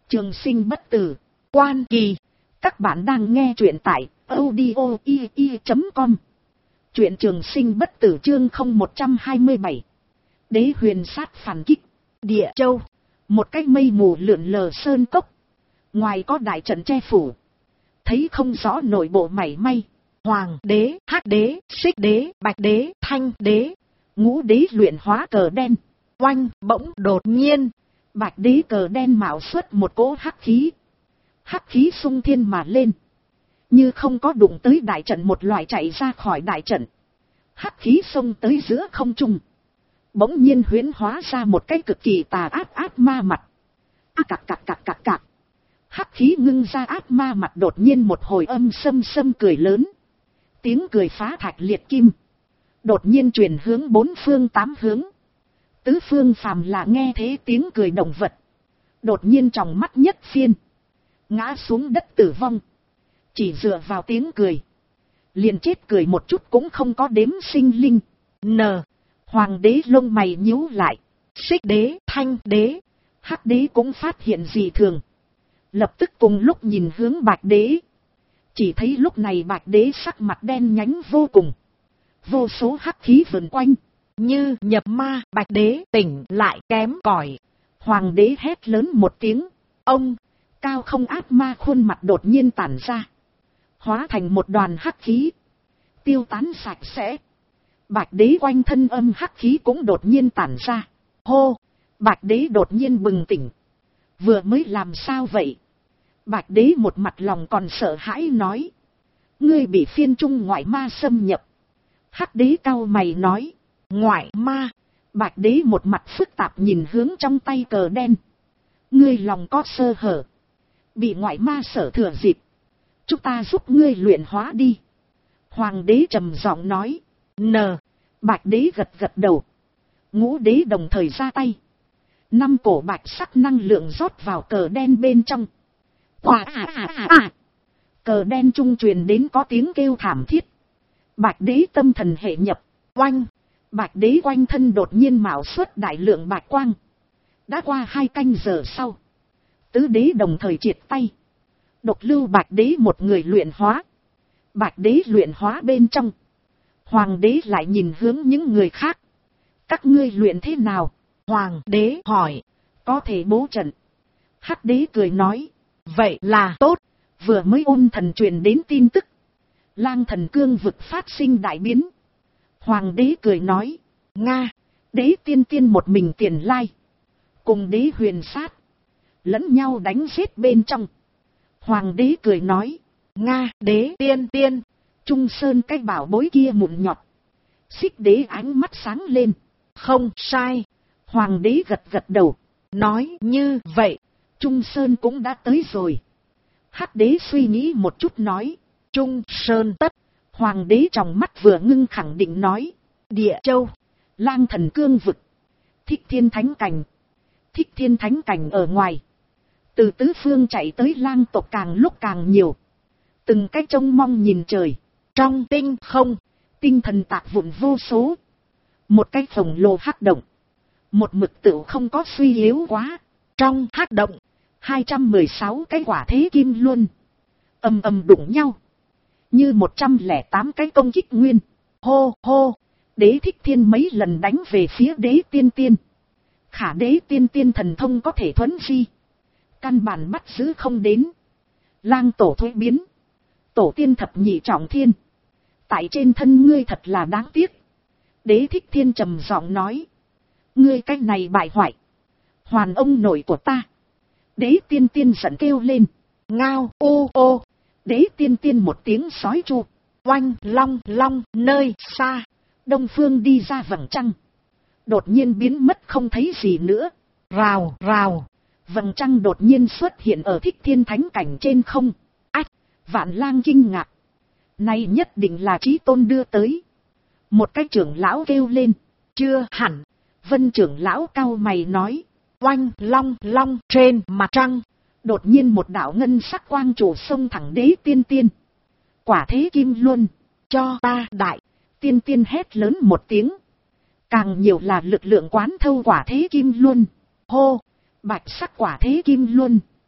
Trường sinh bất tử, Quan Kỳ. Các bạn đang nghe truyện tại audio.com. Truyện Trường sinh bất tử chương 0127. Đế huyền sát phản kích. Địa Châu, một cái mây mù lượn lờ sơn cốc. Ngoài có đại trận che phủ, thấy không rõ nội bộ mảy may. Hoàng đế, Hắc đế, Xích đế, Bạch đế, Thanh đế, Ngũ đế luyện hóa cờ đen. Oanh, bỗng đột nhiên, Bạch đế cờ đen mạo xuất một cỗ hắc khí. Hắc khí xung thiên mà lên, như không có đụng tới đại trận một loại chạy ra khỏi đại trận. Hắc khí xông tới giữa không trung, bỗng nhiên huyễn hóa ra một cái cực kỳ tà ác ma mặt. Cạc. Hắc khí ngưng ra ác ma mặt đột nhiên một hồi âm sâm sâm cười lớn. Tiếng cười phá thạch liệt kim, đột nhiên truyền hướng bốn phương tám hướng. Tứ phương phàm là nghe thế tiếng cười động vật, đột nhiên tròng mắt nhất phiên, ngã xuống đất tử vong. Chỉ dựa vào tiếng cười, liền chết cười một chút cũng không có đếm sinh linh. Hoàng đế lông mày nhíu lại. Xích đế, Thanh đế, Hắc đế cũng phát hiện dị thường, lập tức cùng lúc nhìn hướng Bạch đế. Chỉ thấy lúc này Bạch đế sắc mặt đen nhánh vô cùng, vô số hắc khí vần quanh, như nhập ma. Bạch đế tỉnh lại kém cỏi. Hoàng đế hét lớn một tiếng, ông, cao không ác ma khuôn mặt đột nhiên tản ra, hóa thành một đoàn hắc khí, tiêu tán sạch sẽ. Bạch đế quanh thân âm hắc khí cũng đột nhiên tản ra. Hô, Bạch đế đột nhiên bừng tỉnh, vừa mới làm sao vậy? Bạch đế một mặt lòng còn sợ hãi nói, ngươi bị phiên trung ngoại ma xâm nhập. Hắc đế cau mày nói, ngoại ma? Bạch đế một mặt phức tạp nhìn hướng trong tay cờ đen, ngươi lòng có sơ hở, bị ngoại ma sở thừa dịp, chúng ta giúp ngươi luyện hóa đi. Hoàng đế trầm giọng nói. Bạch đế gật gật đầu. Ngũ đế đồng thời ra tay, 5 cổ bạch sắc năng lượng rót vào cờ đen bên trong. Cờ đen trung truyền đến có tiếng kêu thảm thiết. Bạch đế tâm thần hệ nhập. Oanh, Bạch đế quanh thân đột nhiên mạo xuất đại lượng bạch quang. Đã qua 2 canh giờ sau, tứ đế đồng thời triệt tay, độc lưu Bạch đế một người luyện hóa. Bạch đế luyện hóa bên trong, Hoàng đế lại nhìn hướng những người khác. Các ngươi luyện thế nào? Hoàng đế hỏi. Có thể bố trận. Hắc đế cười nói, vậy là tốt. Vừa mới ôn thần truyền đến tin tức, Lang Thần cương vực phát sinh đại biến. Hoàng đế cười nói, Nga, đế tiên một mình tiền lai, cùng đế huyền sát, lẫn nhau đánh giết bên trong. Hoàng đế cười nói, Nga, đế tiên, Trung Sơn cái bảo bối kia mụn nhọt. Xích đế ánh mắt sáng lên. Không sai. Hoàng đế gật gật đầu, nói như vậy, Trung Sơn cũng đã tới rồi. Hắc đế suy nghĩ một chút nói, Trung Sơn tất. Hoàng đế trong mắt vừa ngưng khẳng định nói, Địa Châu, Lang Thần cương vực, Thích Thiên Thánh Cảnh. Thích Thiên Thánh Cảnh ở ngoài, từ tứ phương chạy tới lang tộc càng lúc càng nhiều. Từng cái trông mong nhìn trời. Trong tinh không, tinh thần tạc vụn vô số. Một cái khổng lồ hắc động, một mực tựu không có suy yếu quá. Trong hắc động, 216 cái quả thế kim luân ầm ầm đụng nhau, như 108 cái công kích nguyên. Hô hô, đế Thích Thiên mấy lần đánh về phía đế tiên. Khả đế tiên thần thông có thể thuấn di, căn bản bắt giữ không đến. Lang tổ thuế biến, tổ tiên thập nhị trọng thiên, tại trên thân ngươi thật là đáng tiếc. Đế Thích Thiên trầm giọng nói, ngươi cái này bại hoại, hoàn ông nội của ta. Đế tiên giận kêu lên, ngao ô. Đế tiên một tiếng sói chu. Oanh long nơi xa, đông phương đi ra vầng trăng, đột nhiên biến mất không thấy gì nữa. Rào, vầng trăng đột nhiên xuất hiện ở Thích Thiên Thánh Cảnh trên không. Vạn Lang kinh ngạc, nay nhất định là Chí Tôn đưa tới. Một cái trưởng lão kêu lên, chưa hẳn. Vân trưởng lão cau mày nói, oanh long trên mặt trăng, đột nhiên một đạo ngân sắc quang trụ xông thẳng đế tiên. Quả thế kim luân, cho ta đại. Tiên hét lớn một tiếng, càng nhiều là lực lượng quán thâu quả thế kim luân. Hô, bạch sắc quả thế kim luân,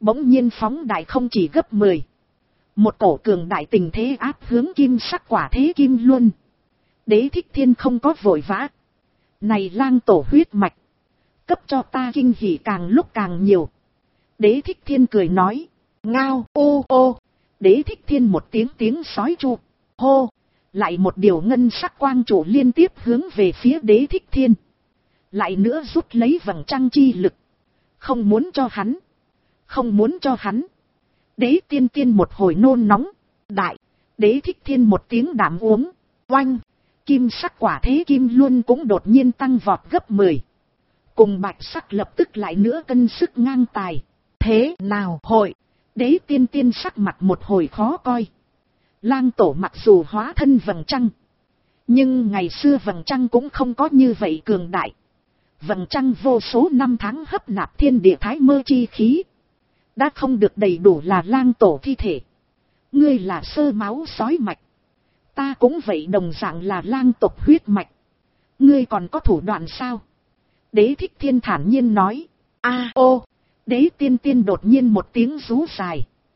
bỗng nhiên phóng đại không chỉ gấp 10. Một cổ cường đại tình thế áp hướng kim sắc quả thế kim luân. Đế Thích Thiên không có vội vã. Này lang tổ huyết mạch, cấp cho ta kinh hỉ càng lúc càng nhiều. Đế Thích Thiên cười nói. Ngao ô ô. Đế Thích Thiên một tiếng sói chu. Hô. Lại một điều ngân sắc quang trụ liên tiếp hướng về phía Đế Thích Thiên. Lại nữa rút lấy vầng trăng chi lực. Không muốn cho hắn. Không muốn cho hắn. Đế tiên một hồi nôn nóng. Đại. Đế Thích Thiên một tiếng đảm uống. Oanh. Kim sắc quả thế kim luân cũng đột nhiên tăng vọt gấp 10. Cùng bạch sắc lập tức lại nữa cân sức ngang tài. Thế nào hội. Đế tiên sắc mặt một hồi khó coi. Lang tổ mặc dù hóa thân vầng trăng. Nhưng ngày xưa vầng trăng cũng không có như vậy cường đại. Vầng trăng vô số năm tháng hấp nạp thiên địa thái mơ chi khí. Đã không được đầy đủ là lang tổ thi thể. Ngươi là sơ máu sói mạch. Ta cũng vậy đồng dạng là lang tộc huyết mạch. Ngươi còn có thủ đoạn sao? Đế Thích Thiên thản nhiên nói. A ô. Đế tiên đột nhiên một tiếng rú dài.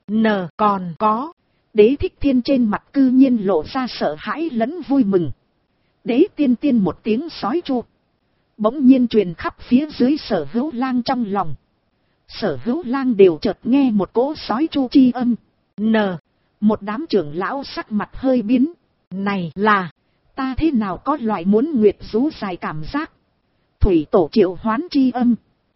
Còn có. Đế Thích Thiên trên mặt cư nhiên lộ ra sợ hãi lẫn vui mừng. Đế tiên một tiếng sói chu. Bỗng nhiên truyền khắp phía dưới Sở Hữu Lang trong lòng. Sở Hữu Lang đều chợt nghe một cỗ sói chu chi âm. Một đám trưởng lão sắc mặt hơi biến. Này là, ta thế nào có loại muốn nguyệt rú dài cảm giác. Thủy tổ triệu hoán chi âm.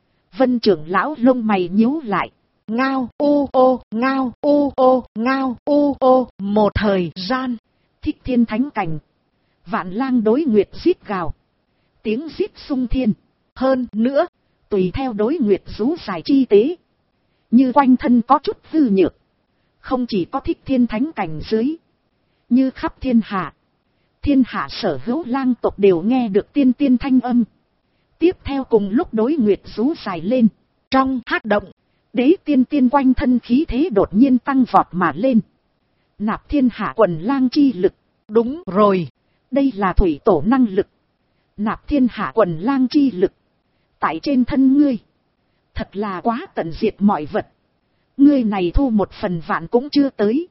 Vân trưởng lão lông mày nhíu lại. Ngao ô ô, ngao ô ô, ngao ô ô. Một thời gian, Thích Thiên thánh cảnh. Vạn Lang đối nguyệt rít gào. Tiếng rít sung thiên. Hơn nữa, tùy theo đối nguyệt rú dài chi tế. Như quanh thân có chút hư nhược. Không chỉ có Thích Thiên thánh cảnh dưới. Như khắp thiên hạ. Thiên hạ Sở Hữu Lang tộc đều nghe được tiên thanh âm. Tiếp theo cùng lúc đối nguyệt rú dài lên. Trong hát động, Đế tiên quanh thân khí thế đột nhiên tăng vọt mà lên. Nạp thiên hạ quần lang chi lực. Đúng rồi. Đây là thủy tổ năng lực. Nạp thiên hạ quần lang chi lực. Tại trên thân ngươi. Thật là quá tận diệt mọi vật. Ngươi này thu một phần vạn cũng chưa tới.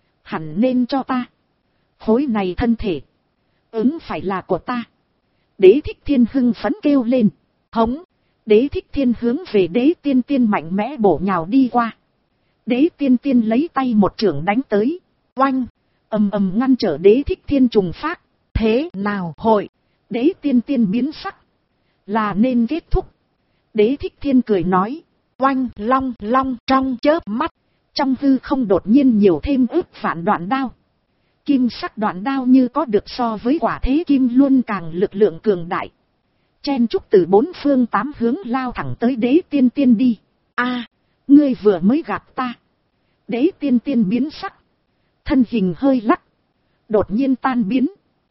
Hẳn nên cho ta. Khối này thân thể. Ứng phải là của ta. Đế Thích Thiên hưng phấn kêu lên. Hống. Đế Thích Thiên hướng về Đế tiên mạnh mẽ bổ nhào đi qua. Đế tiên lấy tay một chưởng đánh tới. Oanh. Ầm ầm ngăn trở Đế Thích Thiên trùng phát. Thế nào hội. Đế tiên biến sắc. Là nên kết thúc. Đế Thích Thiên cười nói. Oanh long trong chớp mắt. Trong hư không đột nhiên nhiều thêm ước vạn đoạn đao. Kim sắc đoạn đao như có được so với quả thế kim luôn càng lực lượng cường đại. Chen trúc từ bốn phương tám hướng lao thẳng tới Đế tiên đi. A, ngươi vừa mới gặp ta. Đế tiên biến sắc. Thân hình hơi lắc. Đột nhiên tan biến.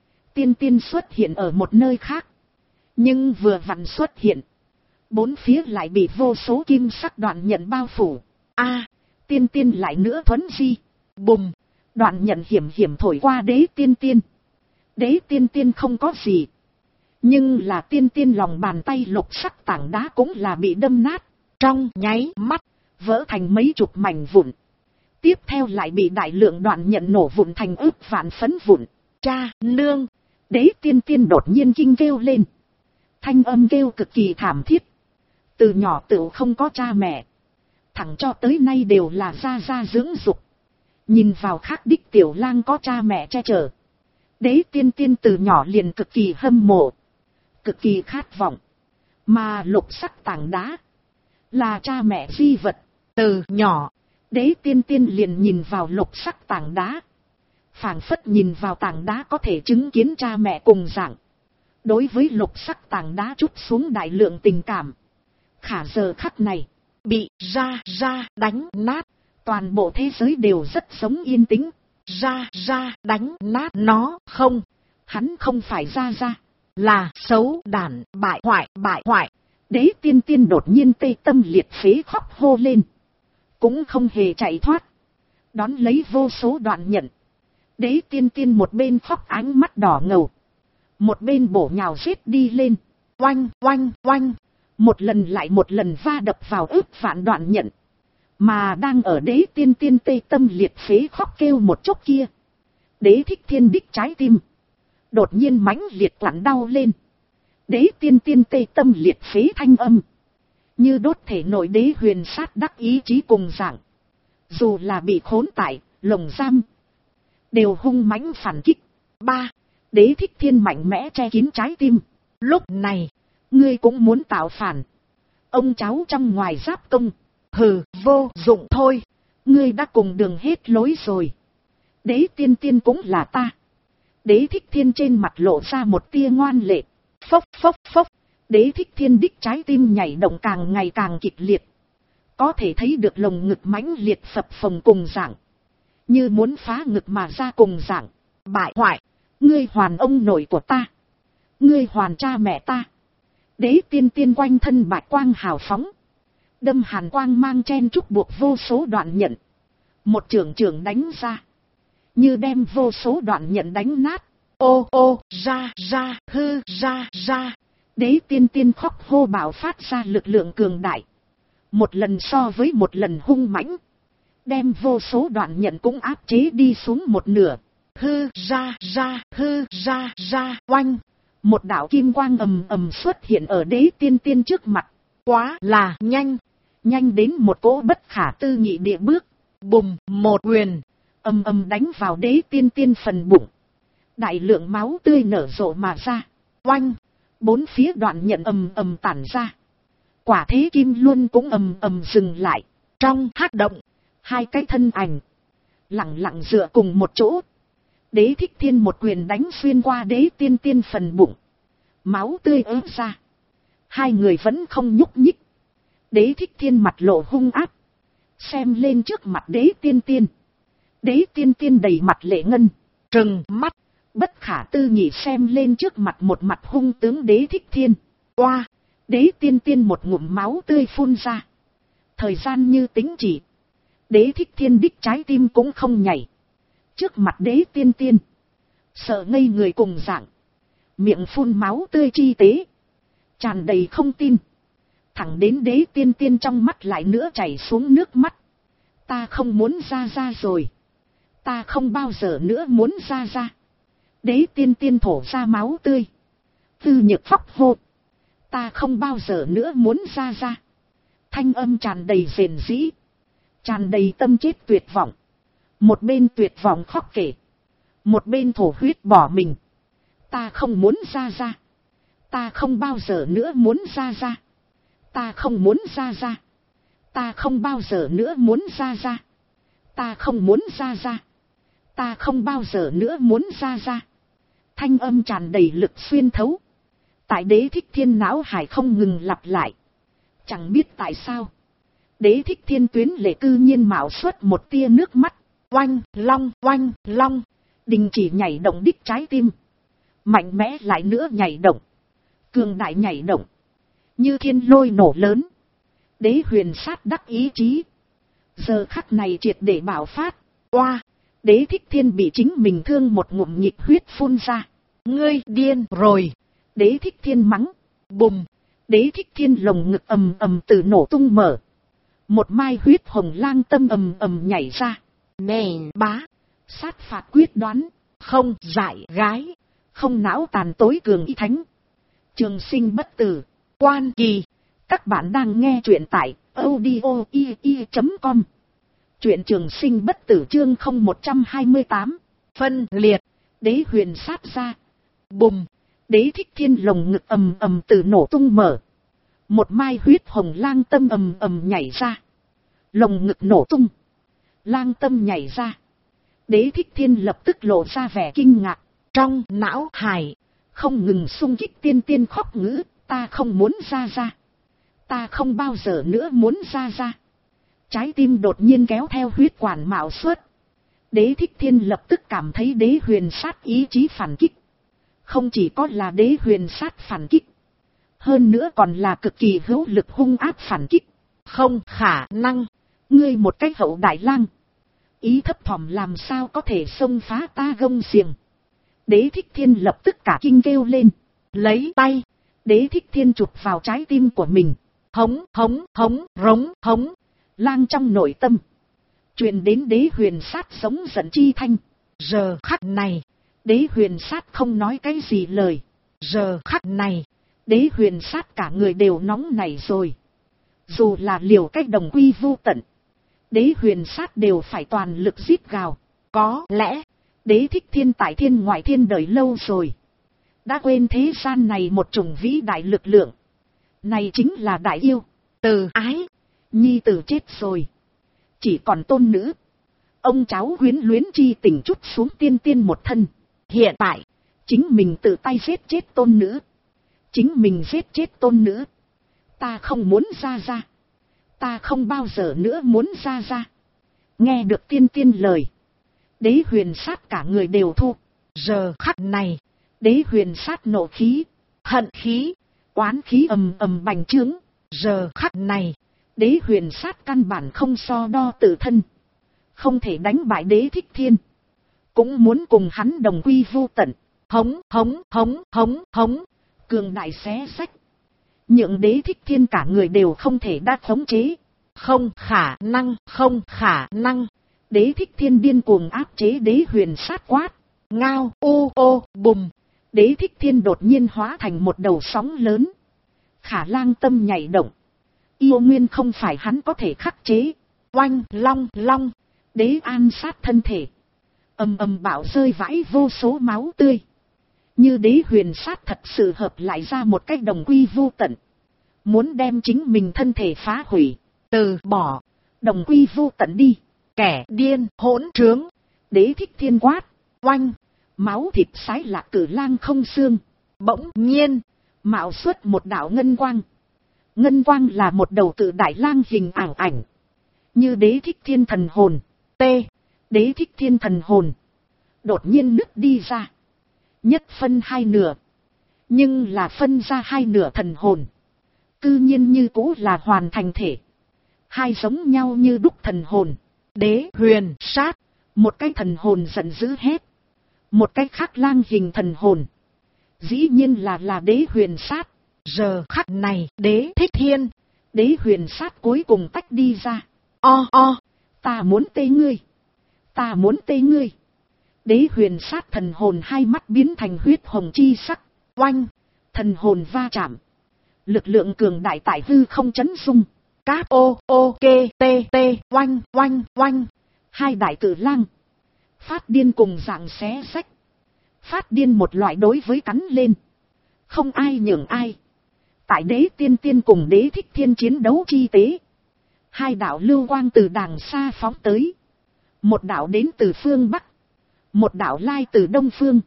Tiên xuất hiện ở một nơi khác. Nhưng vừa vặn xuất hiện. Bốn phía lại bị vô số kim sắc đoạn nhận bao phủ. A, tiên lại nữa thuấn di. Bùng. Đoạn nhận hiểm thổi qua Đế tiên. Đế tiên không có gì. Nhưng là tiên lòng bàn tay lục sắc tảng đá cũng là bị đâm nát. Trong nháy mắt, vỡ thành mấy chục mảnh vụn. Tiếp theo lại bị đại lượng đoạn nhận nổ vụn thành ức vạn phấn vụn. Cha, nương. Đế tiên đột nhiên kinh kêu lên. Thanh âm kêu cực kỳ thảm thiết. Từ nhỏ tựu không có cha mẹ. Thẳng cho tới nay đều là gia dưỡng dục. Nhìn vào khác đích tiểu lang có cha mẹ che chở. Đế tiên từ nhỏ liền cực kỳ hâm mộ. Cực kỳ khát vọng. Mà lục sắc tảng đá. Là cha mẹ di vật. Từ nhỏ. Đế tiên liền nhìn vào lục sắc tảng đá. Phảng phất nhìn vào tảng đá có thể chứng kiến cha mẹ cùng dạng. Đối với lục sắc tảng đá trút xuống đại lượng tình cảm. Khả giờ khắc này. Bị ra đánh nát. Toàn bộ thế giới đều rất sống yên tĩnh. Ra đánh nát nó không. Hắn không phải ra. Là xấu đản bại hoại. Đế tiên đột nhiên tê tâm liệt phế khóc hô lên. Cũng không hề chạy thoát. Đón lấy vô số đoạn nhận. Đế tiên một bên khóc ánh mắt đỏ ngầu. Một bên bổ nhào giết đi lên. Oanh. Một lần lại một lần va đập vào ức vạn đoạn nhận. Mà đang ở đế tiên tiên tê tâm liệt phế khóc kêu một chốc kia. Đế thích thiên đích trái tim đột nhiên mãnh liệt quặn đau lên. Đế tiên tiên tê tâm liệt phế thanh âm như đốt thể nội đế huyền sát đắc ý chí cùng dạng. Dù là bị khốn tại lồng giam đều hung mãnh phản kích. 3. Đế thích thiên mạnh mẽ che kín trái tim. Lúc này ngươi cũng muốn tạo phản. Ông cháu trong ngoài giáp công. Hừ, vô dụng thôi. Ngươi đã cùng đường hết lối rồi. Đế tiên tiên cũng là ta. Đế thích thiên trên mặt lộ ra một tia ngoan lệ. Phốc phốc phốc. Đế thích thiên đích trái tim nhảy động càng ngày càng kịch liệt. Có thể thấy được lồng ngực mãnh liệt phập phồng cùng dạng. Như muốn phá ngực mà ra cùng dạng. Bại hoại. Ngươi hoàn ông nội của ta. Ngươi hoàn cha mẹ ta. Đế tiên tiên quanh thân bạch quang hào phóng. Đâm hàn quang mang chen trúc buộc vô số đoạn nhận. Một trưởng trưởng đánh ra. Như đem vô số đoạn nhận đánh nát. Ô ô ra ra hư ra ra. Đế tiên tiên khóc hô bạo phát ra lực lượng cường đại. Một lần so với một lần hung mãnh. Đem vô số đoạn nhận cũng áp chế đi xuống một nửa. Hư ra ra hư ra ra oanh. Một đạo kim quang ầm ầm xuất hiện ở đế tiên tiên trước mặt. Quá là nhanh. Nhanh đến một cỗ bất khả tư nghị địa bước. Bùm một quyền. Ầm ầm đánh vào đế tiên tiên phần bụng. Đại lượng máu tươi nở rộ mà ra. Oanh. Bốn phía đoạn nhận ầm ầm tản ra. Quả thế kim luôn cũng ầm ầm dừng lại. Trong hắc động. Hai cái thân ảnh lặng lặng dựa cùng một chỗ. Đế thích thiên một quyền đánh xuyên qua đế tiên tiên phần bụng. Máu tươi ứa ra. Hai người vẫn không nhúc nhích. Đế thích thiên mặt lộ hung áp. Xem lên trước mặt đế tiên tiên. Đế tiên tiên đầy mặt lệ ngân. Trừng mắt. Bất khả tư nghị xem lên trước mặt một mặt hung tướng đế thích thiên. Oa. Đế tiên tiên một ngụm máu tươi phun ra. Thời gian như tính chỉ. Đế thích thiên đích trái tim cũng không nhảy. Trước mặt đế tiên tiên. Sợ ngây người cùng dạng. Miệng phun máu tươi chi tế. Tràn đầy không tin. Thẳng đến đế tiên tiên trong mắt lại nữa chảy xuống nước mắt. Ta không muốn ra ra rồi. Ta không bao giờ nữa muốn ra ra. Đế tiên tiên thổ ra máu tươi. Tư nhược phóc hô. Ta không bao giờ nữa muốn ra ra. Thanh âm tràn đầy rền rĩ. Tràn đầy tâm chết tuyệt vọng. Một bên tuyệt vọng khóc kể. Một bên thổ huyết bỏ mình. Ta không muốn ra ra. Ta không bao giờ nữa muốn ra ra. Ta không muốn ra ra. Ta không bao giờ nữa muốn ra ra. Ta không muốn ra ra. Ta không bao giờ nữa muốn ra ra. Thanh âm tràn đầy lực xuyên thấu. Tại đế thích thiên não hải không ngừng lặp lại. Chẳng biết tại sao. Đế thích thiên tuyến lệ cư nhiên mạo xuất một tia nước mắt. Oanh, long. Đình chỉ nhảy động đích trái tim. Mạnh mẽ lại nữa nhảy động. Cường đại nhảy động. Như thiên lôi nổ lớn. Đế huyền sát đắc ý chí. Giờ khắc này triệt để bạo phát. Oa. Đế thích thiên bị chính mình thương một ngụm nhịp huyết phun ra. Ngươi điên rồi. Đế thích thiên mắng. Bùm. Đế thích thiên lồng ngực ầm ầm từ nổ tung mở. Một mai huyết hồng lang tâm ầm ầm nhảy ra. Nè bá. Sát phạt quyết đoán. Không dại gái. Không não tàn tối cường y thánh. Trường sinh bất tử. Quan kỳ. Các bạn đang nghe truyện tại audio.com. Truyện trường sinh bất tử chương 0128. Phân liệt. Đế huyền sát ra. Bùm. Đế thích thiên lồng ngực ầm ầm từ nổ tung mở. Một mai huyết hồng lang tâm ầm ầm nhảy ra. Lồng ngực nổ tung. Lang tâm nhảy ra. Đế thích thiên lập tức lộ ra vẻ kinh ngạc. Trong não hải không ngừng xung kích tiên tiên khóc ngữ. Ta không muốn ra ra. Ta không bao giờ nữa muốn ra ra. Trái tim đột nhiên kéo theo huyết quản mạo xuất. Đế thích thiên lập tức cảm thấy đế huyền sát ý chí phản kích. Không chỉ có là đế huyền sát phản kích. Hơn nữa còn là cực kỳ hữu lực hung áp phản kích. Không khả năng. Ngươi một cái hậu đại lang. Ý thấp thỏm làm sao có thể xông phá ta gông xiềng. Đế thích thiên lập tức cả kinh kêu lên. Lấy tay. Đế thích thiên chụp vào trái tim của mình. Hống, hống, hống, rống, hống. Lang trong nội tâm, truyền đến đế huyền sát sống giận chi thanh. Giờ khắc này, đế huyền sát không nói cái gì lời. Giờ khắc này, đế huyền sát cả người đều nóng nảy rồi. Dù là liều cách đồng quy vu tận, đế huyền sát đều phải toàn lực giết gào. Có lẽ, đế thích thiên tại thiên ngoại thiên đợi lâu rồi, đã quên thế gian này một chủng vĩ đại lực lượng. Này chính là đại yêu, từ ái. Nhi tử chết rồi, chỉ còn tôn nữ. Ông cháu quyến luyến chi tình chút xuống tiên tiên một thân. Hiện tại, chính mình tự tay giết chết tôn nữ. Chính mình giết chết tôn nữ. Ta không muốn ra ra. Ta không bao giờ nữa muốn ra ra. Nghe được tiên tiên lời, đế huyền sát cả người đều thu. Giờ khắc này, đế huyền sát nộ khí, hận khí, oán khí ầm ầm bành trướng. Giờ khắc này, đế huyền sát căn bản không so đo tự thân, không thể đánh bại đế thích thiên, cũng muốn cùng hắn đồng quy vu tận. Hống hống hống hống hống, cường đại xé sách, nhượng đế thích thiên cả người đều không thể đa khống chế. Không khả năng, không khả năng. Đế thích thiên điên cuồng áp chế đế huyền sát quát. Ngao ô ô bùm. Đế thích thiên đột nhiên hóa thành một đầu sóng lớn. Khả lang tâm nhảy động. Yêu nguyên không phải hắn có thể khắc chế. Oanh long long. Đế an sát thân thể. Ầm ầm bạo rơi vãi vô số máu tươi. Như đế huyền sát thật sự hợp lại ra một cách đồng quy vu tận. Muốn đem chính mình thân thể phá hủy. Từ bỏ. Đồng quy vu tận đi. Kẻ điên hỗn trướng. Đế thích thiên quát. Oanh. Máu thịt sái lạc cử lang không xương. Bỗng nhiên, mạo xuất một đạo ngân quang. Ngân quang là một đầu cự đại lang hình ảo ảnh. Như đế thích thiên thần hồn. T. Đế thích thiên thần hồn. Đột nhiên nứt đi ra. Nhất phân hai nửa. Nhưng là phân ra hai nửa thần hồn. Cư nhiên như cũ là hoàn thành thể. Hai giống nhau như đúc thần hồn. Đế huyền sát. Một cái thần hồn giận dữ hét. Một cái khác lang hình thần hồn. Dĩ nhiên là đế huyền sát. Giờ khắc này đế thích thiên. Đế huyền sát cuối cùng tách đi ra. Ta muốn tê ngươi. Ta muốn tê ngươi. Đế huyền sát thần hồn hai mắt biến thành huyết hồng chi sắc. Oanh. Thần hồn va chạm. Lực lượng cường đại tại hư không chấn dung. Cáp ô ô kê tê tê oanh oanh oanh. Hai đại cử lang. Phát điên cùng dạng xé sách. Phát điên một loại đối với cắn lên. Không ai nhường ai. Tại đế tiên tiên cùng đế thích thiên chiến đấu chi tế. Hai đạo lưu quang từ đàng xa phóng tới. Một đạo đến từ phương Bắc. Một đạo lai từ Đông Phương.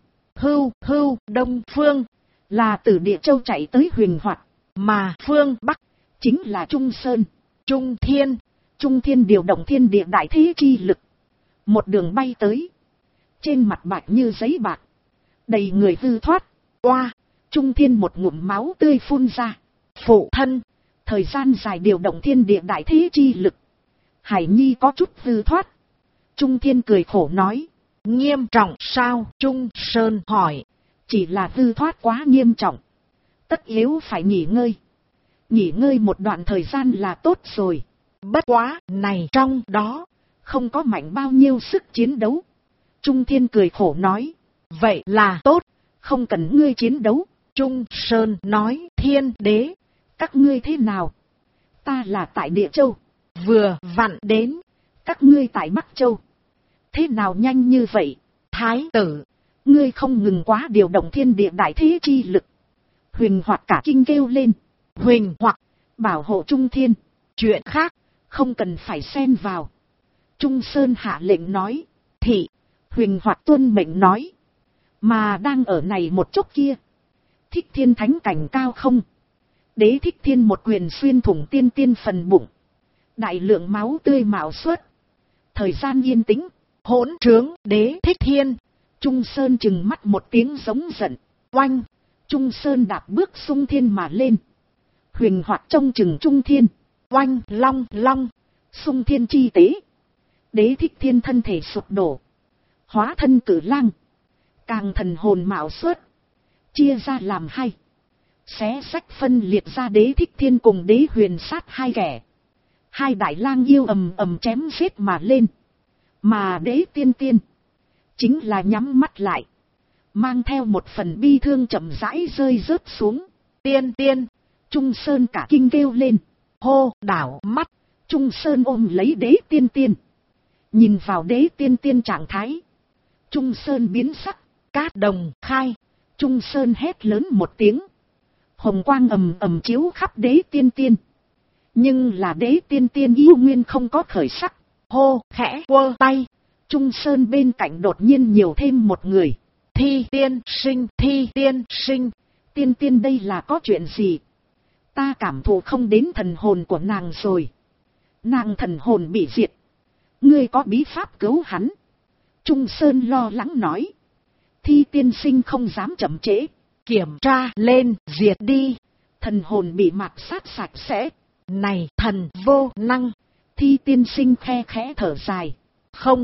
Hưu Đông Phương. Là từ Địa Châu chạy tới Huyền Hoạt. Mà phương Bắc chính là Trung Sơn. Trung Thiên. Trung Thiên điều động thiên địa đại thế chi lực. Một đường bay tới. Trên mặt bạch như giấy bạc. Đầy người hư thoát. Oa. Trung Thiên một ngụm máu tươi phun ra. Phụ thân. Thời gian dài điều động thiên địa đại thế chi lực. Hải Nhi có chút hư thoát. Trung Thiên cười khổ nói. Nghiêm trọng sao? Trung Sơn hỏi. Chỉ là hư thoát quá nghiêm trọng. Tất yếu phải nghỉ ngơi. Nghỉ ngơi một đoạn thời gian là tốt rồi. Bất quá này trong đó. Không có mạnh bao nhiêu sức chiến đấu. Trung Thiên cười khổ nói. Vậy là tốt. Không cần ngươi chiến đấu. Trung Sơn nói. Thiên đế. Các ngươi thế nào? Ta là tại Địa Châu. Vừa vặn đến. Các ngươi tại Bắc Châu. Thế nào nhanh như vậy? Thái tử. Ngươi không ngừng quá điều động thiên địa đại thế chi lực. Huỳnh Hoạt cả kinh kêu lên. Huỳnh Hoạt. Bảo hộ Trung Thiên. Chuyện khác. Không cần phải xen vào. Trung Sơn hạ lệnh nói. Thị. Huỳnh Hoạt tuân mệnh nói. Mà đang ở này một chốc kia. Thích Thiên thánh cảnh cao không. Đế Thích Thiên một quyền xuyên thủng tiên tiên phần bụng. Đại lượng máu tươi mạo xuất. Thời gian yên tĩnh. Hỗn trướng Đế Thích Thiên. Trung Sơn chừng mắt một tiếng giống giận. Oanh. Trung Sơn đạp bước xung thiên mà lên. Huỳnh Hoạt trông chừng Trung Thiên. Oanh long long. Xung thiên chi tế. Đế Thích Thiên thân thể sụp đổ. Hóa thân cử lang. Càng thần hồn mạo xuất. Chia ra làm hai. Xé sách phân liệt ra Đế Thích Thiên cùng Đế Huyền sát hai kẻ. Hai đại lang yêu ầm ầm chém giết mà lên. Mà đế tiên tiên. Chính là nhắm mắt lại. Mang theo một phần bi thương chậm rãi rơi rớt xuống. Tiên tiên. Trung Sơn cả kinh kêu lên. Hô đảo mắt. Trung Sơn ôm lấy đế tiên tiên. Nhìn vào đế tiên tiên trạng thái. Trung Sơn biến sắc. Cát đồng khai. Trung Sơn hét lớn một tiếng. Hồng quang ầm ầm chiếu khắp đế tiên tiên. Nhưng là đế tiên tiên yêu nguyên không có khởi sắc. Hô khẽ quơ tay. Trung Sơn bên cạnh đột nhiên nhiều thêm một người. Thi tiên sinh, thi tiên sinh. Tiên tiên đây là có chuyện gì? Ta cảm thụ không đến thần hồn của nàng rồi. Nàng thần hồn bị diệt. Ngươi có bí pháp cứu hắn? Trung Sơn lo lắng nói. Thi tiên sinh không dám chậm trễ. Kiểm tra lên, diệt đi. Thần hồn bị mạt sát sạch sẽ. Này thần vô năng. Thi tiên sinh khe khẽ thở dài. Không,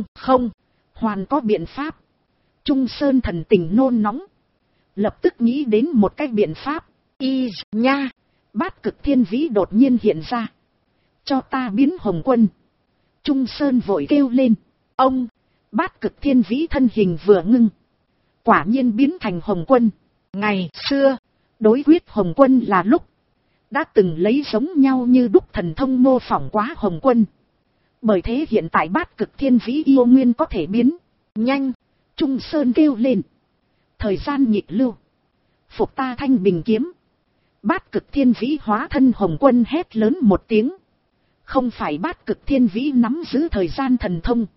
hoàn có biện pháp. Trung Sơn thần tình nôn nóng. Lập tức nghĩ đến một cái biện pháp. Y nha. Bát cực thiên vĩ đột nhiên hiện ra. Cho ta biến hồng quân. Trung Sơn vội kêu lên. Ông. Bát cực thiên vĩ thân hình vừa ngưng. Quả nhiên biến thành hồng quân. Ngày xưa. Đối quyết hồng quân là lúc. Đã từng lấy giống nhau như đúc thần thông mô phỏng quá hồng quân. Bởi thế hiện tại bát cực thiên vĩ yêu nguyên có thể biến. Nhanh. Trung Sơn kêu lên. Thời gian nhịp lưu. Phục ta thanh bình kiếm. Bát cực thiên vĩ hóa thân hồng quân hét lớn một tiếng. Không phải bát cực thiên vĩ nắm giữ thời gian thần thông.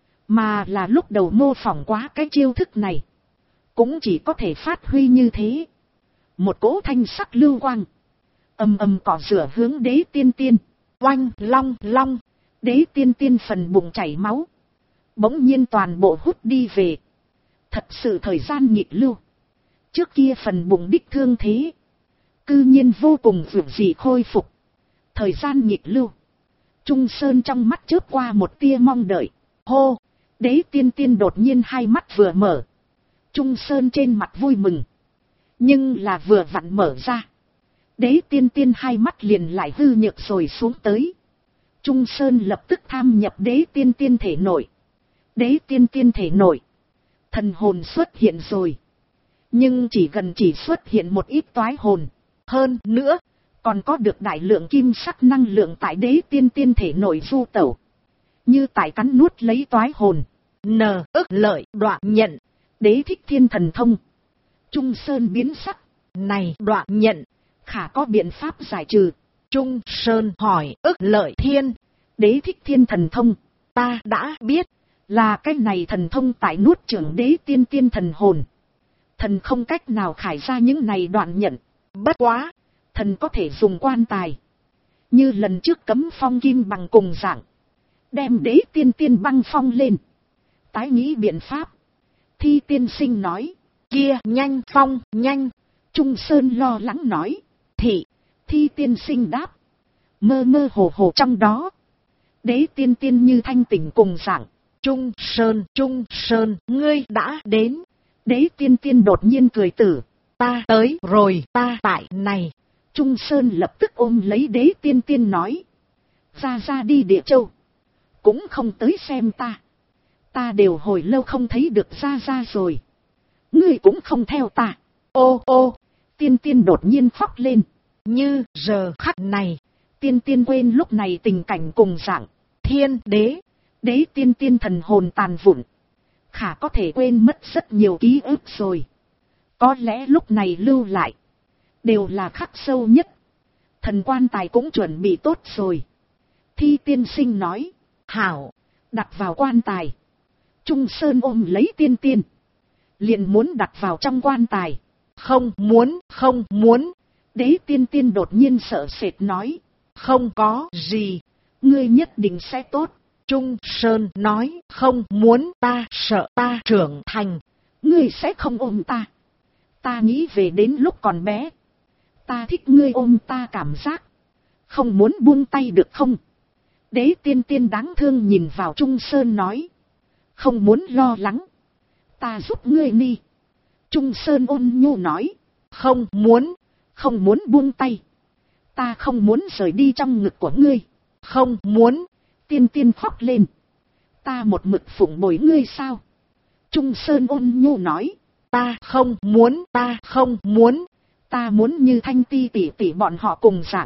Mà là lúc đầu mô phỏng quá cái chiêu thức này. Cũng chỉ có thể phát huy như thế. Một cỗ thanh sắc lưu quang. Ầm ầm cỏ rửa hướng đế tiên tiên. Oanh long long. Đế tiên tiên phần bụng chảy máu. Bỗng nhiên toàn bộ hút đi về. Thật sự thời gian nhịp lưu. Trước kia phần bụng đích thương thế. Cư nhiên vô cùng vượt dị khôi phục. Thời gian nhịp lưu. Trung Sơn trong mắt chớp qua một tia mong đợi. Hô. Đế tiên tiên đột nhiên hai mắt vừa mở. Trung Sơn trên mặt vui mừng. Nhưng là vừa vặn mở ra. Đế tiên tiên hai mắt liền lại hư nhược rồi xuống tới. Trung Sơn lập tức tham nhập đế tiên tiên thể nội. Đế tiên tiên thể nội. Thần hồn xuất hiện rồi. Nhưng chỉ xuất hiện một ít toái hồn. Hơn nữa, còn có được đại lượng kim sắc năng lượng tại đế tiên tiên thể nội du tẩu. Như tại cắn nuốt lấy toái hồn. Ức lợi đoạn nhận. Đế thích thiên thần thông. Trung Sơn biến sắc. Này đoạn nhận. Khả có biện pháp giải trừ. Trung Sơn hỏi ức lợi thiên. Đế thích thiên thần thông. Ta đã biết. Là cái này thần thông tại nuốt chửng đế tiên tiên thần hồn. Thần không cách nào khải ra những này đoạn nhận. Bất quá. Thần có thể dùng quan tài. Như lần trước cấm phong kim bằng cùng dạng. Đem đế tiên tiên băng phong lên. Tái nghĩ biện pháp. Thi tiên sinh nói. Kia nhanh phong nhanh. Trung Sơn lo lắng nói. Thi tiên sinh đáp. Mơ mơ hồ hồ trong đó. Đế tiên tiên như thanh tỉnh cùng dạng. Trung Sơn, ngươi đã đến. Đế tiên tiên đột nhiên cười tử. Ta tới rồi, ta tại này. Trung Sơn lập tức ôm lấy đế tiên tiên nói. Ra đi Địa Châu. Cũng không tới xem ta. Ta đều hồi lâu không thấy được ra rồi. Ngươi cũng không theo ta. Ô, tiên tiên đột nhiên khóc lên. Như giờ khắc này. Tiên tiên quên lúc này tình cảnh cùng dạng. Thiên đế. Đế tiên tiên thần hồn tàn vụn. Khả có thể quên mất rất nhiều ký ức rồi. Có lẽ lúc này lưu lại. Đều là khắc sâu nhất. Thần quan tài cũng chuẩn bị tốt rồi. Thi tiên sinh nói. Hảo. Đặt vào quan tài. Trung Sơn ôm lấy tiên tiên. Liền muốn đặt vào trong quan tài. Không muốn. Đế tiên tiên đột nhiên sợ sệt nói. Không có gì. Ngươi nhất định sẽ tốt. Trung Sơn nói. Không muốn, ta sợ ta trưởng thành. Ngươi sẽ không ôm ta. Ta nghĩ về đến lúc còn bé. Ta thích ngươi ôm ta cảm giác. Không muốn buông tay được không? Đế tiên tiên đáng thương nhìn vào Trung Sơn nói. Không muốn lo lắng. Ta giúp ngươi đi. Trung Sơn ôn nhu nói. Không muốn buông tay. Ta không muốn rời đi trong ngực của ngươi. không muốn. Tiên tiên khóc lên. Ta một mực phụng bồi ngươi sao? Trung Sơn ôn nhu nói. Ta không muốn, ta không muốn. Ta muốn như Thanh Ti tỷ tỷ bọn họ cùng dạng.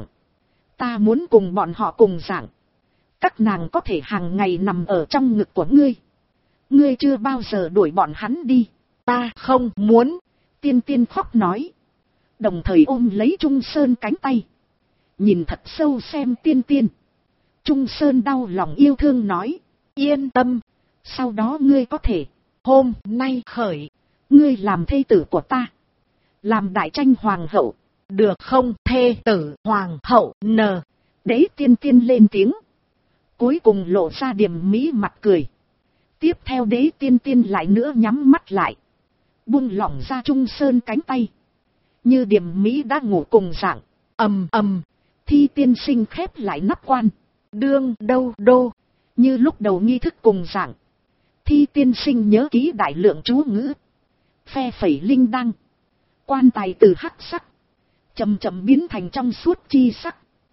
Ta muốn cùng bọn họ cùng dạng. Các nàng có thể hàng ngày nằm ở trong ngực của ngươi. Ngươi chưa bao giờ đuổi bọn hắn đi. Ta không muốn. Tiên tiên khóc nói. Đồng thời ôm lấy Trung Sơn cánh tay. Nhìn thật sâu xem tiên tiên. Trung Sơn đau lòng yêu thương nói. Yên tâm. Sau đó ngươi có thể. Hôm nay khởi. Ngươi làm thê tử của ta. Làm đại tranh hoàng hậu. Được không? Thê tử hoàng hậu n. Đế tiên tiên lên tiếng. Cuối cùng lộ ra điểm mỹ mặt cười. Tiếp theo đế tiên tiên lại nữa nhắm mắt lại. Buông lỏng ra Trung Sơn cánh tay. Như điểm mỹ đã ngủ cùng dạng. Ầm ầm. Thi tiên sinh khép lại nắp quan. Đương đâu đô. Như lúc đầu nghi thức cùng dạng. Thi tiên sinh nhớ ký đại lượng chú ngữ. Phe phẩy linh đăng. Quan tài từ hắc sắc. Chậm chậm biến thành trong suốt chi sắc.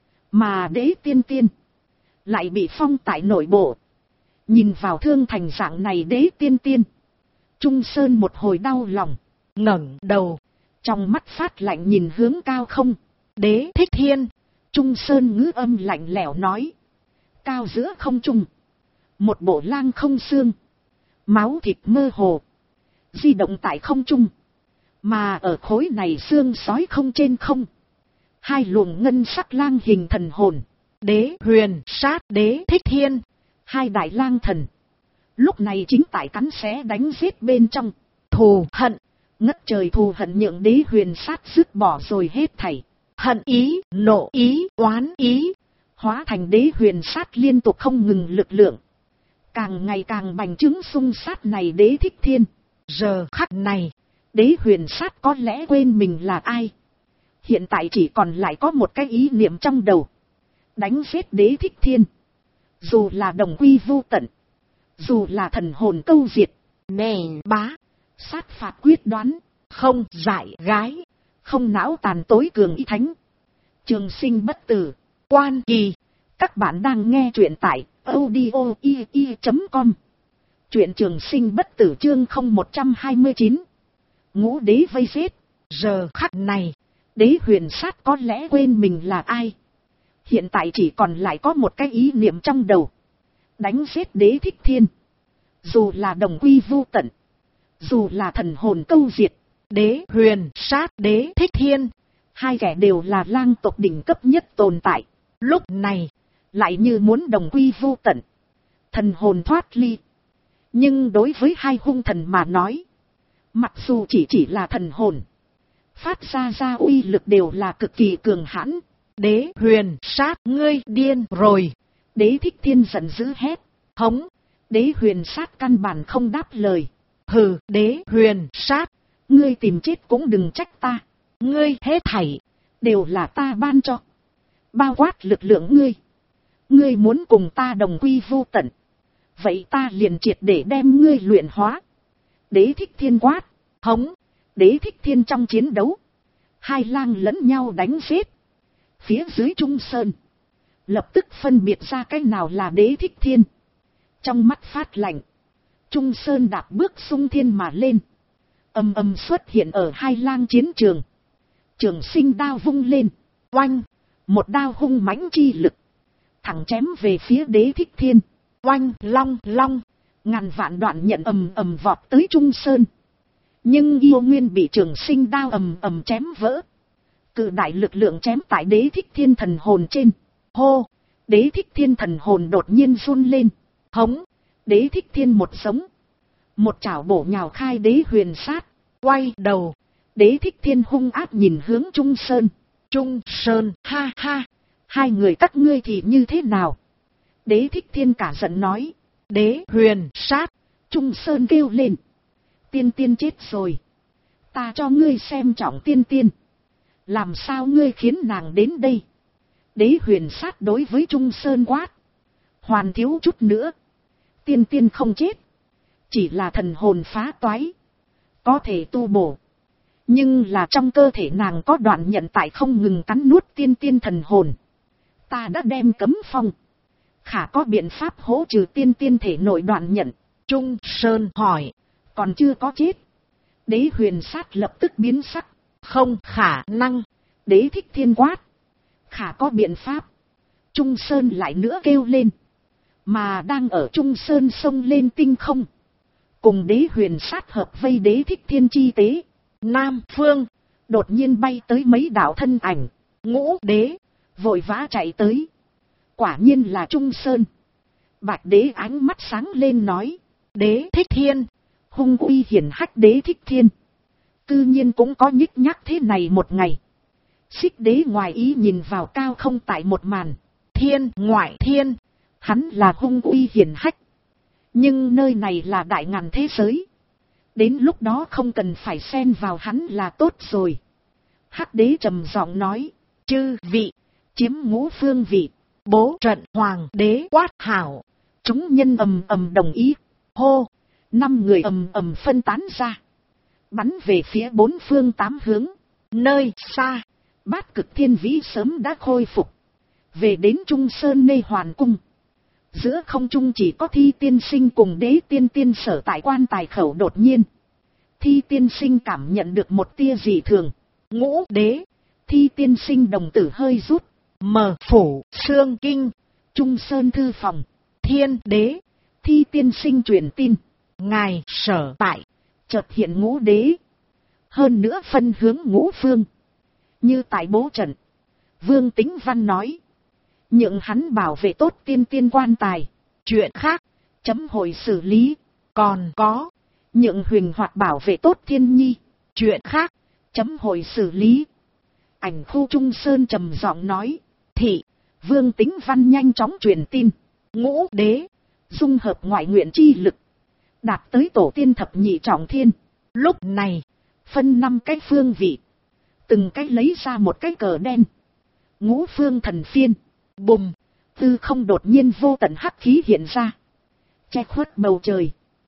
Mà đế tiên tiên. Lại bị phong tại nội bộ. Nhìn vào thương thành dạng này đế tiên tiên. Trung Sơn một hồi đau lòng. Ngẩng đầu. Trong mắt phát lạnh nhìn hướng cao không. Đế Thích Thiên. Trung Sơn ngữ âm lạnh lẽo nói. Cao giữa không trung. Một bộ lang không xương. Máu thịt mơ hồ. Di động tại không trung. Mà ở khối này xương sói không trên không. Hai luồng ngân sắc lang hình thần hồn. Đế Huyền Sát Đế Thích Thiên. Hai đại lang thần. Lúc này chính tại cắn xé đánh giết bên trong. Thù hận. Ngất trời thù hận nhượng Đế Huyền Sát dứt bỏ rồi hết thảy. Hận ý, nộ ý, oán ý. Hóa thành Đế Huyền Sát liên tục không ngừng lực lượng. Càng ngày càng bành trướng xung sát này Đế Thích Thiên. Giờ khắc này. Đế Huyền Sát có lẽ quên mình là ai. Hiện tại chỉ còn lại có một cái ý niệm trong đầu. Đánh giết Đế Thích Thiên. Dù là đồng quy vu tận. Dù là thần hồn câu diệt. Nè bá. Sát phạt quyết đoán. Không dại gái. Không não tàn tối cường ý thánh. Trường sinh bất tử. Quan kỳ. Các bạn đang nghe truyện tại audio.com. Truyện trường sinh bất tử chương 0129. Ngũ đế vây giết. Giờ khắc này. Đế Huyền Sát có lẽ quên mình là ai. Hiện tại chỉ còn lại có một cái ý niệm trong đầu. Đánh giết Đế Thích Thiên. Dù là đồng quy vu tận. Dù là thần hồn câu diệt. Đế Huyền Sát Đế Thích Thiên. Hai kẻ đều là lang tộc đỉnh cấp nhất tồn tại. Lúc này. Lại như muốn đồng quy vu tận. Thần hồn thoát ly. Nhưng đối với hai hung thần mà nói. Mặc dù chỉ là thần hồn. Phát ra uy lực đều là cực kỳ cường hãn. Đế Huyền Sát ngươi điên rồi. Đế Thích Thiên giận dữ hét. Hống. Đế Huyền Sát căn bản không đáp lời. Hừ. Đế Huyền Sát. Ngươi tìm chết cũng đừng trách ta. Ngươi hết thảy. Đều là ta ban cho. Bao quát lực lượng ngươi. Ngươi muốn cùng ta đồng quy vu tận. Vậy ta liền triệt để đem ngươi luyện hóa. Đế Thích Thiên quát. Hống. Đế Thích Thiên trong chiến đấu. Hai lang lẫn nhau đánh giết. Phía dưới Trung Sơn. Lập tức phân biệt ra cái nào là Đế Thích Thiên. Trong mắt phát lạnh. Trung Sơn đạp bước xung thiên mà lên. Ầm ầm xuất hiện ở hai lang chiến trường. Trường sinh đao vung lên. Oanh. Một đao hung mãnh chi lực. Thẳng chém về phía Đế Thích Thiên. Oanh. Long. Long. Ngàn vạn đoạn nhận ầm ầm vọt tới Trung Sơn. Nhưng yêu nguyên bị trường sinh đao ầm ầm chém vỡ. Cự đại lực lượng chém tại Đế Thích Thiên thần hồn trên. Hô. Đế Thích Thiên thần hồn đột nhiên run lên. Hống. Đế Thích Thiên một sống. Một chảo bổ nhào khai Đế Huyền Sát. Quay đầu. Đế Thích Thiên hung ác nhìn hướng Trung Sơn. Trung Sơn. Ha ha. Hai người các ngươi thì như thế nào? Đế Thích Thiên cả giận nói. Đế Huyền Sát. Trung Sơn kêu lên. Tiên tiên chết rồi. Ta cho ngươi xem trọng tiên tiên. Làm sao ngươi khiến nàng đến đây? Đế Huyền Sát đối với Trung Sơn quát. Hoàn thiếu chút nữa. Tiên tiên không chết. Chỉ là thần hồn phá toái. Có thể tu bổ. Nhưng là trong cơ thể nàng có đoạn nhận tại không ngừng cắn nuốt tiên tiên thần hồn. Ta đã đem cấm phong. Khả có biện pháp hỗ trừ tiên thể nội đoạn nhận? Trung Sơn hỏi. Còn chưa có chết. Đế Huyền Sát lập tức biến sắc. Không khả năng. Đế Thích Thiên quát. Khả có biện pháp. Trung Sơn lại nữa kêu lên. Mà đang ở Trung Sơn sông lên tinh không. Cùng Đế Huyền Sát hợp vây Đế Thích Thiên chi tế. Nam phương. Đột nhiên bay tới mấy đạo thân ảnh. Ngũ Đế. Vội vã chạy tới. Quả nhiên là Trung Sơn. Bạch Đế ánh mắt sáng lên nói. Đế Thích Thiên. Hung uy hiển hách Đế Thích Thiên. Cư nhiên cũng có nhích nhác thế này một ngày. Xích Đế ngoài ý nhìn vào cao không tại một màn. Thiên ngoại thiên. Hắn là hung uy hiển hách. Nhưng nơi này là đại ngàn thế giới. Đến lúc đó không cần phải xen vào hắn là tốt rồi. Hắc Đế trầm giọng nói. Chư vị. Chiếm ngũ phương vị. Bố trận Hoàng Đế quát hảo. Chúng nhân ầm ầm đồng ý. Hô. 5 người ầm ầm phân tán ra. Bắn về phía 4 phương 8 hướng. Nơi xa. Bát Cực Thiên Vĩ sớm đã khôi phục. Về đến Trung Sơn Nê Hoàn Cung. Giữa không trung chỉ có Thi Tiên Sinh cùng Đế Tiên sở tại quan tài khẩu. Đột nhiên Thi Tiên Sinh cảm nhận được một tia dị thường. Ngũ Đế. Thi Tiên Sinh đồng tử hơi rút. Mở phủ xương kinh. Trung Sơn thư phòng. Thiên Đế. Thi Tiên Sinh truyền tin. Ngài sở tại. Chợt hiện Ngũ Đế. Hơn nữa phân hướng ngũ phương. Như tại bố trận. Vương Tính Văn nói. Nhượng hắn bảo vệ tốt tiên quan tài. Chuyện khác. Chấm hồi xử lý. Còn có. Nhượng Huỳnh Hoạt bảo vệ tốt Thiên Nhi. Chuyện khác. Chấm hồi xử lý. Ảnh khu Trung Sơn trầm giọng nói. Thị. Vương Tính Văn nhanh chóng truyền tin. Ngũ Đế. Dung hợp ngoại nguyện chi lực. Đạt tới tổ tiên thập nhị trọng thiên. Lúc này. Phân 5 cái phương vị. Từng cái lấy ra một cái cờ đen. Ngũ phương thần phiên. Bùm. Tư không đột nhiên vô tận hắc khí hiện ra. Che khuất bầu trời.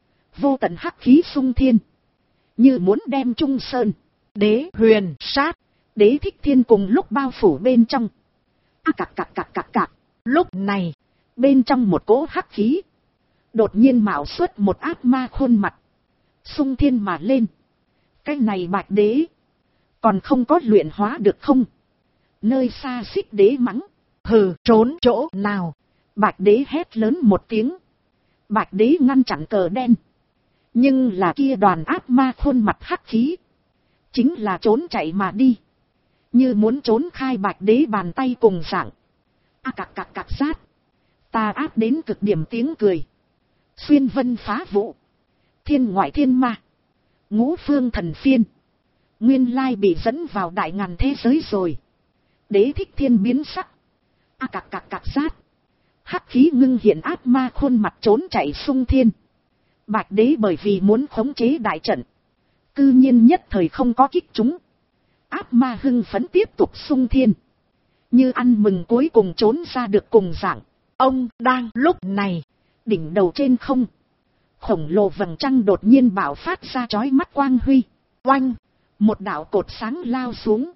Vô tận hắc khí xung thiên. Như muốn đem Trung Sơn. Đế Huyền Sát. Đế Thích Thiên cùng lúc bao phủ bên trong. Cạc. Lúc này. Bên trong một cỗ hắc khí. Đột nhiên mạo xuất một ác ma khuôn mặt. Xung thiên mà lên. Cái này Bạch Đế. Còn không có luyện hóa được không? Nơi xa Xích Đế mắng. Hừ, trốn chỗ nào? Bạch Đế hét lớn một tiếng. Bạch Đế ngăn chặn cờ đen. Nhưng là kia đoàn ác ma khuôn mặt hắc khí. Chính là trốn chạy mà đi. Như muốn trốn khai Bạch Đế bàn tay cùng dạng. Cạc rát. Ta áp đến cực điểm tiếng cười. Xuyên vân phá vũ. Thiên ngoại thiên ma. Ngũ phương thần phiên. Nguyên lai bị dẫn vào đại ngàn thế giới rồi. Đế Thích Thiên biến sắc. Cạc rát. Hắc khí ngưng hiện ác ma khuôn mặt trốn chạy xung thiên. Bạch Đế bởi vì muốn khống chế đại trận. Cư nhiên nhất thời không có kích chúng. Ác ma hưng phấn tiếp tục xung thiên. Như ăn mừng cuối cùng trốn ra được cùng dạng. Ông đang lúc này. Đỉnh đầu trên không. Khổng lồ vầng trăng đột nhiên bạo phát ra chói mắt quang huy. Oanh. Một đạo cột sáng lao xuống.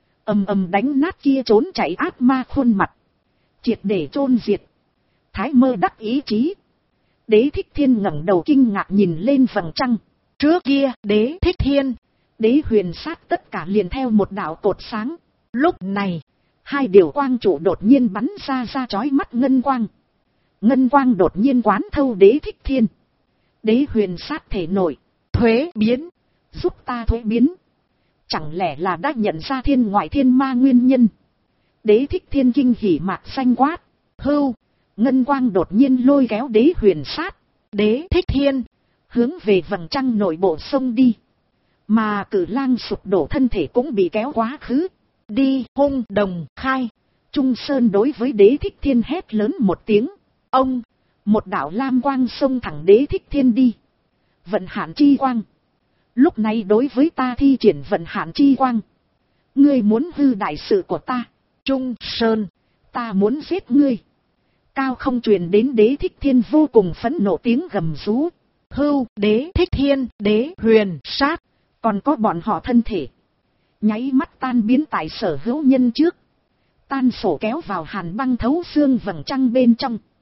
Ầm đánh nát kia trốn chạy ác ma khuôn mặt. Triệt để chôn diệt. Thái Mơ đắc ý chí. Đế Thích Thiên ngẩng đầu kinh ngạc nhìn lên vầng trăng. Trước kia Đế Thích Thiên. Đế Huyền Sát tất cả liền theo một đạo cột sáng. Lúc này. 2 điều quang trụ đột nhiên bắn ra chói mắt ngân quang. Ngân quang đột nhiên quán thâu Đế Thích Thiên. Đế Huyền Sát thể nổi. Thuế biến. Giúp ta thuế biến. Chẳng lẽ là đã nhận ra thiên ngoại thiên ma nguyên nhân? Đế Thích Thiên kinh hỉ mạc xanh quát. Hưu. Ngân quang đột nhiên lôi kéo Đế Huyền Sát. Đế Thích Thiên. Hướng về vầng trăng nội bộ sông đi. Mà Cử Lang sụp đổ thân thể cũng bị kéo quá khứ. Đi hung đồng khai. Trung Sơn đối với Đế Thích Thiên hét lớn một tiếng. Ông. Một đạo lam quang xông thẳng Đế Thích Thiên đi. Vận hạn chi quang. Lúc này đối với ta thi triển vận hạn chi quang. Ngươi muốn hư đại sự của ta. Trung Sơn. Ta muốn giết ngươi. Cao không truyền đến Đế Thích Thiên vô cùng phẫn nộ tiếng gầm rú. Hưu Đế Thích Thiên. Đế Huyền Sát. Còn có bọn họ thân thể. Nháy mắt tan biến tại sở hữu nhân trước. Tan sổ kéo vào hàn băng thấu xương vầng trăng bên trong.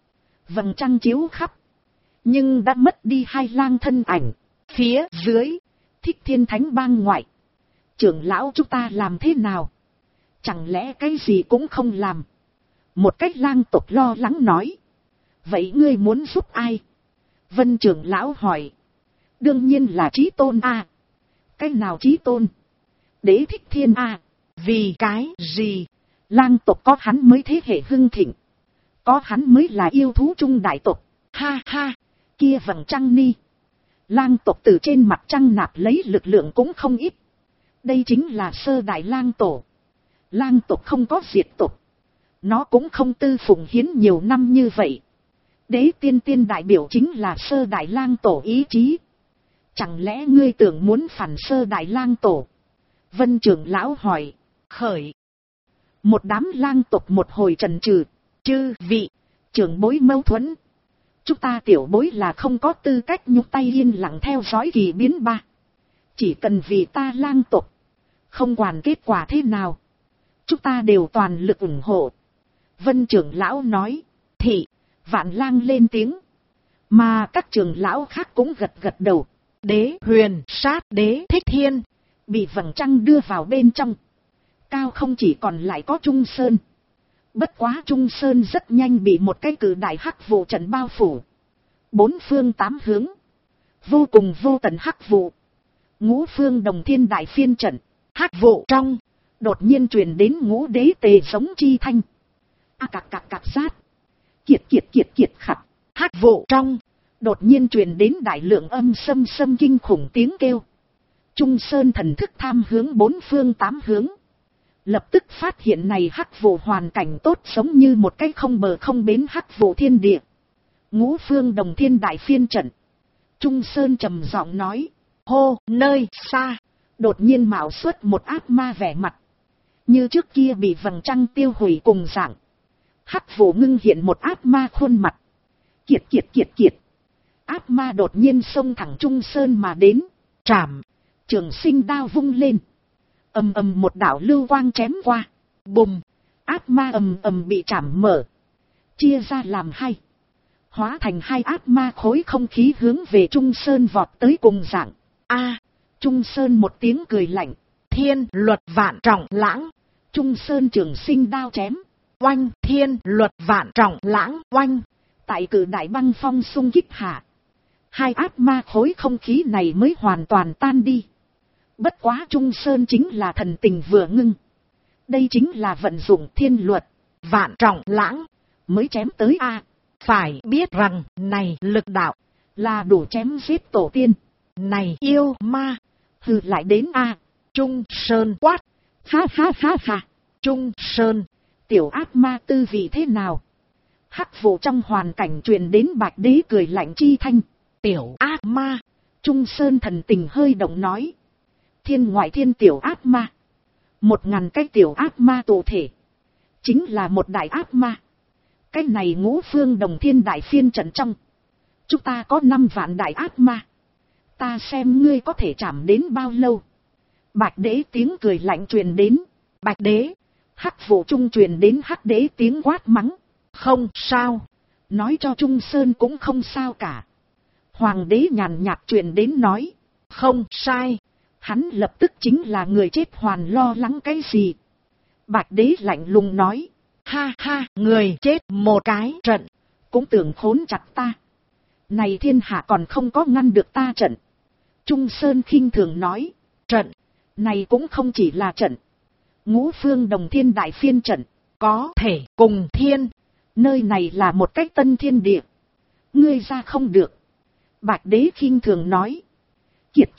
Vầng trăng chiếu khắp, nhưng đã mất đi hai lang thân ảnh. Phía dưới, Thích Thiên Thánh bang ngoại, trưởng lão chúng ta làm thế nào? Chẳng lẽ cái gì cũng không làm? Một cách lang tộc lo lắng nói. Vậy ngươi muốn giúp ai? Vân trưởng lão hỏi. Đương nhiên là Chí Tôn a. Cái nào Chí Tôn? Đế Thích Thiên a. Vì cái gì? Lang tộc có hắn mới thế hệ hưng thịnh, có hắn mới là yêu thú trung đại tộc. Ha ha, kia vầng trăng ni. Lang tộc từ trên mặt trăng nạp lấy lực lượng cũng không ít. Đây chính là sơ đại lang tổ. Lang tộc không có diệt tộc, nó cũng không tư phụng hiến nhiều năm như vậy. Đế tiên tiên đại biểu chính là sơ đại lang tổ ý chí. Chẳng lẽ ngươi tưởng muốn phản sơ đại lang tổ? Vân trưởng lão hỏi. Khởi. Một đám lang tộc một hồi trần trừ. Chư vị, trưởng bối mâu thuẫn. Chúng ta tiểu bối là không có tư cách nhúc tay yên lặng theo dõi kỳ biến ba. Chỉ cần vì ta lang tộc, không quản kết quả thế nào, chúng ta đều toàn lực ủng hộ. Vân trưởng lão nói. Thị, Vạn Lang lên tiếng. Mà các trưởng lão khác cũng gật gật đầu. Đế Huyền Sát Đế Thích Thiên bị vầng trăng đưa vào bên trong. Cao không chỉ còn lại có Trung Sơn. Bất quá Trung Sơn rất nhanh bị một cái cử đại hắc vụ trận bao phủ. Bốn phương tám hướng, vô cùng vô tận hắc vụ. Ngũ phương đồng thiên đại phiên trận. Hắc vụ trong, đột nhiên truyền đến ngũ đế tề giống chi thanh. Cạc sát. Kiệt khặt. Hắc vụ trong, đột nhiên truyền đến đại lượng âm xâm xâm kinh khủng tiếng kêu. Trung Sơn thần thức tham hướng bốn phương tám hướng. Lập tức phát hiện này hắc vụ hoàn cảnh tốt giống như một cái không bờ không bến hắc vụ thiên địa. Ngũ phương đồng thiên đại phiên trận. Trung Sơn trầm giọng nói. Hô, nơi xa, đột nhiên mạo xuất một ác ma vẻ mặt. Như trước kia bị vầng trăng tiêu hủy cùng dạng. Hắc vụ ngưng hiện một ác ma khuôn mặt. Kiệt. Ác ma đột nhiên xông thẳng Trung Sơn mà đến. Trảm, trường sinh đao vung lên. Ầm một đạo lưu quang chém qua. Bùm, ác ma ầm bị chảm mở. Chia ra làm hai. Hóa thành hai ác ma khối không khí hướng về Trung Sơn vọt tới cùng dạng. Trung Sơn một tiếng cười lạnh. Thiên luật vạn trọng lãng. Trung Sơn trường sinh đao chém. Oanh, thiên luật vạn trọng lãng. Oanh. Tại cử đại băng phong xung kích hạ, hai ác ma khối không khí này mới hoàn toàn tan đi. Bất quá Trung Sơn chính là thần tình vừa ngưng. Đây chính là vận dụng thiên luật vạn trọng lãng mới chém tới Phải biết rằng này lực đạo là đủ chém giết tổ tiên. Này yêu ma hừ lại đến Trung Sơn quát. Ha. Trung Sơn, tiểu ác ma tư vị thế nào? Hắc vụ trong hoàn cảnh truyền đến Bạch Đế cười lạnh chi thanh. Tiểu ác ma. Trung Sơn thần tình hơi động nói. Thiên ngoại thiên tiểu ác ma. 1000 cái tiểu ác ma tụ thể, chính là một đại ác ma. Cái này ngũ phương đồng thiên đại phiên trận trong, chúng ta có 5 vạn đại ác ma. Ta xem ngươi có thể chạm đến bao lâu. Bạch Đế tiếng cười lạnh truyền đến. Bạch Đế. Hắc vụ trung truyền đến Hắc Đế tiếng quát mắng. Không sao. Nói cho Trung Sơn cũng không sao cả. Hoàng đế nhàn nhạt truyền đến nói. Không sai. Hắn lập tức chính là người chết hoàn lo lắng cái gì. Bạch Đế lạnh lùng nói. Ha, người chết một cái trận, cũng tưởng khốn chặt ta. Này thiên hạ còn không có ngăn được ta trận. Trung Sơn khinh thường nói. Trận, này cũng không chỉ là trận. Ngũ phương đồng thiên đại phiên trận, có thể cùng thiên. Nơi này là một cách tân thiên địa. Ngươi ra không được. Bạch Đế khinh thường nói. Kiệt.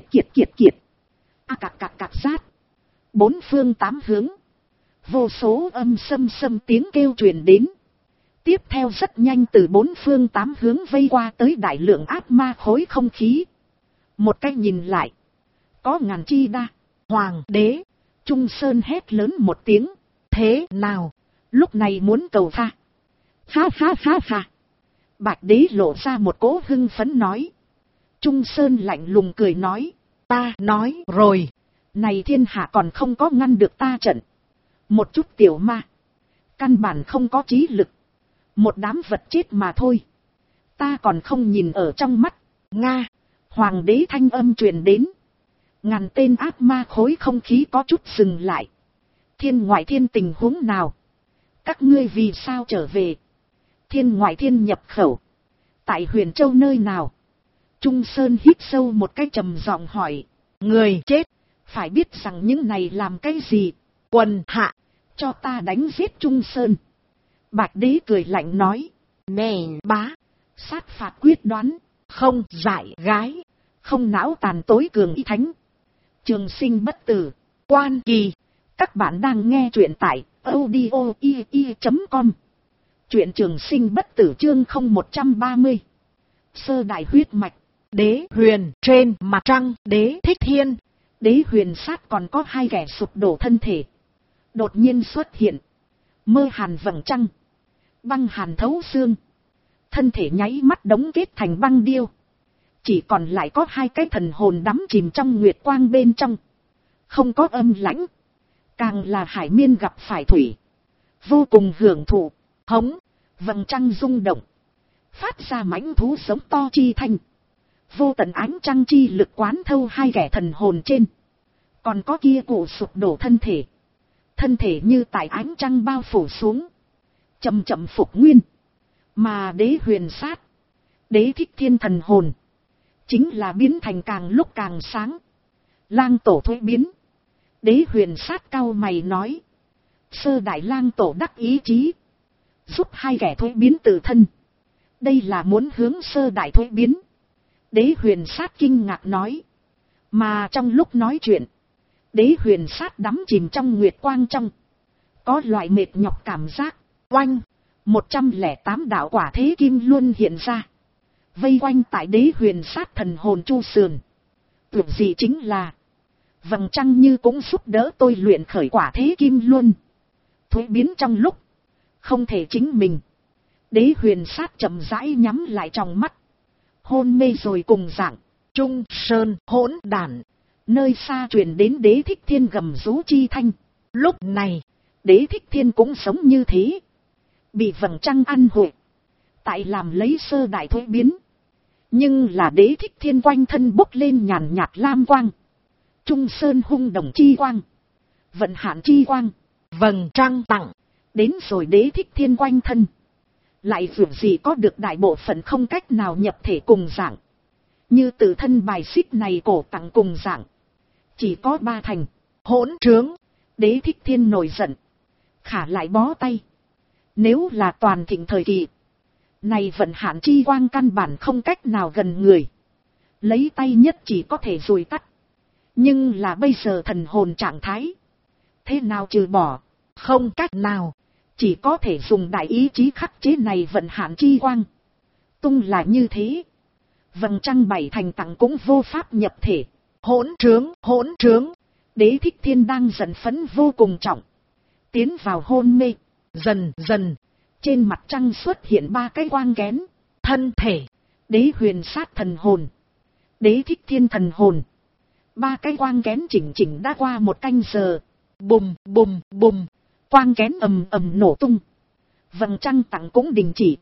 Cạc sát. Bốn phương tám hướng, vô số âm xâm tiếng kêu truyền đến. Tiếp theo rất nhanh từ bốn phương tám hướng vây qua tới đại lượng ác ma khối không khí. Một cách nhìn lại, có ngàn chi đa. Hoàng đế. Trung Sơn hét lớn một tiếng. Thế nào? Lúc này muốn cầu tha. Ha. Bạch Đế lộ ra một cỗ hưng phấn nói. Trung Sơn lạnh lùng cười nói. Ta nói rồi. Này thiên hạ còn không có ngăn được ta trận. Một chút tiểu ma, căn bản không có trí lực. Một đám vật chết mà thôi. Ta còn không nhìn ở trong mắt. Nga. Hoàng đế thanh âm truyền đến. Ngàn tên ác ma khối không khí có chút dừng lại. Thiên ngoại thiên tình huống nào? Các ngươi vì sao trở về? Thiên ngoại thiên nhập khẩu. Tại Huyền Châu nơi nào? Trung Sơn hít sâu một cái trầm giọng hỏi. Người chết. Phải biết rằng những này làm cái gì? Quần hạ. Cho ta đánh giết Trung Sơn. Bạch đế cười lạnh nói. Mẹ bá. Sát phạt quyết đoán. Không dại gái. Không não tàn tối cường y thánh. Trường sinh bất tử. Quan kỳ. Các bạn đang nghe truyện tại audio.com. Truyện trường sinh bất tử chương 0130. Sơ đại huyết mạch. Đế huyền trên mặt trăng. Đế thích thiên. Đế huyền sát còn có hai kẻ sụp đổ thân thể. Đột nhiên xuất hiện. Mơ hàn vầng trăng. Băng hàn thấu xương. Thân thể nháy mắt đóng kết thành băng điêu. Chỉ còn lại có hai cái thần hồn đắm chìm trong nguyệt quang bên trong. Không có âm lãnh. Càng là hải miên gặp phải thủy. Vô cùng hưởng thụ. Hống. Vầng trăng rung động. Phát ra mãnh thú sống to chi thanh. Vô tận ánh trăng chi lực quán thâu hai kẻ thần hồn trên. Còn có kia cụ sụp đổ thân thể. Thân thể như tại ánh trăng bao phủ xuống. Chậm chậm phục nguyên. Mà đế huyền sát. Đế thích thiên thần hồn. Chính là biến thành càng lúc càng sáng. Lang tổ thuế biến. Đế huyền sát cau mày nói. Sơ đại lang tổ đắc ý chí. Giúp hai kẻ thuế biến tự thân. Đây là muốn hướng sơ đại thuế biến. Đế huyền sát kinh ngạc nói. Mà trong lúc nói chuyện. Đế huyền sát đắm chìm trong nguyệt quang trong. Có loại mệt nhọc cảm giác. Oanh. 108 đạo quả thế kim luôn hiện ra. Vây quanh tại đế huyền sát thần hồn chu sườn. Tưởng gì chính là. Vầng trăng như cũng giúp đỡ tôi luyện khởi quả thế kim luôn. Thuế biến trong lúc. Không thể chính mình. Đế huyền sát chậm rãi nhắm lại trong mắt. Hôn mê rồi cùng dạng. Trung Sơn hỗn đản. Nơi xa truyền đến đế thích thiên gầm rú chi thanh. Lúc này. Đế thích thiên cũng sống như thế. Bị vầng trăng ăn hội. Tại làm lấy sơ đại thuế biến. Nhưng là đế thích thiên quanh thân bốc lên nhàn nhạt lam quang. Trung Sơn hung đồng chi quang. Vận hạn chi quang. Vầng trăng tặng. Đến rồi đế thích thiên quanh thân. Lại dù gì có được đại bộ phận không cách nào nhập thể cùng dạng. Như tự thân bài xích này cổ tặng cùng dạng. Chỉ có 3 thành. Hỗn trướng. Đế thích thiên nổi giận. Khả lại bó tay. Nếu là toàn thịnh thời kỳ. Này vận hạn chi quang căn bản không cách nào gần người. Lấy tay nhất chỉ có thể rùi tắt. Nhưng là bây giờ thần hồn trạng thái. Thế nào trừ bỏ. Không cách nào. Chỉ có thể dùng đại ý chí khắc chế này vận hạn chi quang. Tung là như thế. Vầng trăng 7 thành tặng cũng vô pháp nhập thể. Hỗn trướng, hỗn trướng. Đế thích thiên đang giận phấn vô cùng trọng. Tiến vào hôn mê. Dần dần. Trên mặt trăng xuất hiện 3 cái quang kén. Thân thể. Đế huyền sát thần hồn. Đế thích thiên thần hồn. 3 cái quang kén chỉnh chỉnh đã qua 1 canh giờ. Bùm bùm bùm. Quang kén ầm ầm nổ tung. Vầng trăng tặng cũng đình chỉ.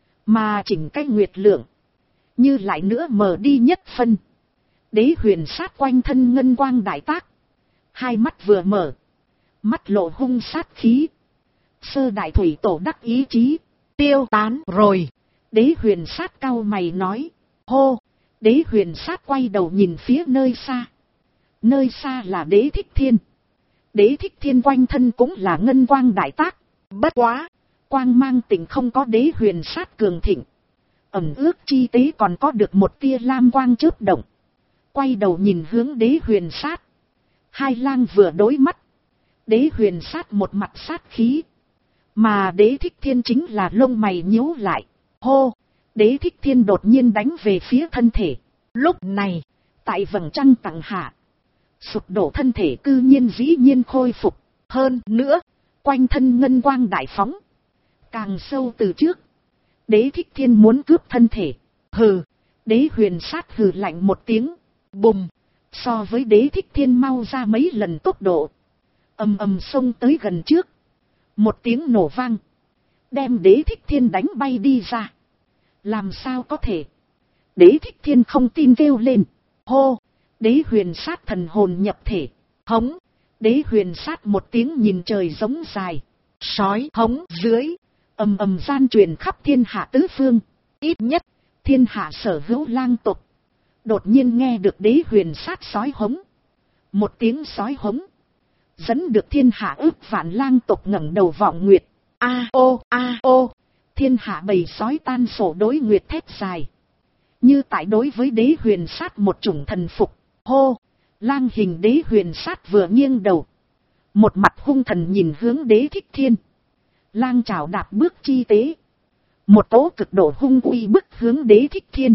Mà chỉnh cái nguyệt lượng. Như lại nữa mờ đi nhất phân. Đế huyền sát quanh thân ngân quang đại tác. Hai mắt vừa mở. Mắt lộ hung sát khí. Sơ đại thủy tổ đắc ý chí. Tiêu tán rồi. Đế huyền sát cau mày nói. Hô. Đế huyền sát quay đầu nhìn phía nơi xa. Nơi xa là đế thích thiên. Đế thích thiên quanh thân cũng là ngân quang đại tác. Bất quá. Quang mang tỉnh không có đế huyền sát cường thịnh. Ẩm ước chi tế còn có được một tia lam quang chớp động. Quay đầu nhìn hướng đế huyền sát. Hai lang vừa đối mắt. Đế huyền sát một mặt sát khí. Mà đế thích thiên chính là lông mày nhíu lại. Hô. Đế thích thiên đột nhiên đánh về phía thân thể. Lúc này. Tại vầng trăng tặng hạ. Sụp đổ thân thể cư nhiên dĩ nhiên khôi phục. Hơn nữa. Quanh thân ngân quang đại phóng. Càng sâu từ trước. Đế thích thiên muốn cướp thân thể. Hừ. Đế huyền sát hừ lạnh một tiếng. Bùm. So với đế thích thiên mau ra mấy lần tốc độ. Ầm ầm xông tới gần trước. Một tiếng nổ vang. đem Đế Thích Thiên đánh bay đi ra. Làm sao có thể? Đế Thích Thiên không tin kêu lên. Hô! Đế huyền sát thần hồn nhập thể. Hống! Đế huyền sát một tiếng nhìn trời giống dài. Sói hống dưới. Ầm ầm gian truyền khắp thiên hạ tứ phương. Ít nhất, thiên hạ sở hữu lang tộc. Đột nhiên nghe được đế huyền sát sói hống. Một tiếng sói hống. Dẫn được thiên hạ ước vạn lang tộc ngẩng đầu vọng nguyệt. A ô. Thiên hạ bầy sói tan sổ đối nguyệt thét dài. Như tại đối với đế huyền sát một chủng thần phục. Hô! Lang hình đế huyền sát vừa nghiêng đầu. Một mặt hung thần nhìn hướng Đế Thích Thiên. Lang trảo đạp bước chi tế. Một cỗ cực độ hung uy bức hướng Đế Thích Thiên.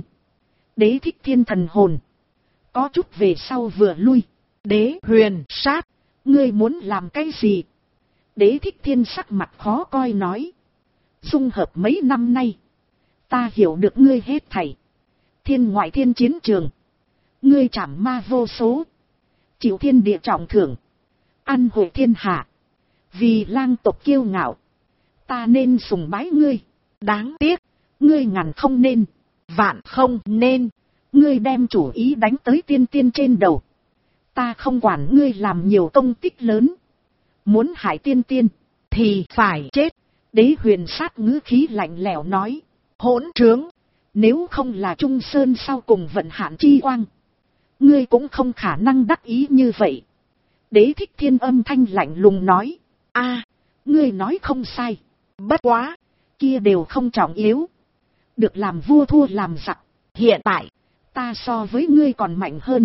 Đế Thích Thiên thần hồn. Có chút về sau vừa lui. Đế huyền sát. Ngươi muốn làm cái gì? Đế Thích Thiên sắc mặt khó coi nói. Dung hợp mấy năm nay. Ta hiểu được ngươi hết thảy. Thiên ngoại thiên chiến trường. Ngươi trảm ma vô số. Chịu thiên địa trọng thưởng. Ăn hội thiên hạ. Vì lang tộc kiêu ngạo. Ta nên sùng bái ngươi. Đáng tiếc. Ngươi ngàn không nên. Vạn không nên. Ngươi đem chủ ý đánh tới tiên tiên trên đầu. Ta không quản ngươi làm nhiều công tích lớn. Muốn hại tiên tiên. Thì phải chết. Đế huyền sát ngữ khí lạnh lẽo nói. Hỗn trướng. Nếu không là Trung Sơn sau cùng vận hạn chi quang. Ngươi cũng không khả năng đắc ý như vậy. Đế Thích Thiên âm thanh lạnh lùng nói. A, ngươi nói không sai. Bất quá, kia đều không trọng yếu. Được làm vua thua làm giặc. Hiện tại, ta so với ngươi còn mạnh hơn.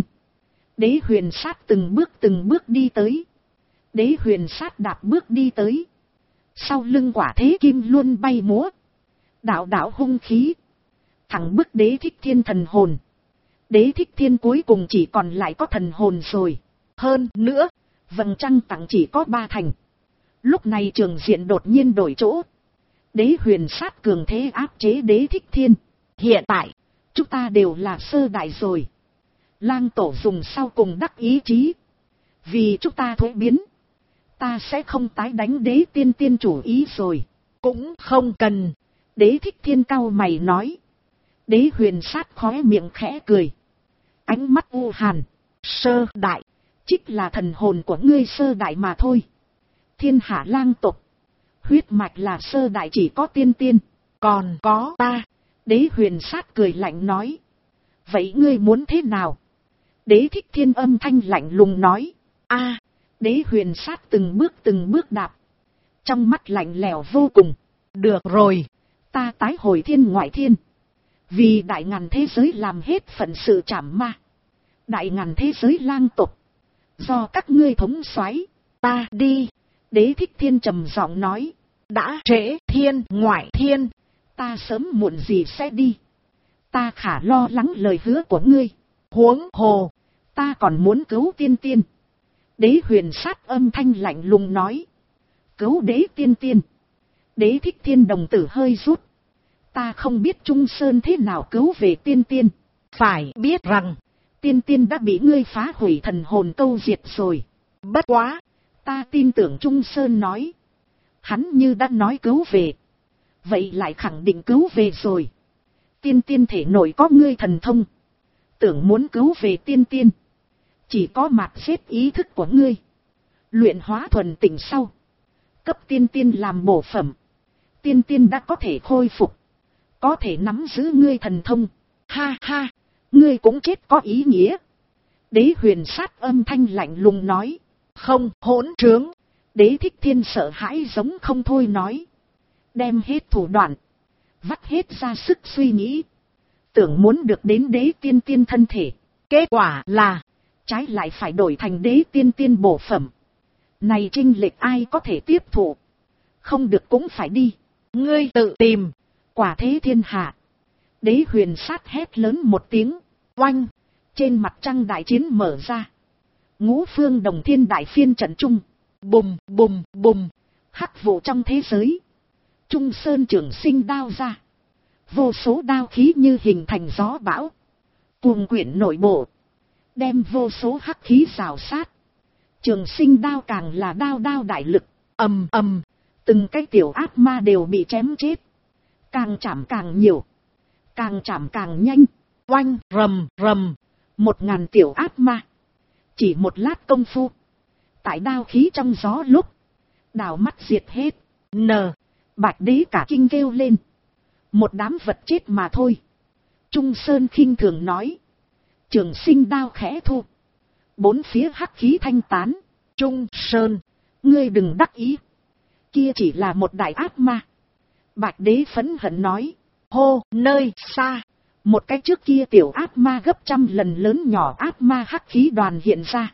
Đế huyền sát từng bước đi tới. Đế huyền sát đạp bước đi tới. Sau lưng quả thế kim luôn bay múa. Đạo đạo hung khí. Thẳng bức Đế Thích Thiên thần hồn. Đế Thích Thiên cuối cùng chỉ còn lại có thần hồn rồi. Hơn nữa, vầng trăng tặng chỉ có 3 thành. Lúc này trường diện đột nhiên đổi chỗ. Đế huyền sát cường thế áp chế Đế Thích Thiên. Hiện tại, chúng ta đều là sơ đại rồi. Lang tổ dùng sau cùng đắc ý chí. Vì chúng ta thuế biến. Ta sẽ không tái đánh Đế tiên tiên chủ ý rồi. Cũng không cần. Đế Thích Thiên cau mày nói. Đế huyền sát khóe miệng khẽ cười. Ánh mắt u hàn. Sơ đại. Chính là thần hồn của ngươi sơ đại mà thôi. Thiên hạ lang tộc. Huyết mạch là sơ đại chỉ có tiên tiên. Còn có ta. Đế huyền sát cười lạnh nói. Vậy ngươi muốn thế nào? Đế Thích Thiên âm thanh lạnh lùng nói. A. Đế huyền sát từng bước đạp. Trong mắt lạnh lẽo vô cùng. Được rồi. Ta tái hồi thiên ngoại thiên. Vì đại ngàn thế giới làm hết phận sự trảm ma. Đại ngàn thế giới lang tộc. Do các ngươi thống soái, ta đi. Đế Thích Thiên trầm giọng nói. Đã trễ thiên ngoại thiên. Ta sớm muộn gì sẽ đi. Ta khả lo lắng lời hứa của ngươi. Huống hồ. Ta còn muốn cứu tiên tiên. Đế huyền sát âm thanh lạnh lùng nói. Cứu đế tiên tiên. Đế Thích Thiên đồng tử hơi rút. Ta không biết Trung Sơn thế nào cứu về tiên tiên. Phải biết rằng. Tiên tiên đã bị ngươi phá hủy thần hồn câu diệt rồi. Bất quá. Ta tin tưởng Trung Sơn nói. Hắn như đã nói cứu về. Vậy lại khẳng định cứu về rồi. Tiên tiên thể nội có ngươi thần thông. Tưởng muốn cứu về tiên tiên. Chỉ có mạt xếp ý thức của ngươi. Luyện hóa thuần tỉnh sau. Cấp tiên tiên làm bổ phẩm. Tiên tiên đã có thể khôi phục. Có thể nắm giữ ngươi thần thông. Ha ha. Ngươi cũng chết có ý nghĩa. Đế huyền sát âm thanh lạnh lùng nói. Không hỗn trướng. Đế Thích Thiên sợ hãi giống không thôi nói. Đem hết thủ đoạn. Vắt hết ra sức suy nghĩ. Tưởng muốn được đến đế tiên tiên thân thể. Kết quả là. Trái lại phải đổi thành đế tiên tiên bổ phẩm. Này chênh lệch ai có thể tiếp thụ. Không được cũng phải đi. Ngươi tự tìm. Quả thế thiên hạ. Đế huyền sát hét lớn một tiếng. Oanh. Trên mặt trăng đại chiến mở ra. Ngũ phương đồng thiên đại phiên trận chung. Bùm bùm bùm. Hắc vụ trong thế giới. Trung Sơn Trường Sinh đao ra. Vô số đao khí như hình thành gió bão. Cuồng quyển nội bộ. Đem vô số hắc khí rào sát. Trường Sinh đao càng là đao đao đại lực. Ầm ầm. Từng cái tiểu ác ma đều bị chém chết. Càng chạm càng nhiều. Càng chạm càng nhanh. Oanh, rầm, rầm. 1000 tiểu ác ma. Chỉ một lát công phu. Tại đao khí trong gió lúc. Đào mắt diệt hết. Bạch đế cả kinh kêu lên. Một đám vật chết mà thôi. Trung Sơn khinh thường nói. Trường sinh đao khẽ thu. Bốn phía hắc khí thanh tán. Trung Sơn, ngươi đừng đắc ý. Kia chỉ là một đại ác ma. Bạch đế phẫn hận nói. hô, nơi xa. Một cái trước kia tiểu ác ma gấp 100 lần lớn nhỏ ác ma hắc khí đoàn hiện ra.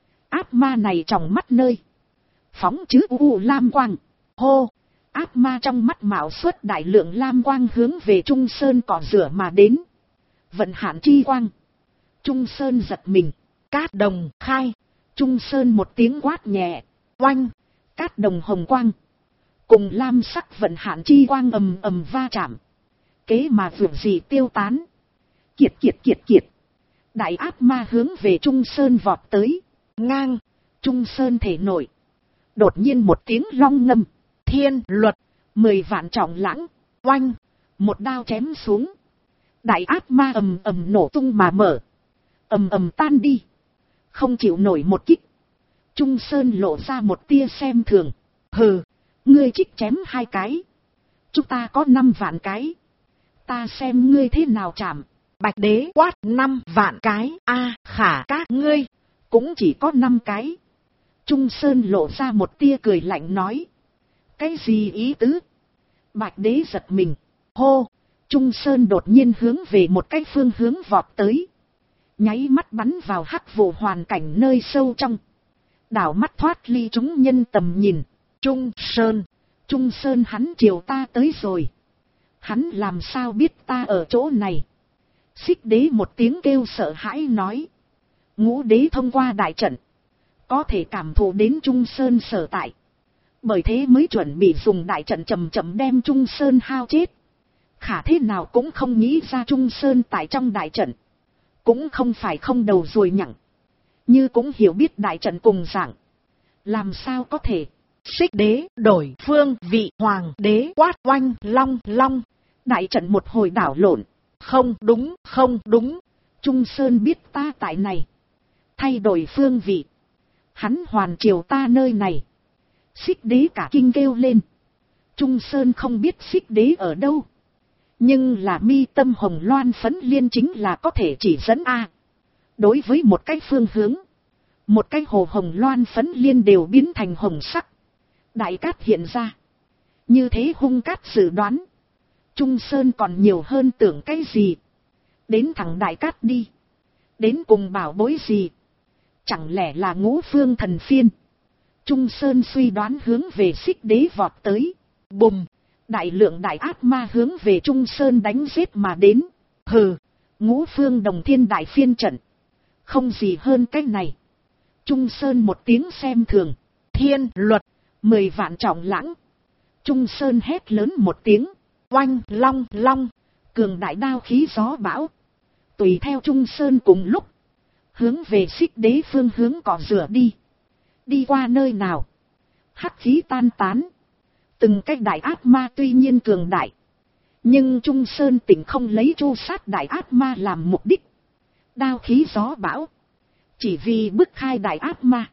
Ác ma này trong mắt nơi. Phóng chứ u lam quang. Hô, ác ma trong mắt mạo xuất đại lượng lam quang hướng về Trung Sơn cọ rửa mà đến. Vận hạn chi quang. Trung Sơn giật mình. cát đồng khai. Trung Sơn một tiếng quát nhẹ. Oanh, Cát đồng hồng quang. Cùng lam sắc vận hạn chi quang ầm ầm va chạm. Kế mà vượt gì tiêu tán. Kiệt kiệt kiệt kiệt. Đại ác ma hướng về Trung Sơn vọt tới. ngang. Trung Sơn thể nổi. Đột nhiên một tiếng long ngâm. Thiên luật. 10 vạn trọng lãng. Oanh, Một đao chém xuống. Đại ác ma ầm ầm nổ tung mà mở. Ầm ầm tan đi. Không chịu nổi một kích. Trung Sơn lộ ra một tia xem thường. hừ, Ngươi trích chém 2 cái. Chúng ta có 5 vạn cái. Ta xem ngươi thế nào chạm. Bạch đế quát 5 vạn cái. Khả các ngươi. Cũng chỉ có 5 cái. Trung Sơn lộ ra một tia cười lạnh nói. Cái gì ý tứ? Bạch đế giật mình. Hô. Trung Sơn đột nhiên hướng về một cái phương hướng vọt tới. Nháy mắt bắn vào hắc vụ hoàn cảnh nơi sâu trong. Đảo mắt thoát ly chúng nhân tầm nhìn. Trung Sơn. Trung Sơn hắn chiều ta tới rồi. Hắn làm sao biết ta ở chỗ này? Xích đế một tiếng kêu sợ hãi nói. Ngũ đế thông qua đại trận. Có thể cảm thụ đến Trung Sơn sở tại. Bởi thế mới chuẩn bị dùng đại trận chậm chậm đem Trung Sơn hao chết. Khả thế nào cũng không nghĩ ra Trung Sơn tại trong đại trận. Cũng không phải không đầu ruồi nhặng. Như cũng hiểu biết đại trận cùng dạng. Làm sao có thể? Xích đế đổi phương vị. Hoàng đế quát oanh long long. Đại trận một hồi đảo lộn. Không đúng, không đúng. Trung Sơn biết ta tại này. Thay đổi phương vị. Hắn hoàn triều ta nơi này. Xích đế cả kinh kêu lên. Trung Sơn không biết xích đế ở đâu. Nhưng là mi tâm hồng loan phấn liên chính là có thể chỉ dẫn A. Đối với một cái phương hướng. Một cái hồ hồng loan phấn liên đều biến thành hồng sắc. Đại cát hiện ra. Như thế hung cát dự đoán. Trung Sơn còn nhiều hơn tưởng cái gì. Đến thẳng đại cát đi. Đến cùng bảo bối gì. Chẳng lẽ là Ngũ Phương Thần Phiên. Trung Sơn suy đoán hướng về xích đế vọt tới. Bùm. Đại lượng đại ác ma hướng về Trung Sơn đánh giết mà đến. Hừ. Ngũ Phương Đồng Thiên Đại Phiên trận. Không gì hơn cái này. Trung Sơn một tiếng xem thường. Thiên luật. 10 vạn trọng lãng. Trung Sơn hét lớn một tiếng. Oanh long long. Cường đại đao khí gió bão. Tùy theo Trung Sơn cùng lúc. Hướng về xích đế phương hướng cỏ rửa đi. Đi qua nơi nào. Hắc khí tan tán. Từng cái đại ác ma tuy nhiên cường đại. Nhưng Trung Sơn tỉnh không lấy tru sát đại ác ma làm mục đích. Đao khí gió bão. Chỉ vì bức khai đại ác ma.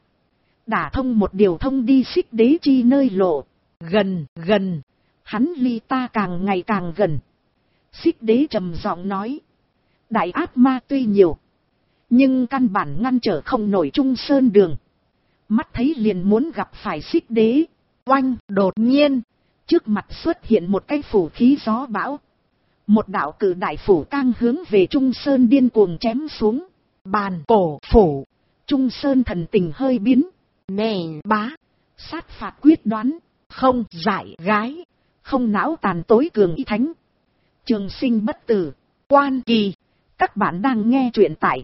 Đả thông một điều thông đi xích đế chi nơi lộ. Gần, gần. Hắn ly ta càng ngày càng gần. Xích đế trầm giọng nói. Đại ác ma tuy nhiều. Nhưng căn bản ngăn trở không nổi Trung Sơn đường. Mắt thấy liền muốn gặp phải xích đế. Oanh, đột nhiên. Trước mặt xuất hiện một cái phủ khí gió bão. Một đạo cử đại phủ cang hướng về Trung Sơn điên cuồng chém xuống. Bàn cổ phủ. Trung Sơn thần tình hơi biến. Mẹ bá. Sát phạt quyết đoán. Không giải gái. Không não tàn tối cường y thánh. Trường sinh bất tử. Quan kỳ. Các bạn đang nghe truyện tại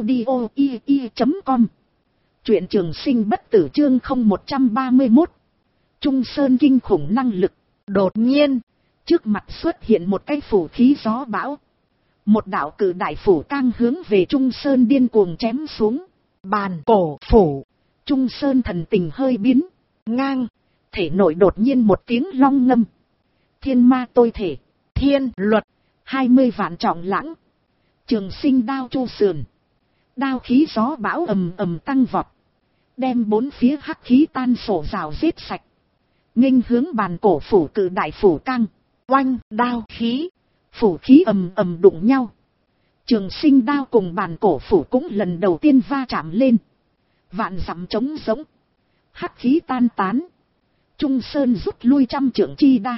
audio.com. Truyện Trường Sinh bất tử chương 0131. Trung Sơn kinh khủng năng lực. Đột nhiên. Trước mặt xuất hiện một cái phủ khí gió bão. Một đạo cử đại phủ cang hướng về Trung Sơn điên cuồng chém xuống. Bàn cổ phủ. Trung Sơn thần tình hơi biến. Ngang. thể nội đột nhiên một tiếng long ngâm. Thiên ma tôi thể, thiên luật, 20 vạn trọng lãng. Trường sinh đao chu sườn. Đao khí gió bão ầm ầm tăng vọt. Đem bốn phía hắc khí tan sổ rào giết sạch. Nghênh hướng bàn cổ phủ cự đại phủ cang. Oanh, đao khí. Phủ khí ầm ầm đụng nhau. Trường sinh đao cùng bàn cổ phủ cũng lần đầu tiên va chạm lên. Vạn dặm trống giống. Hắc khí tan tán. Trung Sơn rút lui 100 trượng chi đa.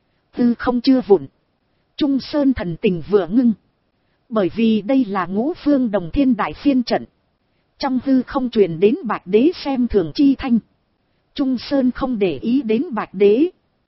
Tư không chưa vụn. Trung Sơn thần tình vừa ngưng. Bởi vì đây là Ngũ Phương Đồng Thiên đại phiên trận. Trong hư không truyền đến Bạch Đế xem thường chi thanh. Trung Sơn không để ý đến Bạch Đế.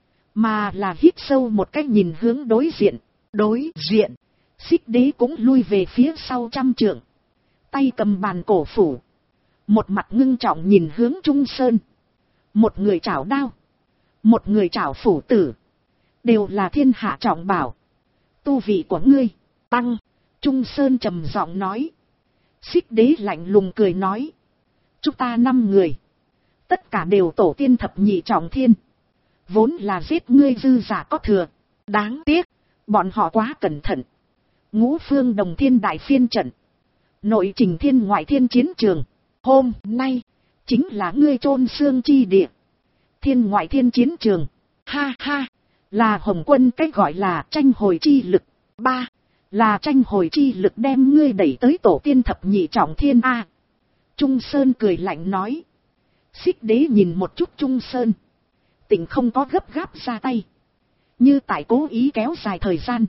Mà là hít sâu một cách nhìn hướng đối diện. Đối diện. Xích Đế cũng lui về phía sau 100 trượng. Tay cầm bàn cổ phủ. Một mặt ngưng trọng nhìn hướng Trung Sơn. Một người chảo đao. Một người chảo phủ tử. Đều là thiên hạ trọng bảo. Tu vị của ngươi tăng. Trung Sơn trầm giọng nói. Xích Đế lạnh lùng cười nói. Chúng ta 5 người. Tất cả đều tổ tiên thập nhị trọng thiên. Vốn là giết ngươi dư giả có thừa. Đáng tiếc. Bọn họ quá cẩn thận. Ngũ Phương Đồng Thiên đại phiên trận. Nội trình thiên ngoại thiên chiến trường. Hôm nay. Chính là ngươi chôn xương chi địa. Thiên ngoại thiên chiến trường. Ha ha. Là Hồng Quân cách gọi là tranh hồi chi lực. 3. Là tranh hồi chi lực đem ngươi đẩy tới tổ tiên thập nhị trọng thiên A. Trung Sơn cười lạnh nói. Xích Đế nhìn một chút Trung Sơn. Tỉnh không có gấp gáp ra tay. Như tại cố ý kéo dài thời gian.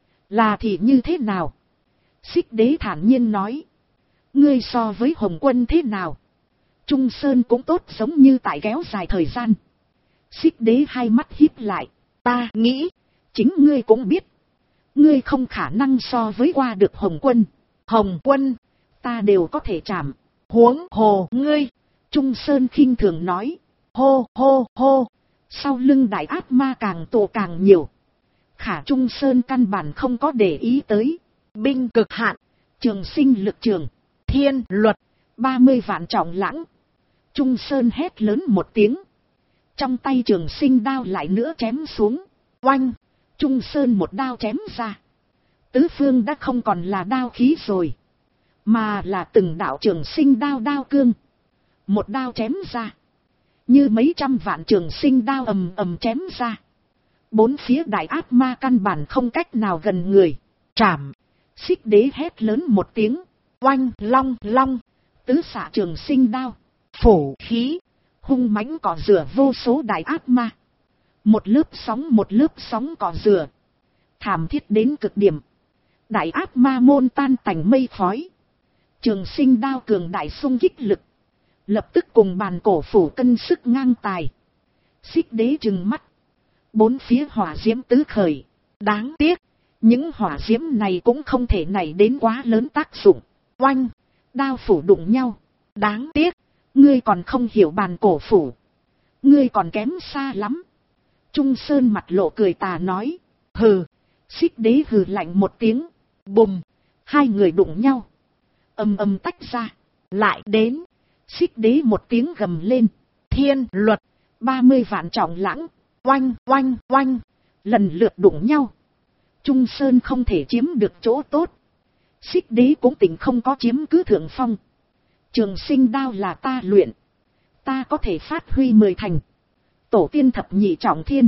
Là thì như thế nào? Xích Đế thản nhiên nói. Ngươi so với Hồng Quân thế nào? Trung Sơn cũng tốt giống như tại kéo dài thời gian. Xích Đế hai mắt híp lại. Ta nghĩ. Chính ngươi cũng biết. Ngươi không khả năng so với qua được Hồng Quân. Hồng Quân. Ta đều có thể chạm. Huống hồ ngươi. Trung Sơn khinh thường nói. Hô hô hô. Sau lưng đại ác ma càng tụ càng nhiều. Khả Trung Sơn căn bản không có để ý tới. Binh cực hạn. Trường sinh lực trường. Thiên luật. 30 vạn trọng lãng. Trung Sơn hét lớn một tiếng. Trong tay trường sinh đao lại nữa chém xuống. Oanh. Trung Sơn một đao chém ra. Tứ phương đã không còn là đao khí rồi. Mà là từng đạo trường sinh đao đao cương. Một đao chém ra. Như mấy trăm vạn trường sinh đao ầm ầm chém ra. Bốn phía đại ác ma căn bản không cách nào gần người. Trảm. Xích Đế hét lớn một tiếng. Oanh long long. Tứ xạ trường sinh đao. Phổ khí. Hung mãnh cỏ rửa vô số đại ác ma. Một lớp sóng cỏ rửa. Thảm thiết đến cực điểm. Đại ác ma môn tan tành mây khói. Trường sinh đao cường đại xung kích lực. Lập tức cùng bàn cổ phủ cân sức ngang tài. Xích Đế trừng mắt. Bốn phía hỏa diễm tứ khởi. Đáng tiếc. Những hỏa diễm này cũng không thể nảy đến quá lớn tác dụng. Oanh. Đao phủ đụng nhau. Đáng tiếc. Ngươi còn không hiểu bàn cổ phủ. Ngươi còn kém xa lắm. Trung Sơn mặt lộ cười tà nói. Hừ. Xích Đế hừ lạnh một tiếng. Bùm. Hai người đụng nhau. Ầm ầm tách ra. Lại đến. Xích Đế một tiếng gầm lên. Thiên luật. 30 vạn trọng lãng. Oanh oanh oanh. Lần lượt đụng nhau. Trung Sơn không thể chiếm được chỗ tốt. Xích Đế cũng tỉnh không có chiếm cứ thượng phong. Trường sinh đao là ta luyện. Ta có thể phát huy 10 thành. Tổ tiên thập nhị trọng thiên.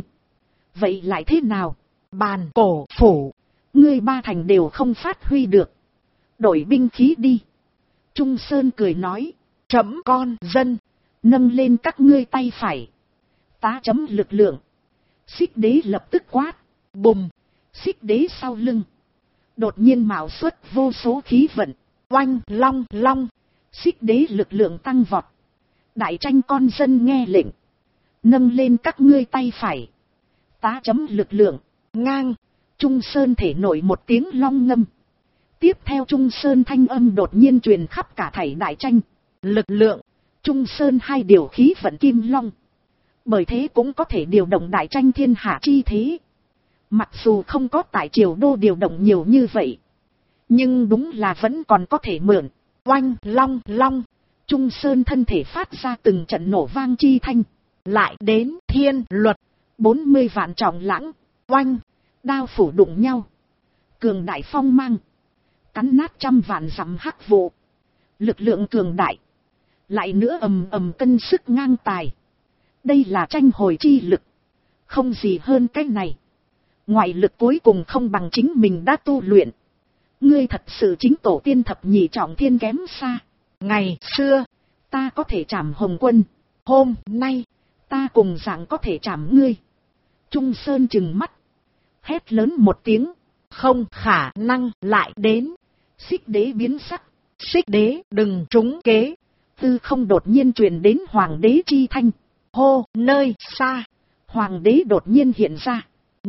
Vậy lại thế nào? Bàn cổ phủ. Ngươi 3 thành đều không phát huy được. Đổi binh khí đi. Trung Sơn cười nói. Chấm con dân. Nâng lên các ngươi tay phải. Tá chấm lực lượng. Xích Đế lập tức quát. Bùm. Xích Đế sau lưng. Đột nhiên mạo xuất vô số khí vận. Oanh long long. Xích Đế lực lượng tăng vọt. Đại tranh con dân nghe lệnh. Nâng lên các ngươi tay phải. Tá chấm lực lượng. Ngang. Trung Sơn thể nổi một tiếng long ngâm. Tiếp theo Trung Sơn thanh âm đột nhiên truyền khắp cả thảy đại tranh. Lực lượng. Trung Sơn hai điều khí vận kim long. Bởi thế cũng có thể điều động đại tranh thiên hạ chi thế. Mặc dù không có tại triều đô điều động nhiều như vậy. Nhưng đúng là vẫn còn có thể mượn. Oanh long long. Trung Sơn thân thể phát ra từng trận nổ vang chi thanh. lại đến thiên luật. 40 vạn trọng lãng. Oanh. Đao phủ đụng nhau. Cường đại phong mang. Cắn nát trăm vạn dặm hắc vụ. Lực lượng cường đại. Lại nữa ầm ầm cân sức ngang tài. Đây là tranh hồi chi lực. Không gì hơn cái này. Ngoại lực cuối cùng không bằng chính mình đã tu luyện. Ngươi thật sự chính tổ tiên thập nhị trọng thiên kém xa. Ngày xưa, ta có thể trảm Hồng Quân. hôm nay, ta cùng dạng có thể trảm ngươi. Trung Sơn trừng mắt. Hét lớn một tiếng. không khả năng lại đến. Xích đế biến sắc. Xích đế đừng trúng kế. Tư không đột nhiên truyền đến hoàng đế chi thanh. Hô, nơi xa. Hoàng đế đột nhiên hiện ra.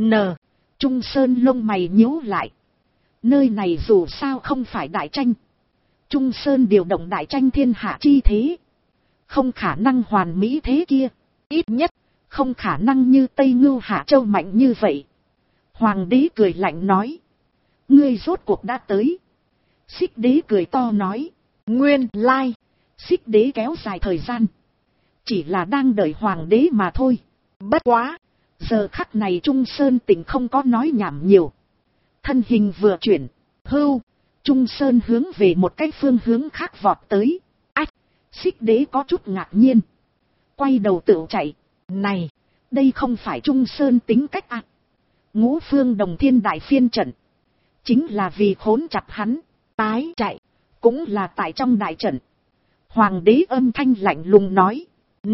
Trung Sơn lông mày nhíu lại. Nơi này dù sao không phải đại tranh. Trung Sơn điều động đại tranh thiên hạ chi thế. Không khả năng hoàn mỹ thế kia. Ít nhất, không khả năng như Tây Ngưu Hạ Châu mạnh như vậy. Hoàng đế cười lạnh nói. Ngươi rốt cuộc đã tới. Xích đế cười to nói. Nguyên lai. Xích đế kéo dài thời gian. Chỉ là đang đợi hoàng đế mà thôi. Bất quá. Giờ khắc này Trung Sơn tỉnh không có nói nhảm nhiều. Thân hình vừa chuyển. Hưu. Trung Sơn hướng về một cái phương hướng khác vọt tới. Ách. Xích đế có chút ngạc nhiên. Quay đầu tự chạy. Này. Đây không phải Trung Sơn tính cách à. Ngũ phương đồng thiên đại phiên trận. Chính là vì khốn chặt hắn. Tái chạy. Cũng là tại trong đại trận. Hoàng đế âm thanh lạnh lùng nói.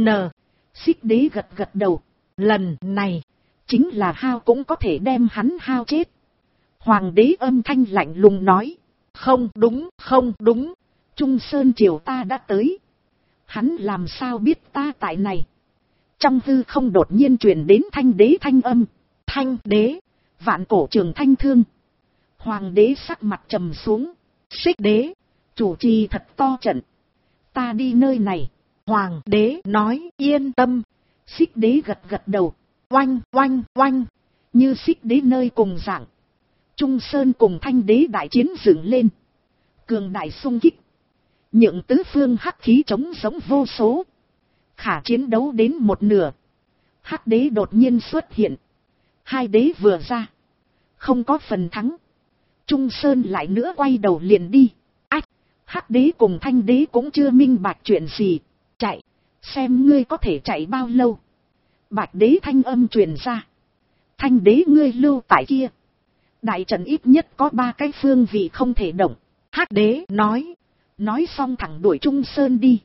Xích đế gật gật đầu. Lần này. Chính là hao cũng có thể đem hắn hao chết. Hoàng đế âm thanh lạnh lùng nói. Không đúng, không đúng. Trung Sơn triều ta đã tới. Hắn làm sao biết ta tại này. Trong hư không đột nhiên truyền đến thanh đế thanh âm. Thanh đế. Vạn cổ trường thanh thương. Hoàng đế sắc mặt trầm xuống. Xích đế. Chủ trì thật to trận. Ta đi nơi này. Hoàng đế nói yên tâm. Xích đế gật gật đầu. Oanh, oanh, oanh. Như xích đế nơi cùng dạng. Trung Sơn cùng thanh đế đại chiến dựng lên. Cường đại xung kích. Nhượng tứ phương hắc khí trống giống vô số. Khả chiến đấu đến một nửa. Hắc đế đột nhiên xuất hiện. Hai đế vừa ra. Không có phần thắng. Trung Sơn lại nữa quay đầu liền đi. Ách. Hắc đế cùng thanh đế cũng chưa minh bạch chuyện gì. Chạy. Xem ngươi có thể chạy bao lâu. Bạch đế thanh âm truyền ra. Thanh đế ngươi lưu tại kia. Đại trận ít nhất có 3 cái phương vị không thể động. Hắc đế nói. Nói xong thẳng đuổi Trung Sơn đi.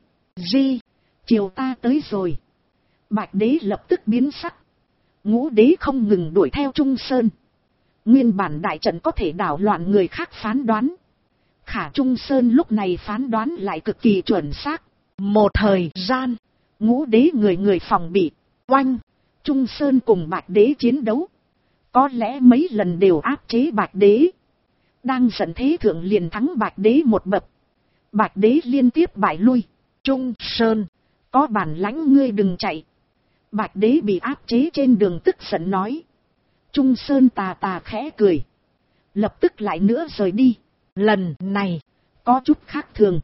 Chiều ta tới rồi. Bạch đế lập tức biến sắc. Ngũ đế không ngừng đuổi theo Trung Sơn. Nguyên bản đại trận có thể đảo loạn người khác phán đoán. Khả Trung Sơn lúc này phán đoán lại cực kỳ chuẩn xác. Một thời gian. Ngũ đế người phòng bị. Oanh. Trung Sơn cùng Bạch đế chiến đấu. Có lẽ mấy lần đều áp chế Bạch đế. Đang giận thế thượng liền thắng Bạch đế một bậc. Bạch đế liên tiếp bại lui. Trung Sơn. Có bản lãnh ngươi đừng chạy. Bạch đế bị áp chế trên đường tức giận nói. Trung Sơn tà tà khẽ cười. Lập tức lại nữa rời đi. Lần này. Có chút khác thường.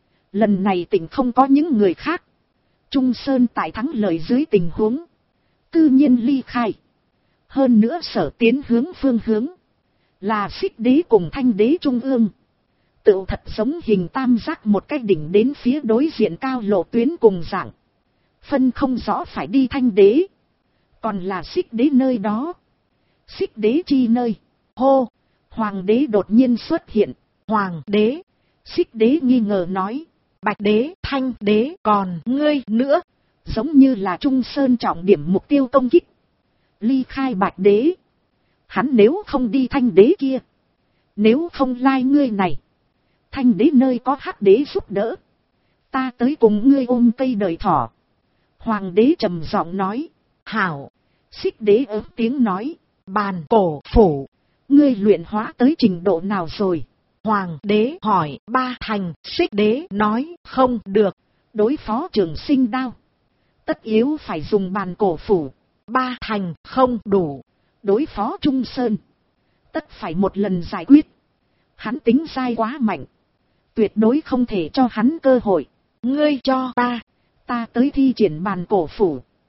Lần này tỉnh không có những người khác. Trung Sơn tại thắng lợi dưới tình huống. Tự nhiên ly khai. Hơn nữa sở tiến hướng phương hướng. Là xích đế cùng thanh đế trung ương. Tựu thật giống hình tam giác một cái đỉnh đến phía đối diện cao lộ tuyến cùng dạng. Phân không rõ phải đi thanh đế. Còn là xích đế nơi đó. Xích đế chi nơi. Hô. Hoàng đế đột nhiên xuất hiện. Hoàng đế. Xích đế nghi ngờ nói. Bạch đế, thanh đế, còn ngươi nữa. Giống như là Trung Sơn trọng điểm mục tiêu công kích. Ly khai Bạch đế. Hắn nếu không đi thanh đế kia. Nếu không lai ngươi này. Thanh đế nơi có hắc đế giúp đỡ. Ta tới cùng ngươi ôm cây đời thỏ. Hoàng đế trầm giọng nói. Hảo. Xích đế ớt tiếng nói. Bàn cổ phủ. Ngươi luyện hóa tới trình độ nào rồi? Hoàng đế hỏi. 3 thành. Xích đế nói không được. Đối phó Trường Sinh đao. Tất yếu phải dùng bàn cổ phủ. 3 thành không đủ. Đối phó Trung Sơn. Tất phải một lần giải quyết. Hắn tính dai quá mạnh. Tuyệt đối không thể cho hắn cơ hội. Ngươi cho ta. Ta tới thi triển bàn cổ phủ.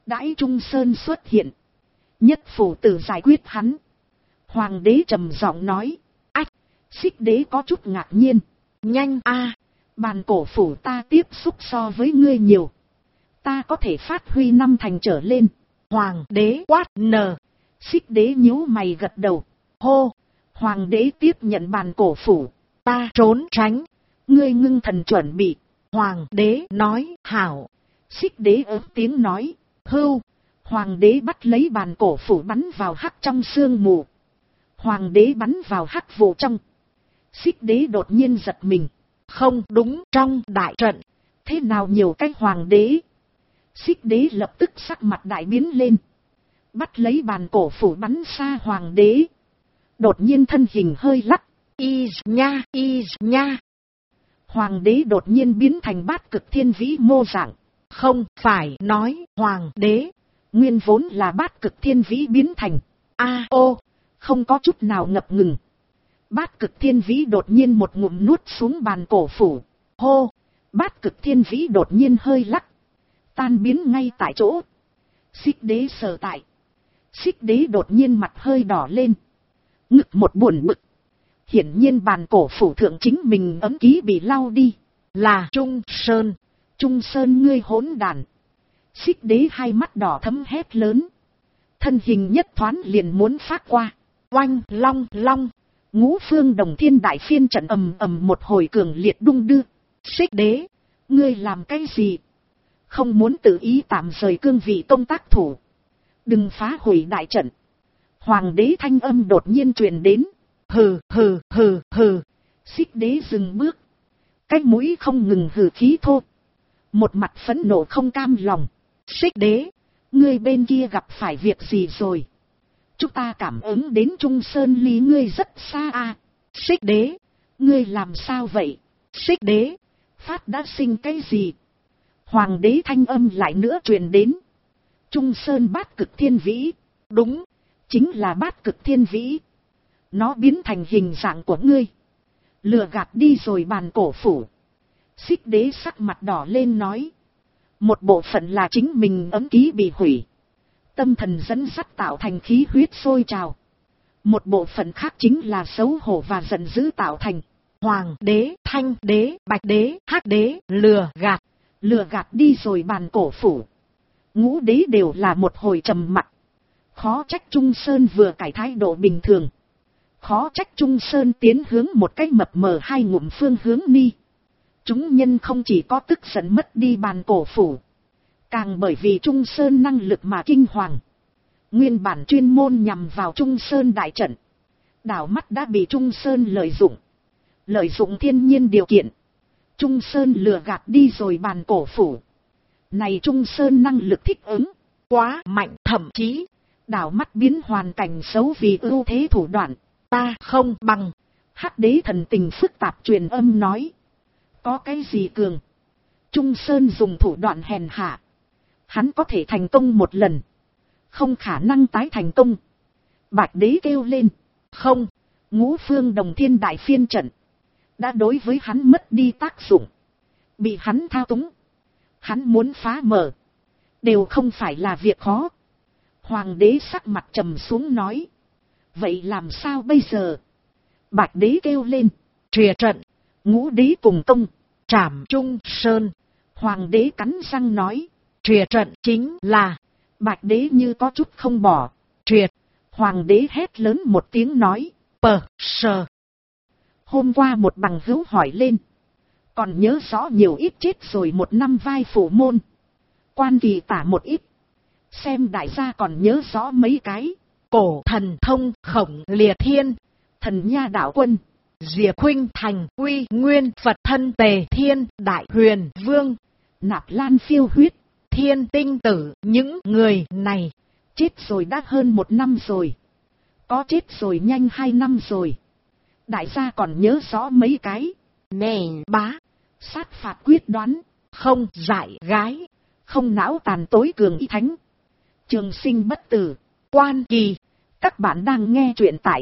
Đãi Trung Sơn xuất hiện, nhất phủ tử giải quyết hắn. Hoàng đế trầm giọng nói, ách, Xích đế có chút ngạc nhiên. Nhanh a, bàn cổ phủ ta tiếp xúc so với ngươi nhiều, ta có thể phát huy 5 thành trở lên. Hoàng đế quát nờ. Xích đế nhíu mày gật đầu. Hô. Hoàng đế tiếp nhận bàn cổ phủ. Ta trốn tránh, ngươi ngưng thần chuẩn bị. Hoàng đế nói hảo. Xích đế ớt tiếng nói hưu. Hoàng đế bắt lấy bàn cổ phủ bắn vào hắc trong sương mù. Hoàng đế bắn vào hắc vụ trong. Xích đế đột nhiên giật mình. Không đúng, trong đại trận thế nào nhiều cái hoàng đế? Xích đế lập tức sắc mặt đại biến lên, bắt lấy bàn cổ phủ bắn xa hoàng đế. Đột nhiên thân hình hơi lắc. Y nha. Hoàng đế đột nhiên biến thành bát cực thiên vĩ mô dạng. Không phải nói hoàng đế nguyên vốn là bát cực thiên vĩ biến thành. Không có chút nào ngập ngừng. Bát cực thiên vĩ đột nhiên một ngụm nuốt xuống bàn cổ phủ. Hô. Bát cực thiên vĩ đột nhiên hơi lắc, tan biến ngay tại chỗ. Xích đế sờ tại. Xích đế đột nhiên mặt hơi đỏ lên, ngực một buồn bực. Hiển nhiên bàn cổ phủ thượng chính mình ấm ký bị lau đi. Là Trung Sơn. Trung Sơn ngươi hỗn đàn. Xích đế hai mắt đỏ thấm hét lớn, thân hình nhất thoáng liền muốn phát qua. Oanh long long. Ngũ phương đồng thiên đại phiên trận ầm ầm một hồi cường liệt đung đưa. Xích đế, ngươi làm cái gì? Không muốn tự ý tạm rời cương vị công tác thủ, đừng phá hủy đại trận. Hoàng đế thanh âm đột nhiên truyền đến. Hừ. Xích đế dừng bước, cái mũi không ngừng hừ khí thô, một mặt phẫn nộ không cam lòng. Xích đế, ngươi bên kia gặp phải việc gì rồi? Chúng ta cảm ứng đến Trung Sơn ly ngươi rất xa à? Xích đế, ngươi làm sao vậy? Xích đế, phát đã sinh cái gì? Hoàng đế thanh âm lại nữa truyền đến. Trung Sơn bát cực thiên vĩ. Đúng, chính là bát cực thiên vĩ. Nó biến thành hình dạng của ngươi, lừa gạt đi rồi bàn cổ phủ. Xích đế sắc mặt đỏ lên nói. Một bộ phận là chính mình ấm ký bị hủy, tâm thần dẫn dắt tạo thành khí huyết sôi trào. Một bộ phận khác chính là xấu hổ và giận dữ tạo thành. Hoàng đế, thanh đế, bạch đế, hắc đế, lừa gạt đi rồi bàn cổ phủ. Ngũ đế đều là một hồi trầm mặc. Khó trách Trung Sơn vừa cải thái độ bình thường. Khó trách Trung Sơn tiến hướng một cái mập mờ hai ngụm phương hướng ni. Chúng nhân không chỉ có tức giận mất đi bàn cổ phủ, càng bởi vì Trung Sơn năng lực mà kinh hoàng. Nguyên bản chuyên môn nhằm vào Trung Sơn đại trận, đảo mắt đã bị Trung Sơn lợi dụng thiên nhiên điều kiện. Trung Sơn lừa gạt đi rồi bàn cổ phủ. Này Trung Sơn năng lực thích ứng quá mạnh, thậm chí đảo mắt biến hoàn cảnh xấu vì ưu thế thủ đoạn. Ta không bằng. Hắc đế thần tình phức tạp truyền âm nói. Có cái gì cường? Trung Sơn dùng thủ đoạn hèn hạ, hắn có thể thành công một lần, không khả năng tái thành công. Bạch đế kêu lên. Không, ngũ phương đồng thiên đại phiên trận đã đối với hắn mất đi tác dụng, bị hắn thao túng. Hắn muốn phá mở đều không phải là việc khó. Hoàng đế sắc mặt trầm xuống nói. Vậy làm sao bây giờ? Bạch đế kêu lên. Trìa trận. Ngũ đế cùng công trảm Trung Sơn. Hoàng đế cắn răng nói. Trìa trận chính là. Bạch đế như có chút không bỏ. Triệt. Hoàng đế hét lớn một tiếng nói. Sờ. Hôm qua một bằng hữu hỏi lên, còn nhớ rõ nhiều ít chết rồi một năm vai phủ môn. Quan kỳ tả một ít. Xem đại gia còn nhớ rõ mấy cái. Cổ thần thông, Khổng Liệt Thiên, Thần Nha Đạo Quân, Diệp Khuynh Thành, Uy Nguyên Phật Thân, Tề Thiên, Đại Huyền Vương, Nạp Lan Phiêu Huyết, Thiên Tinh Tử. Những người này chết rồi đã hơn một năm rồi, có chết rồi nhanh 2 năm rồi. Đại gia còn nhớ rõ mấy cái. Nè bá, sát phạt quyết đoán, không dại gái, không não tàn tối cường y thánh, trường sinh bất tử, Quan Kỳ. Các bạn đang nghe truyện tại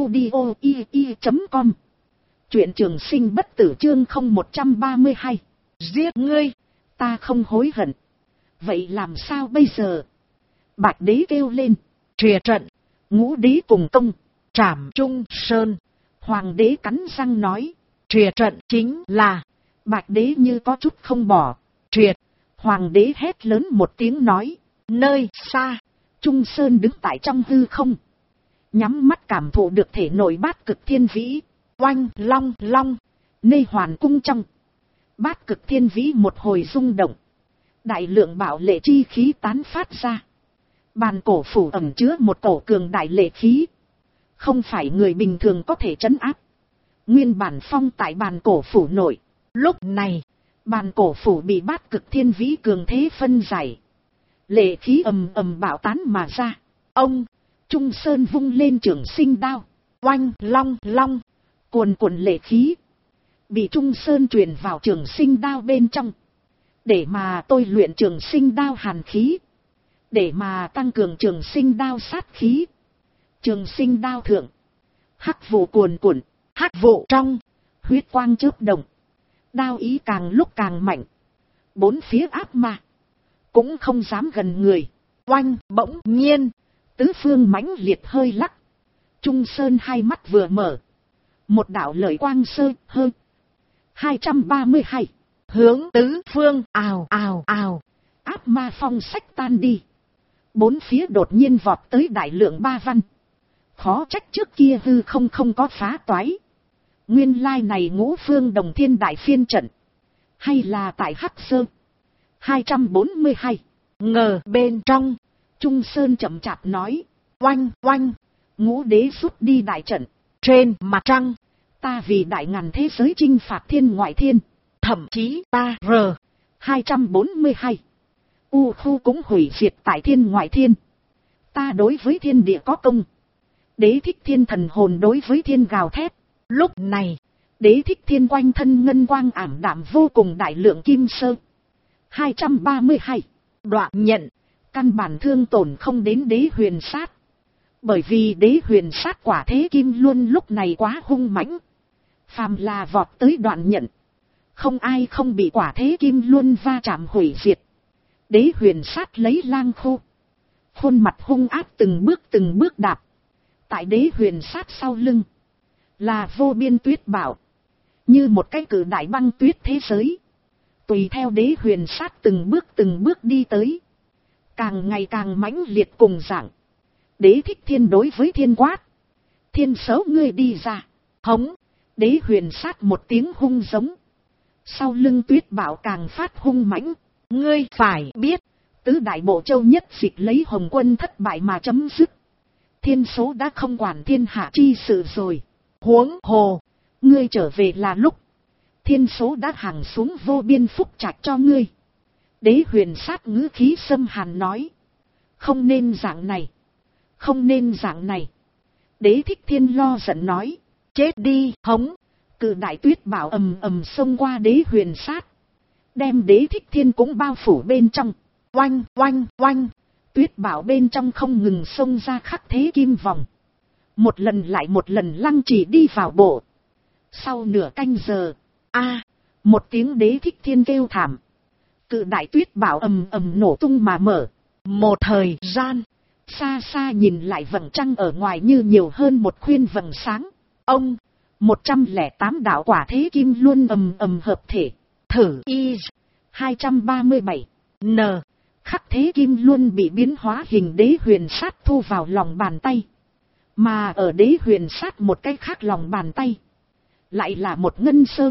audio.com. Truyện trường sinh bất tử chương 0132. Giết ngươi, ta không hối hận. Vậy làm sao bây giờ? Bạch đế kêu lên. Trìa trận. Ngũ đế cùng công. Trảm Trung Sơn. Hoàng đế cắn răng nói. Trìa trận chính là. Bạch đế như có chút không bỏ. Triệt. Hoàng đế hét lớn một tiếng nói. Nơi xa. Trung Sơn đứng tại trong hư không. Nhắm mắt cảm thụ được thể nội bát cực thiên vĩ. Oanh long long. Nê hoàn cung trong. Bát cực thiên vĩ một hồi rung động. Đại lượng bảo lệ chi khí tán phát ra. Bàn cổ phủ ẩn chứa một cổ cường đại lệ khí. Không phải người bình thường có thể trấn áp. Nguyên bản phong tại bàn cổ phủ nội. Lúc này, bàn cổ phủ bị bát cực thiên vĩ cường thế phân giải. Lệ khí ầm ầm bạo tán mà ra. Ông, Trung Sơn vung lên trường sinh đao. Oanh long long. Cuồn cuộn lệ khí. Bị Trung Sơn truyền vào trường sinh đao bên trong. Để mà tôi luyện trường sinh đao hàn khí. Để mà tăng cường trường sinh đao sát khí. Trường sinh đao thượng. Hắc vụ cuồn cuộn. Hắc vụ trong. Huyết quang chớp động. Đao ý càng lúc càng mạnh. Bốn phía áp ma. Cũng không dám gần người. Oanh bỗng nhiên. Tứ phương mãnh liệt hơi lắc. Trung Sơn hai mắt vừa mở. Một đạo lợi quang sơ hơi. 232. Hướng tứ phương ào ào ào. Áp ma phong sách tan đi. Bốn phía đột nhiên vọt tới đại lượng ba văn. Khó trách trước kia hư không có phá toái. Nguyên lai này ngũ phương đồng thiên đại phiên trận. Hay là tại Hắc Sơ. 242. Ngờ bên trong. Trung Sơn chậm chạp nói. Oanh oanh. Ngũ đế rút đi đại trận. Trên mặt trăng. Ta vì đại ngàn thế giới chinh phạt thiên ngoại thiên. Thậm chí ta 242. U khu cũng hủy diệt tại thiên ngoại thiên. Ta đối với thiên địa có công. Đế thích thiên thần hồn đối với thiên gào thét. Lúc này, đế thích thiên quanh thân ngân quang ảm đạm vô cùng đại lượng kim sơ. 232. Đoạn nhận. Căn bản thương tổn không đến đế huyền sát. Bởi vì đế huyền sát quả thế kim luôn lúc này quá hung mãnh. Phàm là vọt tới đoạn nhận. Không ai không bị quả thế kim luôn va chạm hủy diệt. Đế huyền sát lấy lang khô. Khuôn mặt hung ác từng bước đạp. Tại đế huyền sát sau lưng. Là vô biên tuyết bảo. Như một cái cử đại băng tuyết thế giới. Tùy theo đế huyền sát từng bước đi tới. Càng ngày càng mãnh liệt cùng dạng. Đế thích thiên đối với thiên quát. Thiên xấu ngươi đi ra. Hống. Đế huyền sát một tiếng hung giống. Sau lưng tuyết bảo càng phát hung mãnh. Ngươi phải biết. Tứ đại bộ châu nhất dịch lấy Hồng Quân thất bại mà chấm dứt. Thiên số đã không quản thiên hạ chi sự rồi. Huống hồ. Ngươi trở về là lúc. Thiên số đã hàng xuống vô biên phúc trạch cho ngươi. Đế huyền sát ngữ khí xâm hàn nói. Không nên dạng này. Không nên dạng này. Đế thích thiên lo giận nói. Chết đi hống. Cự đại tuyết bảo ầm ầm xông qua đế huyền sát. Đem đế thích thiên cũng bao phủ bên trong. Oanh oanh oanh. Tuyết bảo bên trong không ngừng xông ra khắc thế kim vòng. Một lần lại một lần lăng trì đi vào bộ. Sau nửa canh giờ. Một tiếng đế thích thiên kêu thảm. Cự đại tuyết bảo ầm ầm nổ tung mà mở. Một thời gian. Xa xa nhìn lại vầng trăng ở ngoài như nhiều hơn một khuyên vầng sáng. Ông. 108 đạo quả thế kim luôn ầm ầm hợp thể. Thử y. 237. N. Khắc thế kim luôn bị biến hóa hình đế huyền sát thu vào lòng bàn tay. Mà ở đế huyền sát một cái khác lòng bàn tay. Lại là một ngân sơ.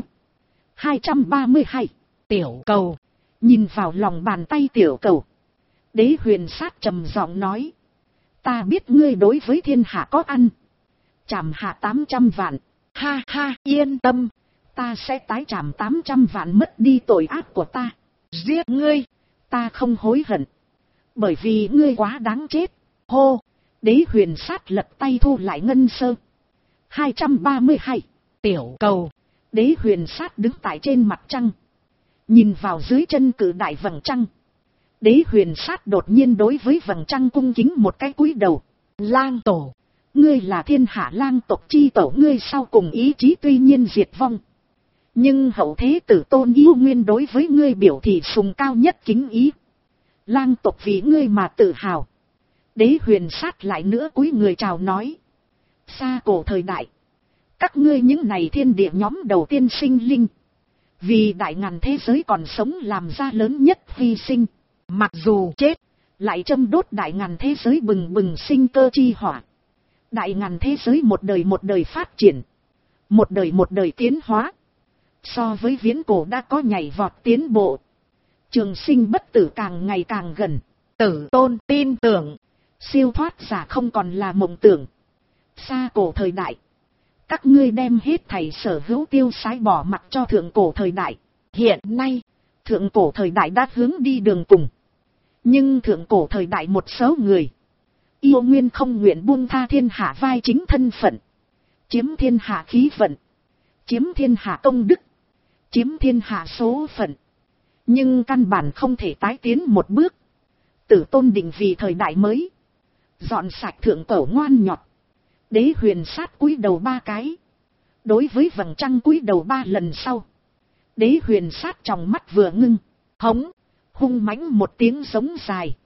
232. Tiểu cầu. Nhìn vào lòng bàn tay tiểu cầu. Đế huyền sát trầm giọng nói. Ta biết ngươi đối với thiên hạ có ăn. Trảm hạ 800 vạn. Ha ha, yên tâm. Ta sẽ tái trảm 800 vạn mất đi tội ác của ta. Giết ngươi. Ta không hối hận. Bởi vì ngươi quá đáng chết. Hô. Đế huyền sát lật tay thu lại ngân sơ. 232. Tiểu cầu. Đế huyền sát đứng tại trên mặt trăng. Nhìn vào dưới chân cử đại vầng trăng. Đế huyền sát đột nhiên đối với vầng trăng cung kính một cái cúi đầu. Lang tổ. Ngươi là thiên hạ lang tộc chi tổ, ngươi sau cùng ý chí tuy nhiên diệt vong. Nhưng hậu thế tử Tôn Yêu Nguyên đối với ngươi biểu thị sùng cao nhất kính ý. Lang tộc vì ngươi mà tự hào. Đế Huyền Sát lại nữa cúi người chào nói. Xa cổ thời đại, các ngươi những này thiên địa nhóm đầu tiên sinh linh, vì đại ngàn thế giới còn sống làm ra lớn nhất hy sinh, mặc dù chết, lại châm đốt đại ngàn thế giới bừng bừng sinh cơ chi hỏa. Đại ngàn thế giới một đời phát triển, một đời tiến hóa, so với viễn cổ đã có nhảy vọt tiến bộ, trường sinh bất tử càng ngày càng gần. Tử Tôn tin tưởng, siêu thoát giả không còn là mộng tưởng. Xa cổ thời đại, các ngươi đem hết thảy sở hữu tiêu sái bỏ mặc cho thượng cổ thời đại. Hiện nay, thượng cổ thời đại đã hướng đi đường cùng. Nhưng thượng cổ thời đại một số người, yêu nguyên không nguyện buông tha thiên hạ vai chính thân phận, chiếm thiên hạ khí vận, chiếm thiên hạ công đức, chiếm thiên hạ số phận. Nhưng căn bản không thể tái tiến một bước. Tử Tôn định vì thời đại mới, dọn sạch thượng cổ ngoan nhọt. Đế Huyền Sát cúi đầu 3 cái, đối với vầng trăng cúi đầu 3 lần sau. Đế Huyền Sát trong mắt vừa ngưng, hống, hung mãnh một tiếng giống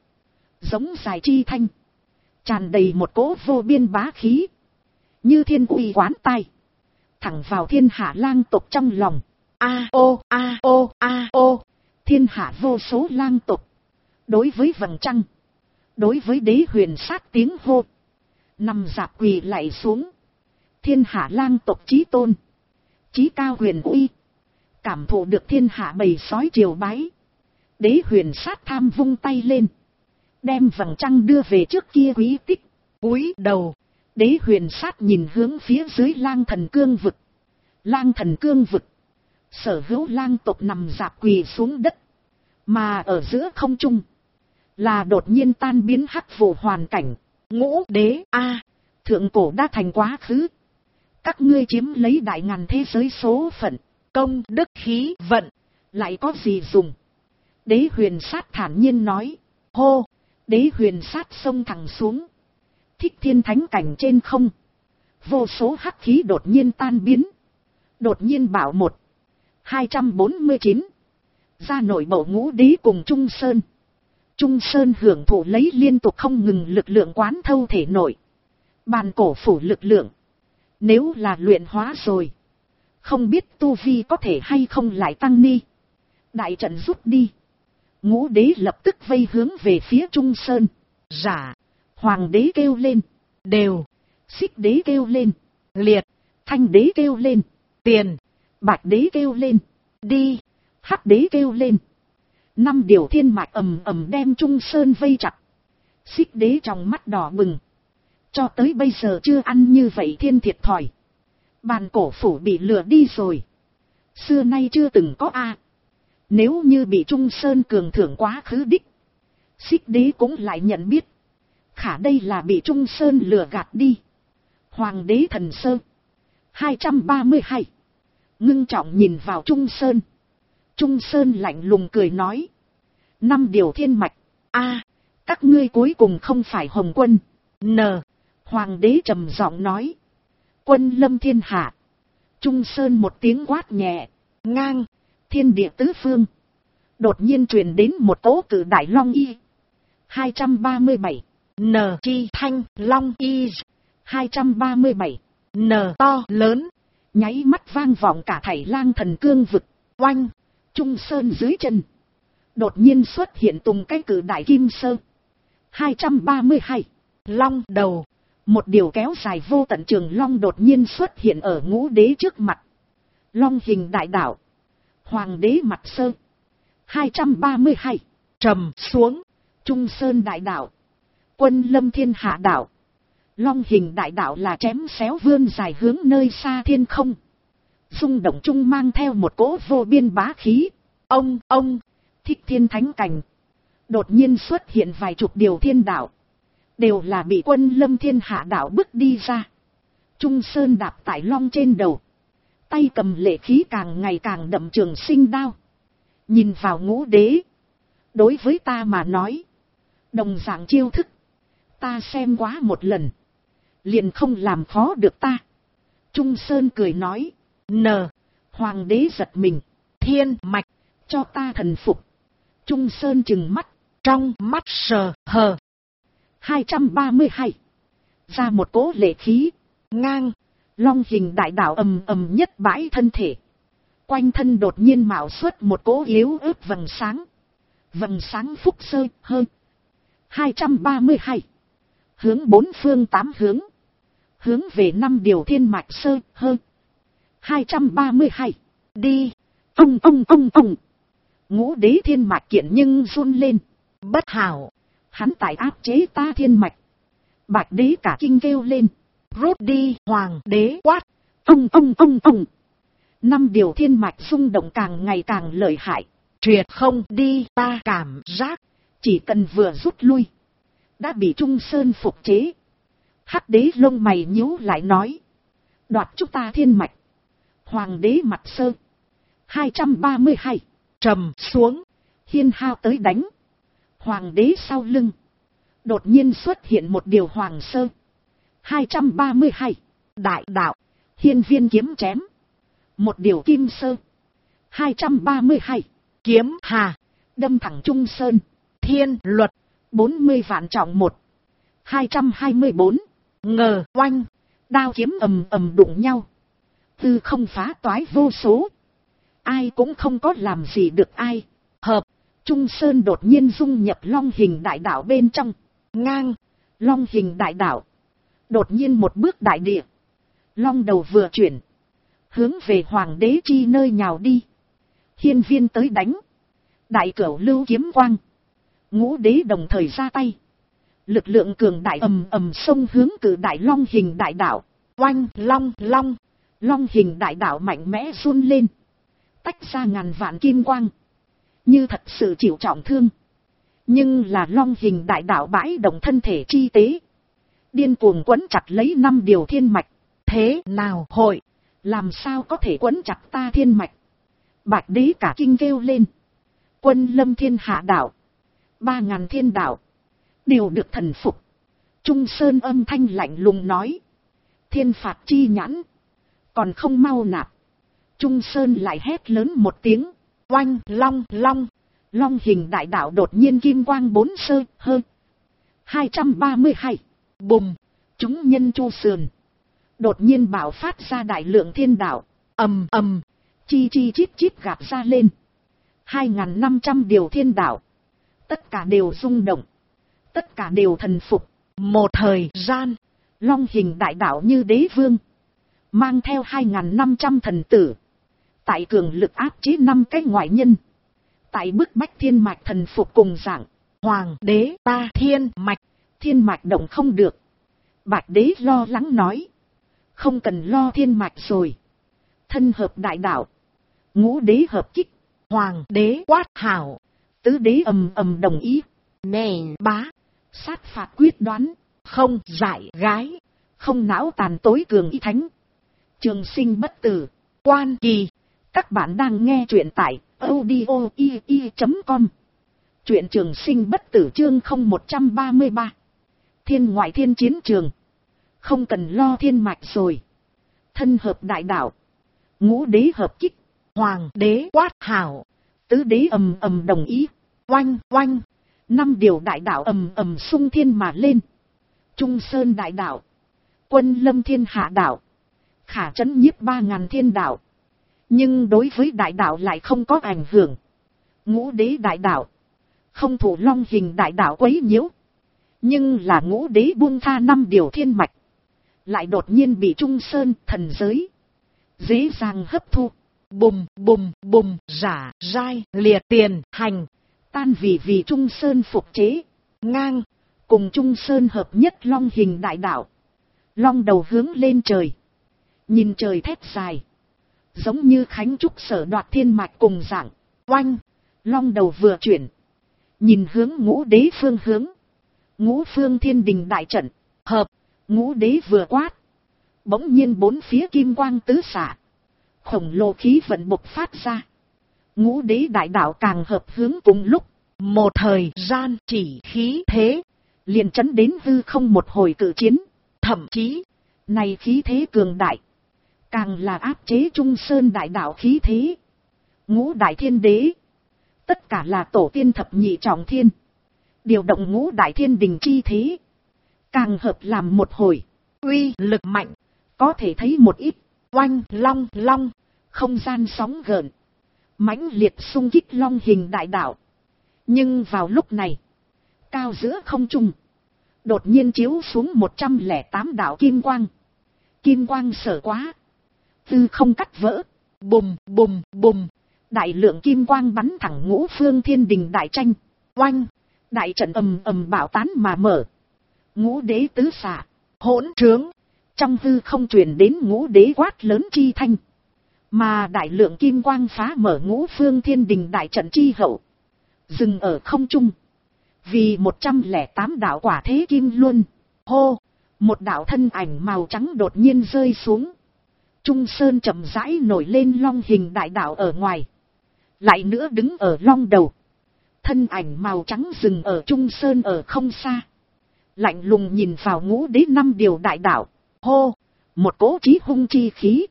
dài chi thanh, tràn đầy một cỗ vô biên bá khí, như thiên uy quán tai, thẳng vào thiên hạ lang tộc trong lòng. A ô a ô a ô, thiên hạ vô số lang tộc đối với vầng trăng, đối với Đế Huyền Sát tiếng hô, nằm dạp quỳ lạy xuống. Thiên hạ lang tộc chí tôn, chí cao huyền uy, cảm thụ được thiên hạ bầy sói triều bái. Đế Huyền Sát tham vung tay lên, đem vầng trăng đưa về trước kia quý tích. Cúi đầu, Đế Huyền Sát nhìn hướng phía dưới lang thần cương vực. Lang thần cương vực, sở hữu lang tộc nằm dạp quỳ xuống đất, mà ở giữa không trung là đột nhiên tan biến hắc vụ hoàn cảnh. Ngũ đế a, thượng cổ đã thành quá khứ, các ngươi chiếm lấy đại ngàn thế giới số phận, công đức khí vận, lại có gì dùng? Đế Huyền Sát thản nhiên nói. Hô, Đế Huyền Sát xông thẳng xuống. Thích thiên thánh cảnh trên không, vô số hắc khí đột nhiên tan biến. Đột nhiên bảo 249 ra nội bộ ngũ đế cùng Trung Sơn. Trung Sơn hưởng thụ lấy liên tục không ngừng lực lượng quán thâu thể nội. Bàn cổ phủ lực lượng, nếu là luyện hóa rồi, không biết tu vi có thể hay không lại tăng ni. Đại trận rút đi, ngũ đế lập tức vây hướng về phía Trung Sơn. Giả, Hoàng đế kêu lên, đều. Xích đế kêu lên, liệt. Thanh đế kêu lên, tiền. Bạch đế kêu lên, đi. Hắc đế kêu lên. 5 điều thiên mạch ầm ầm đem Trung Sơn vây chặt. Xích đế trong mắt đỏ bừng, cho tới bây giờ chưa ăn như vậy thiên thiệt thòi. Bàn cổ phủ bị lừa đi rồi, xưa nay chưa từng có a. Nếu như bị Trung Sơn cường thưởng quá khứ đích, Xích đế cũng lại nhận biết, khả đây là bị Trung Sơn lừa gạt đi. Hoàng đế thần sơ 232 ngưng trọng nhìn vào Trung Sơn. Trung Sơn lạnh lùng cười nói. 5 điều thiên mạch. A, các ngươi cuối cùng không phải Hồng Quân. N. Hoàng đế trầm giọng nói. Quân lâm thiên hạ. Trung Sơn một tiếng quát nhẹ. Ngang. Thiên địa tứ phương. Đột nhiên truyền đến một cỗ cử đại long y. 237. N. Chi thanh long y. 237. N. To lớn. Nháy mắt vang vọng cả thảy lang thần cương vực. Oanh. Trung Sơn dưới chân đột nhiên xuất hiện tùng cái cử đại kim sơ. 232. Long đầu. Một điều kéo dài vô tận trường long đột nhiên xuất hiện ở ngũ đế trước mặt. Long hình đại đạo. Hoàng đế mặt sơ. 232. Trầm xuống. Trung Sơn đại đạo. Quân lâm thiên hạ đạo. Long hình đại đạo là chém xéo vươn dài hướng nơi xa thiên không. Xung động chung mang theo một cỗ vô biên bá khí. Ông, thích thiên thánh cảnh. Đột nhiên xuất hiện vài chục điều thiên đạo. Đều là bị quân lâm thiên hạ đạo bước đi ra. Trung Sơn đạp tại long trên đầu. Tay cầm lệ khí càng ngày càng đậm trường sinh đao. Nhìn vào ngũ đế. Đối với ta mà nói. Đồng dạng chiêu thức. Ta xem quá một lần. Liền không làm khó được ta. Trung Sơn cười nói. N. Hoàng đế giật mình. Thiên mạch. Cho ta thần phục. Trung Sơn trừng mắt. Trong mắt sờ hờ. 232. Ra một cỗ lệ khí. Ngang. Long hình đại đạo ầm ầm nhất bãi thân thể. Quanh thân đột nhiên mạo xuất một cỗ yếu ớt vầng sáng. Vầng sáng phúc sơ hơn. 232. Hướng bốn phương tám hướng. Hướng về 5 điều thiên mạch sơ hơn. 232. Đi. Ông. Ngũ đế thiên mạch kiện nhưng run lên. Bất hảo. Hắn tại áp chế ta thiên mạch. Bạch đế cả kinh kêu lên. Rút đi. Hoàng đế quát. Ông. 5 điều thiên mạch xung động càng ngày càng lợi hại. Triệt không đi ta cảm giác. Chỉ cần vừa rút lui. Đã bị Trung Sơn phục chế. Hắc đế lông mày nhíu lại nói. Đoạt chúng ta thiên mạch. Hoàng đế mặt sơ. 232. Trầm xuống. Hiên hao tới đánh. Hoàng đế sau lưng. Đột nhiên xuất hiện một điều hoàng sơ. 232. Đại đạo. Hiên viên kiếm chém. Một điều kim sơ. 232. Kiếm hà. Đâm thẳng Trung Sơn. Thiên luật. 40 vạn trọng 1. 224. Ngờ oanh. Đao kiếm ầm ầm đụng nhau. Tư không phá toái vô số. Ai cũng không có làm gì được ai. Hợp. Trung Sơn đột nhiên dung nhập long hình đại đạo bên trong. Ngang. Long hình đại đạo. Đột nhiên một bước đại địa. Long đầu vừa chuyển. Hướng về hoàng đế chi nơi nhào đi. Hiên viên tới đánh. Đại cửu lưu kiếm quang. Ngũ đế đồng thời ra tay. Lực lượng cường đại ầm ầm xông hướng cử đại long hình đại đạo. Oanh long. Long hình đại đạo mạnh mẽ run lên. Tách ra ngàn vạn kim quang. Như thật sự chịu trọng thương. Nhưng là long hình đại đạo bãi động thân thể chi tế. Điên cuồng quấn chặt lấy 5 điều thiên mạch. Thế nào hội. Làm sao có thể quấn chặt ta thiên mạch. Bạch đế cả kinh kêu lên. Quân lâm thiên hạ đạo. 3000 thiên đạo. Đều được thần phục. Trung Sơn âm thanh lạnh lùng nói. Thiên phạt chi nhãn. Còn không mau nạp. Trung Sơn lại hét lớn một tiếng. Oanh long. Long hình đại đạo đột nhiên kim quang 4 sơ hơn. 232. Bùm. Chúng nhân chu sườn. Đột nhiên bạo phát ra đại lượng thiên đạo. Ầm. Chi chít gạt ra lên. 2500 điều thiên đạo. Tất cả đều rung động. Tất cả đều thần phục. Một thời gian. Long hình đại đạo như đế vương. Mang theo 2500 thần tử. Tại cường lực áp chế 5 cái ngoại nhân. Tại bức bách thiên mạch thần phục cùng dạng. Hoàng đế ta thiên mạch. Thiên mạch động không được. Bạch đế lo lắng nói. Không cần lo thiên mạch rồi. Thân hợp đại đạo. Ngũ đế hợp kích. Hoàng đế quát hảo. Tứ đế ầm đồng ý. Nền bá. Sát phạt quyết đoán. Không dại gái. Không não tàn tối cường y thánh. Trường sinh bất tử. Quan kỳ. Các bạn đang nghe truyện tại audio.com. Truyện trường sinh bất tử chương 0133. Thiên ngoại thiên chiến trường. Không cần lo thiên mạch rồi. Thân hợp đại đạo. Ngũ đế hợp kích. Hoàng đế quát hảo. Tứ đế ầm đồng ý. Oanh. 5 điều đại đạo ầm xung thiên mà lên. Trung Sơn đại đạo. Quân lâm thiên hạ đạo. Khả trấn nhiếp 3000 thiên đạo. Nhưng đối với đại đạo lại không có ảnh hưởng. Ngũ đế đại đạo. Không thủ long hình đại đạo quấy nhiễu. Nhưng là ngũ đế buông tha 5 điều thiên mạch. Lại đột nhiên bị Trung Sơn thần giới. Dễ dàng hấp thu. Bùm. Giả dai liệt tiền hành. Tan vì Trung Sơn phục chế. Ngang. Cùng Trung Sơn hợp nhất long hình đại đạo. Long đầu hướng lên trời. Nhìn trời thét dài. Giống như Khánh Trúc sở đoạt thiên mạch cùng dạng. Oanh. Long đầu vừa chuyển. Nhìn hướng ngũ đế phương hướng. Ngũ phương thiên đình đại trận. Hợp. Ngũ đế vừa quát. Bỗng nhiên 4 phía kim quang tứ xạ. Khổng lồ khí vận bộc phát ra. Ngũ đế đại đạo càng hợp hướng cùng lúc. Một thời gian chỉ khí thế. Liền chấn đến hư không một hồi cự chiến. Thậm chí. Này khí thế cường đại. Càng là áp chế Trung Sơn đại đạo khí thế. Ngũ đại thiên đế. Tất cả là tổ tiên thập nhị trọng thiên. Điều động ngũ đại thiên đình chi thế. càng hợp làm một hồi, uy lực mạnh, có thể thấy một ít, oanh long long, không gian sóng gợn, mãnh liệt xung kích long hình đại đạo. Nhưng vào lúc này, cao giữa không trung, đột nhiên chiếu xuống 108 đạo kim quang. Kim quang sở quá, tư không cắt vỡ, bùm bùm bùm, đại lượng kim quang bắn thẳng Ngũ Phương Thiên Đình đại tranh, oanh, đại trận ầm ầm bạo tán mà mở. Ngũ đế tứ xạ, hỗn trướng, trong hư không truyền đến ngũ đế quát lớn chi thanh, mà đại lượng kim quang phá mở Ngũ Phương Thiên Đình đại trận chi hậu, dừng ở không trung, vì 108 đạo quả thế kim luân. Hô, một đạo thân ảnh màu trắng đột nhiên rơi xuống, Trung Sơn chậm rãi nổi lên long hình đại đạo ở ngoài, lại nữa đứng ở long đầu. Thân ảnh màu trắng dừng ở Trung Sơn ở không xa, lạnh lùng nhìn vào ngũ đế 5 điều đại đạo. Hô, một cỗ chí hung chi khí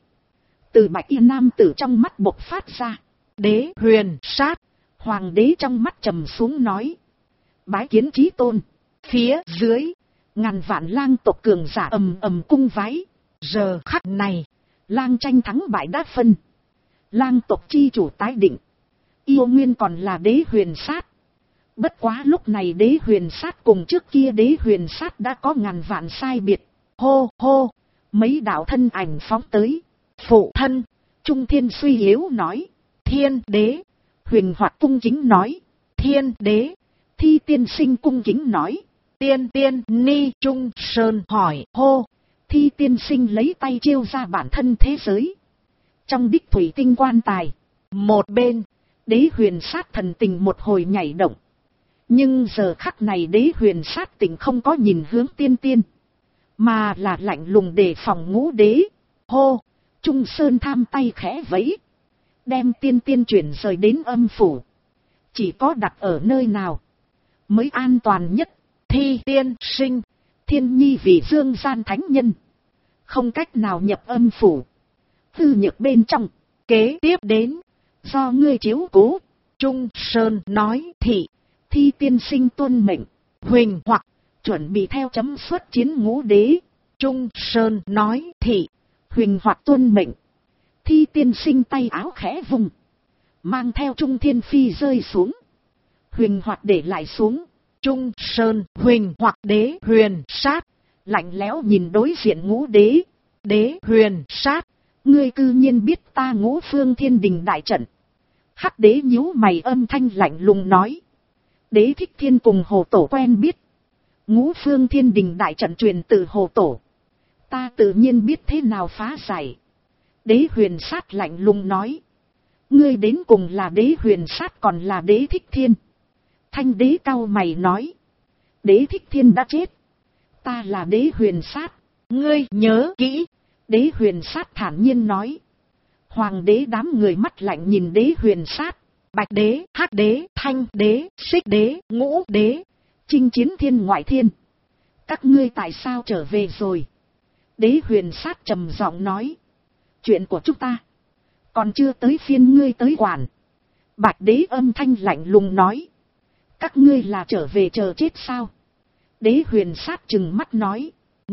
từ bạch y nam tử trong mắt bộc phát ra. Đế huyền sát, hoàng đế trong mắt trầm xuống nói, bái kiến chí tôn. Phía dưới, ngàn vạn lang tộc cường giả ầm ầm cung vái. Giờ khắc này, lang tranh thắng bại đã phân, lang tộc chi chủ tái định. Yêu nguyên còn là đế huyền sát. Bất quá lúc này đế huyền sát cùng trước kia đế huyền sát đã có ngàn vạn sai biệt. Hô hô, mấy đạo thân ảnh phóng tới. Phụ thân, Trung Thiên suy yếu nói, Thiên đế. Huyền Hoạt cung kính nói, Thiên đế. Thi Tiên Sinh cung kính nói, Tiên tiên ni. Trung Sơn hỏi, hô, Thi Tiên Sinh lấy tay chiêu ra bản thân thế giới. Trong đích thủy tinh quan tài, một bên, đế huyền sát thần tình một hồi nhảy động. Nhưng giờ khắc này đế huyền sát tình không có nhìn hướng tiên tiên, mà là lạnh lùng đề phòng ngũ đế. Hô, Trung Sơn tham tay khẽ vẫy, đem tiên tiên chuyển rời đến âm phủ. Chỉ có đặt ở nơi nào mới an toàn nhất. Thi Tiên Sinh, Thiên Nhi vì dương gian thánh nhân, không cách nào nhập âm phủ. Tư nhược bên trong, kế tiếp đến, do ngươi chiếu cố. Trung Sơn nói, thị. Thi Tiên Sinh tuân mệnh. Huỳnh hoặc, chuẩn bị theo chấm xuất chiến ngũ đế. Trung Sơn nói, thị. Huỳnh hoặc tuân mệnh. Thi Tiên Sinh tay áo khẽ vùng, mang theo Trung Thiên Phi rơi xuống. Huỳnh hoặc để lại xuống. Trung Sơn, Huỳnh hoặc đế huyền sát, lạnh lẽo nhìn đối diện ngũ đế. Đế huyền sát, ngươi cư nhiên biết ta Ngũ Phương Thiên Đình đại trận. Hắc đế nhíu mày âm thanh lạnh lùng nói, Đế Thích Thiên cùng Hồ Tổ quen biết. Ngũ Phương Thiên Đình đại trận truyền từ Hồ Tổ, ta tự nhiên biết thế nào phá giải. Đế huyền sát lạnh lùng nói, ngươi đến cùng là đế huyền sát còn là Đế Thích Thiên? Thanh đế cau mày nói, Đế Thích Thiên đã chết, ta là đế huyền sát. Ngươi nhớ kỹ. Đế huyền sát thản nhiên nói. Hoàng đế đám người mắt lạnh nhìn đế huyền sát. Bạch đế, hắc đế, thanh đế, xích đế, ngũ đế, chinh chiến thiên ngoại thiên, các ngươi tại sao trở về rồi? Đế huyền sát trầm giọng nói, chuyện của chúng ta còn chưa tới phiên ngươi tới quản. Bạch đế âm thanh lạnh lùng nói, các ngươi là trở về chờ chết sao? Đế huyền sát trừng mắt nói,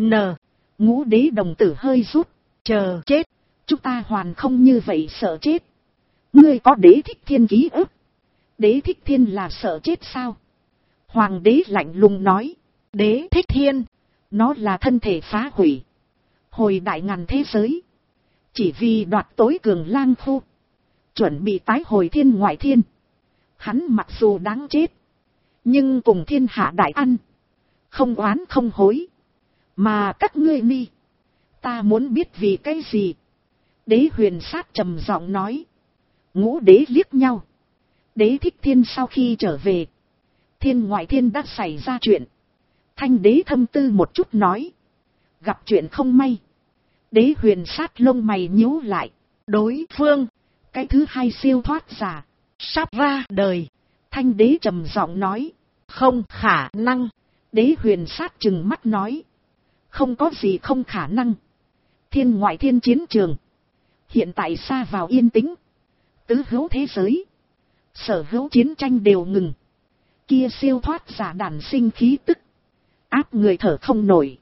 ngũ đế đồng tử hơi rút, chờ chết, chúng ta hoàn không như vậy sợ chết. Ngươi có Đế Thích Thiên ký ức, Đế Thích Thiên là sợ chết sao? Hoàng đế lạnh lùng nói, Đế Thích Thiên, nó là thân thể phá hủy, hồi đại ngàn thế giới, chỉ vì đoạt tối cường lang khu, chuẩn bị tái hồi thiên ngoại thiên. Hắn mặc dù đáng chết, nhưng cùng thiên hạ đại ăn, không oán không hối. Mà các ngươi ni, ta muốn biết vì cái gì? Đế huyền sát trầm giọng nói. Ngũ đế liếc nhau. Đế Thích Thiên sau khi trở về, thiên ngoại thiên đã xảy ra chuyện. Thanh đế thâm tư một chút nói, gặp chuyện không may. Đế huyền sát lông mày nhíu lại. Đối phương, cái thứ hai siêu thoát giả, sắp ra đời. Thanh đế trầm giọng nói, không khả năng. Đế huyền sát trừng mắt nói, không có gì không khả năng. Thiên ngoại thiên chiến trường, hiện tại xa vào yên tĩnh. Tứ hữu thế giới, sở hữu chiến tranh đều ngừng. Kia siêu thoát giả đản sinh khí tức, áp người thở không nổi.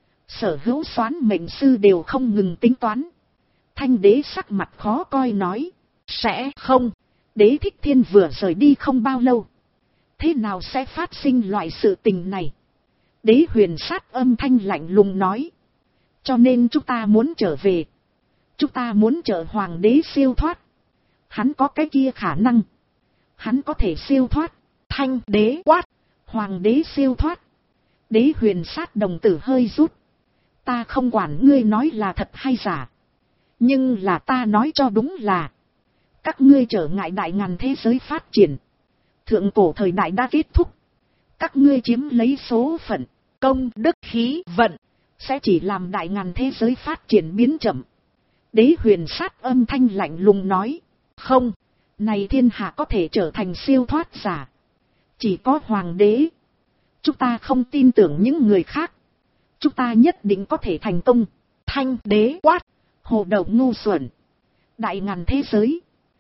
Sở hữu soán mệnh sư đều không ngừng tính toán. Thanh đế sắc mặt khó coi nói. Sẽ không. Đế Thích Thiên vừa rời đi không bao lâu. Thế nào sẽ phát sinh loại sự tình này? Đế Huyền Sát âm thanh lạnh lùng nói. Cho nên chúng ta muốn trở về. Chúng ta muốn trợ hoàng đế siêu thoát. Hắn có cái kia khả năng. Hắn có thể siêu thoát. Thanh đế quát. Hoàng đế siêu thoát. Đế Huyền Sát đồng tử hơi rút. Ta không quản ngươi nói là thật hay giả. Nhưng là ta nói cho đúng là. Các ngươi trở ngại đại ngàn thế giới phát triển. Thượng cổ thời đại đã kết thúc. Các ngươi chiếm lấy số phận, công đức khí vận. Sẽ chỉ làm đại ngàn thế giới phát triển biến chậm. Đế Huyền Sát âm thanh lạnh lùng nói. Không, này thiên hạ có thể trở thành siêu thoát giả. Chỉ có hoàng đế. Chúng ta không tin tưởng những người khác. Chúng ta nhất định có thể thành công. Thanh đế quát. Hồ đầu ngu xuẩn. Đại ngàn thế giới.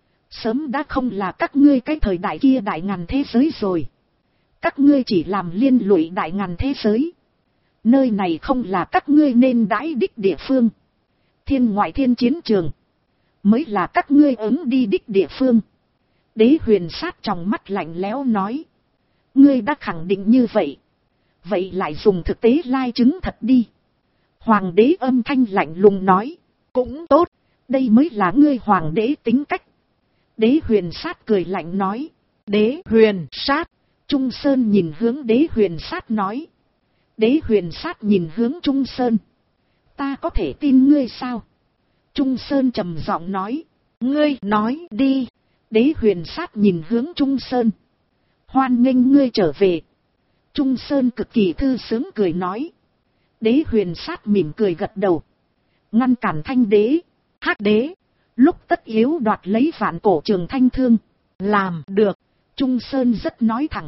Sớm đã không là các ngươi cái thời đại kia đại ngàn thế giới rồi. Các ngươi chỉ làm liên lụy đại ngàn thế giới. Nơi này không là các ngươi nên đãi đích địa phương. Thiên ngoại thiên chiến trường. Mới là các ngươi ứng đi đích địa phương. Đế Huyền Sát trong mắt lạnh lẽo nói. Ngươi đã khẳng định như vậy. Vậy lại dùng thực tế lai chứng thật đi. Hoàng đế âm thanh lạnh lùng nói. Cũng tốt. Đây mới là ngươi hoàng đế tính cách. Đế Huyền Sát cười lạnh nói. Đế Huyền Sát. Trung Sơn nhìn hướng Đế Huyền Sát nói. Đế Huyền Sát nhìn hướng Trung Sơn. Ta có thể tin ngươi sao? Trung Sơn trầm giọng nói. Ngươi nói đi. Đế Huyền Sát nhìn hướng Trung Sơn. Hoan nghênh ngươi trở về. Trung Sơn cực kỳ thư sướng cười nói. Đế Huyền Sát mỉm cười gật đầu. Ngăn cản Thanh đế, Hắc đế. Lúc tất yếu đoạt lấy vạn cổ trường thanh thương. Làm được. Trung Sơn rất nói thẳng.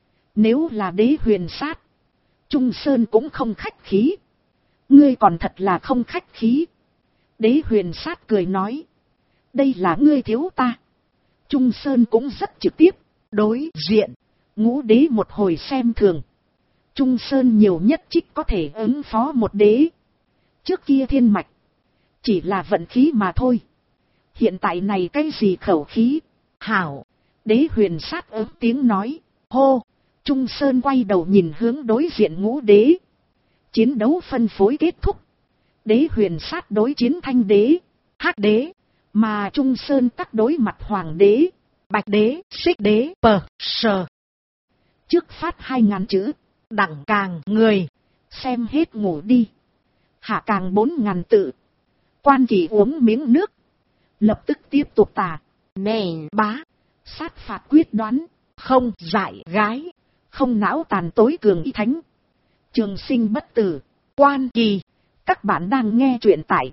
Nếu là Đế Huyền Sát, Trung Sơn cũng không khách khí. Ngươi còn thật là không khách khí. Đế Huyền Sát cười nói. Đây là ngươi thiếu ta. Trung Sơn cũng rất trực tiếp. Đối diện. Ngũ đế một hồi xem thường. Trung Sơn nhiều nhất trích có thể ứng phó một đế. Trước kia thiên mạch. Chỉ là vận khí mà thôi. Hiện tại này cái gì khẩu khí. Hảo. Đế Huyền Sát ớt tiếng nói. Hô. Trung Sơn quay đầu nhìn hướng đối diện ngũ đế. Chiến đấu phân phối kết thúc. Đế Huyền Sát đối chiến Thanh đế, Hắc đế. Mà Trung Sơn tắc đối mặt Hoàng đế, Bạch đế, Xích đế, Pờ, Sờ. Trước phát 2000 chữ. Đẳng càng người. Xem hết ngủ đi. Hạ càng 4000 tự. Quan chỉ uống miếng nước. Lập tức tiếp tục tả. Mèn bá. Sát phạt quyết đoán. Không dại gái. Không não tàn tối cường y thánh. Trường sinh bất tử. Quan kỳ. Các bạn đang nghe truyện tại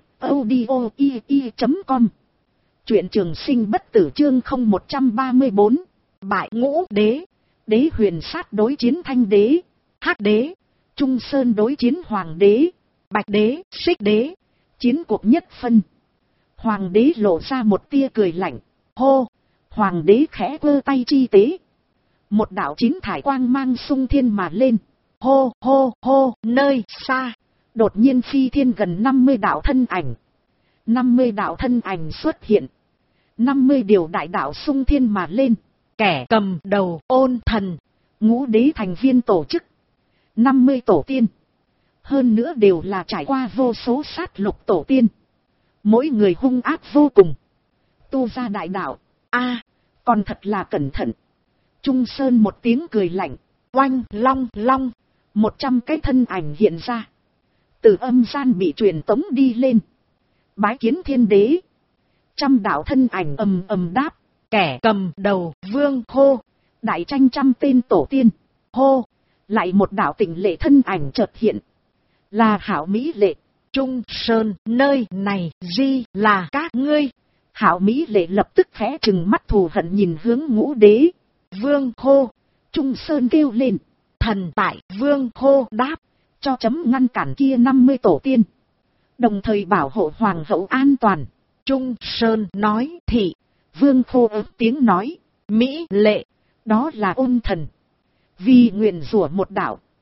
audio.com. Truyện Trường Sinh bất tử chương 0134. Bại ngũ đế. Đế Huyền Sát đối chiến Thanh đế, Hắc đế. Trung Sơn đối chiến Hoàng đế, Bạch đế, Xích đế. Chiến cuộc nhất phân. Hoàng đế lộ ra một tia cười lạnh. Hô. Hoàng đế khẽ vơ tay chi tế. Một đạo chín thải quang mang xung thiên mà lên. Hô hô hô. Nơi xa. Đột nhiên phi thiên gần 50 đạo thân ảnh. 50 đạo thân ảnh xuất hiện. 50 điều đại đạo xung thiên mà lên. Kẻ cầm đầu Ôn Thần. Ngũ đế thành viên tổ chức. 50 tổ tiên. Hơn nữa đều là trải qua vô số sát lục tổ tiên. Mỗi người hung ác vô cùng. Tu ra đại đạo. Còn thật là cẩn thận. Trung Sơn một tiếng cười lạnh. Oanh long long. 100 cái thân ảnh hiện ra. Từ âm gian bị truyền tống đi lên. Bái kiến thiên đế. 100 đạo thân ảnh ầm ầm đáp. Kẻ cầm đầu Vương hô. Đại tranh 100 tên tổ tiên. Hô. Lại một đạo tịnh lệ thân ảnh chợt hiện. Là Hảo Mỹ Lệ. Trung Sơn nơi này gì là các ngươi. Hảo Mỹ Lệ lập tức khẽ trừng mắt thù hận nhìn hướng ngũ đế. Vương hô. Trung Sơn kêu lên. Thần tại Vương hô đáp. Cho chấm ngăn cản kia 50 tổ tiên. Đồng thời bảo hộ hoàng hậu an toàn. Trung Sơn nói thị. Vương hô ớt tiếng nói. Mỹ Lệ. Đó là Ôn Thần. Vì nguyện rủa một đạo.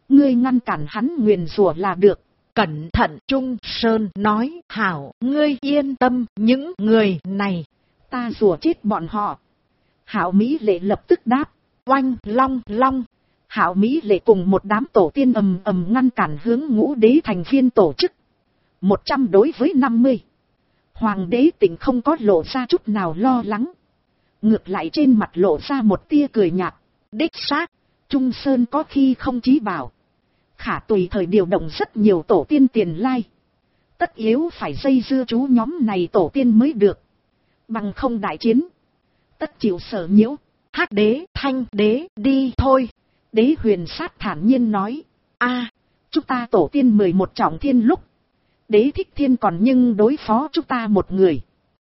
Ngươi ngăn cản hắn nguyền rủa là được. Cẩn thận, Trung Sơn nói. Hảo, ngươi yên tâm, những người này Ta rủa chết bọn họ. Hạo Mỹ Lệ lập tức đáp. oanh long long. Hạo Mỹ Lệ cùng một đám tổ tiên ầm ầm ngăn cản hướng Ngũ Đế thành viên tổ chức. 100 đối với 50. Hoàng đế Tịnh không có lộ ra chút nào lo lắng. Ngược lại trên mặt lộ ra một tia cười nhạt. Đích xác, Trung Sơn có khi không chí bảo. Khả tùy thời điều động rất nhiều tổ tiên tiền lai. Tất yếu phải dây dưa chú nhóm này tổ tiên mới được. Bằng không đại chiến. Tất chịu sở nhiễu. Hắc đế, Thanh đế, đi thôi. Đế Huyền Sát thản nhiên nói. Chúng ta tổ tiên 11 trọng thiên lúc. Đế Thích Thiên còn nhưng đối phó chúng ta một người.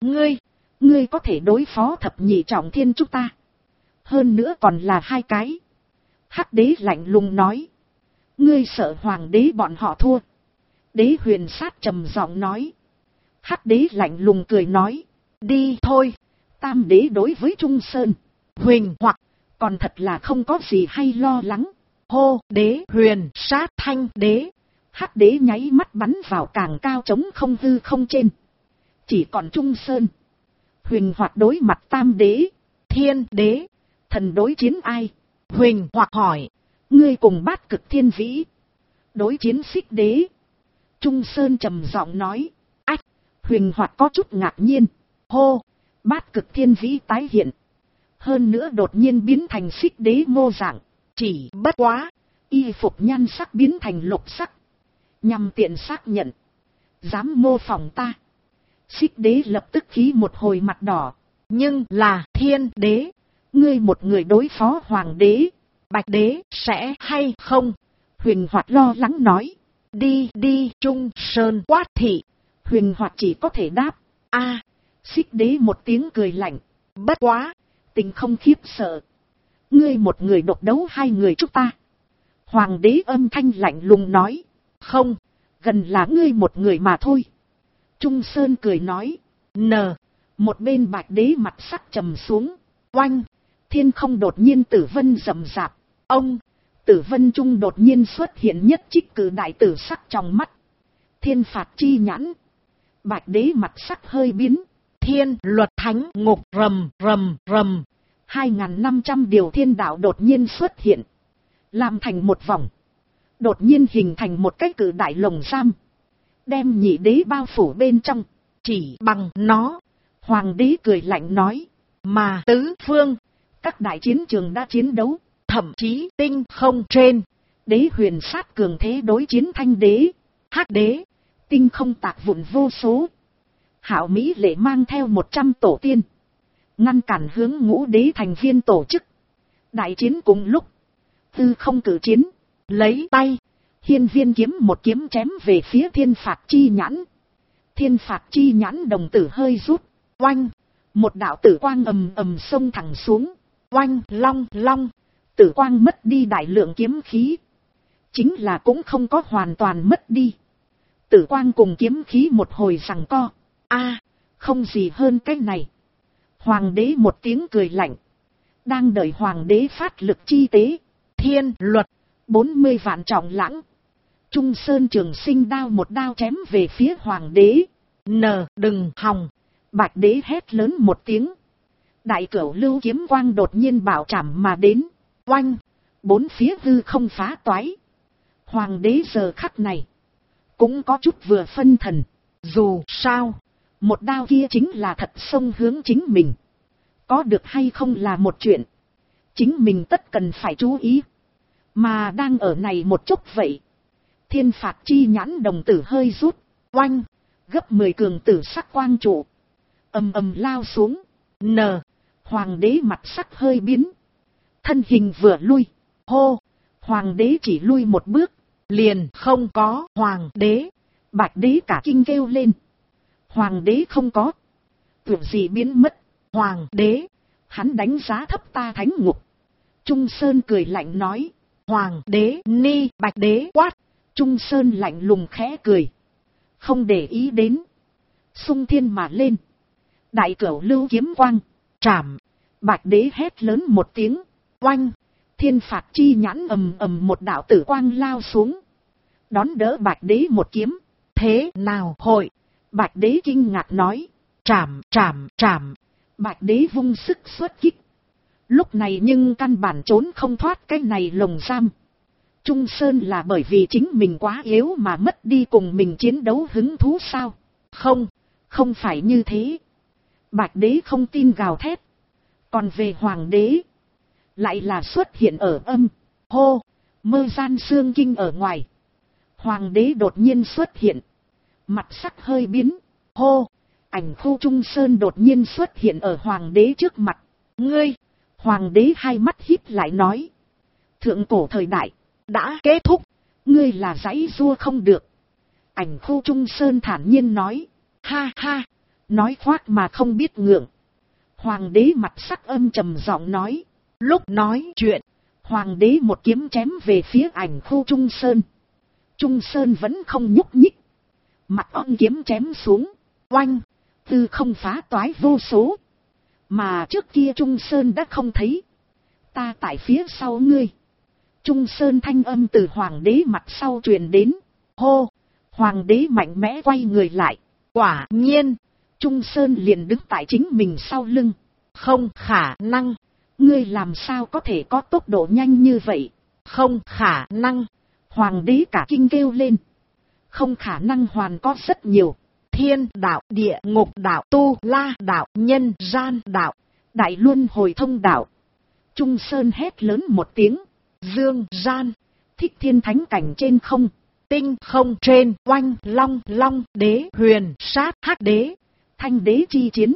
Ngươi có thể đối phó thập nhị trọng thiên chúng ta. Hơn nữa còn là 2 cái. Hắc đế lạnh lùng nói. Ngươi sợ hoàng đế bọn họ thua. Đế Huyền Sát trầm giọng nói. Hắc đế lạnh lùng cười nói. Đi thôi. Tam đế đối với Trung Sơn. Huỳnh hoặc. Còn thật là không có gì hay lo lắng. Hô, Đế Huyền Sát, Thanh đế. Hắc đế nháy mắt bắn vào càng cao trống không hư không trên. Chỉ còn Trung Sơn. Huỳnh hoặc đối mặt tam đế. Thiên đế. Thần đối chiến ai? Huỳnh hoặc hỏi. Ngươi cùng Bát Cực Thiên Vĩ. Đối chiến Xích đế. Trung Sơn trầm giọng nói. Ách! Huỳnh hoặc có chút ngạc nhiên. Hô! Bát Cực Thiên Vĩ tái hiện. Hơn nữa đột nhiên biến thành Xích đế mô dạng. Chỉ bất quá. Y phục nhan sắc biến thành lục sắc. Nhằm tiện xác nhận. Dám mô phỏng ta. Xích đế lập tức khí một hồi mặt đỏ. Nhưng là thiên đế. Ngươi một người đối phó hoàng đế. Bạch đế sẽ hay không? Huỳnh hoặc lo lắng nói. Đi Trung Sơn quát thị. Huỳnh hoặc chỉ có thể đáp. Xích đế một tiếng cười lạnh. Bất quá. Tình không khiếp sợ. Ngươi một người độc đấu 2 người chúng ta. Hoàng đế âm thanh lạnh lùng nói. Không, gần là ngươi một người mà thôi. Trung Sơn cười nói. Một bên Bạch đế mặt sắc trầm xuống. Oanh, thiên không đột nhiên tử vân rầm rạp. Ông, tử vân trung đột nhiên xuất hiện nhất trích cử đại tử sắc trong mắt. Thiên phạt chi nhãn. Bạch đế mặt sắc hơi biến. Thiên luật thánh ngục rầm rầm rầm. 2.500 điều thiên đạo đột nhiên xuất hiện. Làm thành một vòng. Đột nhiên hình thành một cái cử đại lồng giam. Đem nhị đế bao phủ bên trong. Chỉ bằng nó. Hoàng đế cười lạnh nói. Mà tứ phương. Các đại chiến trường đã chiến đấu. Thậm chí tinh không trên. Đế Huyền Sát cường thế đối chiến Thanh đế. Hắc đế. Tinh không tạc vụn vô số. Hạo Mỹ Lệ mang theo 100 tổ tiên. Ngăn cản hướng Ngũ Đế thành viên tổ chức. Đại chiến cùng lúc. Tư không cử chiến. Lấy tay. Hiên viên kiếm một kiếm chém về phía thiên phạt chi nhãn. Thiên phạt chi nhãn đồng tử hơi rút. Oanh. Một đạo tử quang ầm ầm xông thẳng xuống. Oanh long long. Tử quang mất đi đại lượng kiếm khí. Chính là cũng không có hoàn toàn mất đi. Tử quang cùng kiếm khí một hồi giằng co. Không gì hơn cái này. Hoàng đế một tiếng cười lạnh. Đang đợi hoàng đế phát lực chi tế. Thiên luật. 40 vạn trọng lãng. Trung Sơn Trường Sinh đao một đao chém về phía hoàng đế. Đừng hòng. Bạch đế hét lớn một tiếng. Đại cửu lưu kiếm quang đột nhiên bảo trảm mà đến. Oanh. 4 phía hư không phá toái. Hoàng đế giờ khắc này. Cũng có chút vừa phân thần. Dù sao. Một đao kia chính là thật xông hướng chính mình. Có được hay không là một chuyện. Chính mình tất cần phải chú ý. Mà đang ở này một chút vậy. Thiên phạt chi nhãn đồng tử hơi rút. Oanh. Gấp 10 cường tử sắc quang trụ. Ầm ầm lao xuống. Hoàng đế mặt sắc hơi biến. Thân hình vừa lui. Hô. Hoàng đế chỉ lui một bước. Liền không có hoàng đế. Bạch đế cả kinh kêu lên. Hoàng đế không có. Tưởng gì biến mất. Hoàng đế. Hắn đánh giá thấp ta thánh ngục. Trung Sơn cười lạnh nói. Hoàng đế ni. Bạch đế quát. Trung Sơn lạnh lùng khẽ cười. Không để ý đến. Xung thiên mà lên. Đại cửu lưu kiếm quang. Trảm. Bạch đế hét lớn một tiếng. Oanh. Thiên phạt chi nhãn ầm ầm một đạo tử quang lao xuống. Đón đỡ Bạch Đế một kiếm. Thế nào hội? Bạch Đế kinh ngạc nói. Trảm, trảm, trảm. Bạch Đế vung sức xuất kích. Lúc này nhưng căn bản trốn không thoát cái này lồng giam. Trung Sơn là bởi vì chính mình quá yếu mà mất đi cùng mình chiến đấu hứng thú sao? Không, không phải như thế. Bạch Đế không tin gào thét. Còn về Hoàng Đế, lại là xuất hiện ở âm, hô, mơ gian xương kinh ở ngoài. Hoàng Đế đột nhiên xuất hiện. Mặt sắc hơi biến, hô, ảnh khu Trung Sơn đột nhiên xuất hiện ở Hoàng Đế trước mặt. Ngươi, Hoàng Đế hai mắt híp lại nói. Thượng cổ thời đại đã kết thúc, ngươi là giãy giụa không được. Ảnh khu Trung Sơn thản nhiên nói. Ha ha, nói khoác mà không biết ngượng. Hoàng Đế mặt sắc âm trầm giọng nói. Lúc nói chuyện, Hoàng Đế một kiếm chém về phía ảnh khu Trung Sơn. Trung Sơn vẫn không nhúc nhích. Mặt ông kiếm chém xuống, oanh, tư không phá toái vô số. Mà trước kia Trung Sơn đã không thấy. Ta tại phía sau ngươi. Trung Sơn thanh âm từ Hoàng Đế mặt sau truyền đến. Hô, Hoàng Đế mạnh mẽ quay người lại. Quả nhiên, Trung Sơn liền đứng tại chính mình sau lưng. Không khả năng. Ngươi làm sao có thể có tốc độ nhanh như vậy? Không khả năng. Hoàng Đế cả kinh kêu lên. Không khả năng hoàn có rất nhiều. Thiên đạo, địa ngục đạo, tu la đạo, nhân gian đạo, đại luân hồi thông đạo. Trung Sơn hét lớn một tiếng. Dương gian, thích thiên thánh cảnh trên không. Tinh không trên, oanh, long, long, đế, huyền, sát, hắc đế. Thanh đế chi chiến.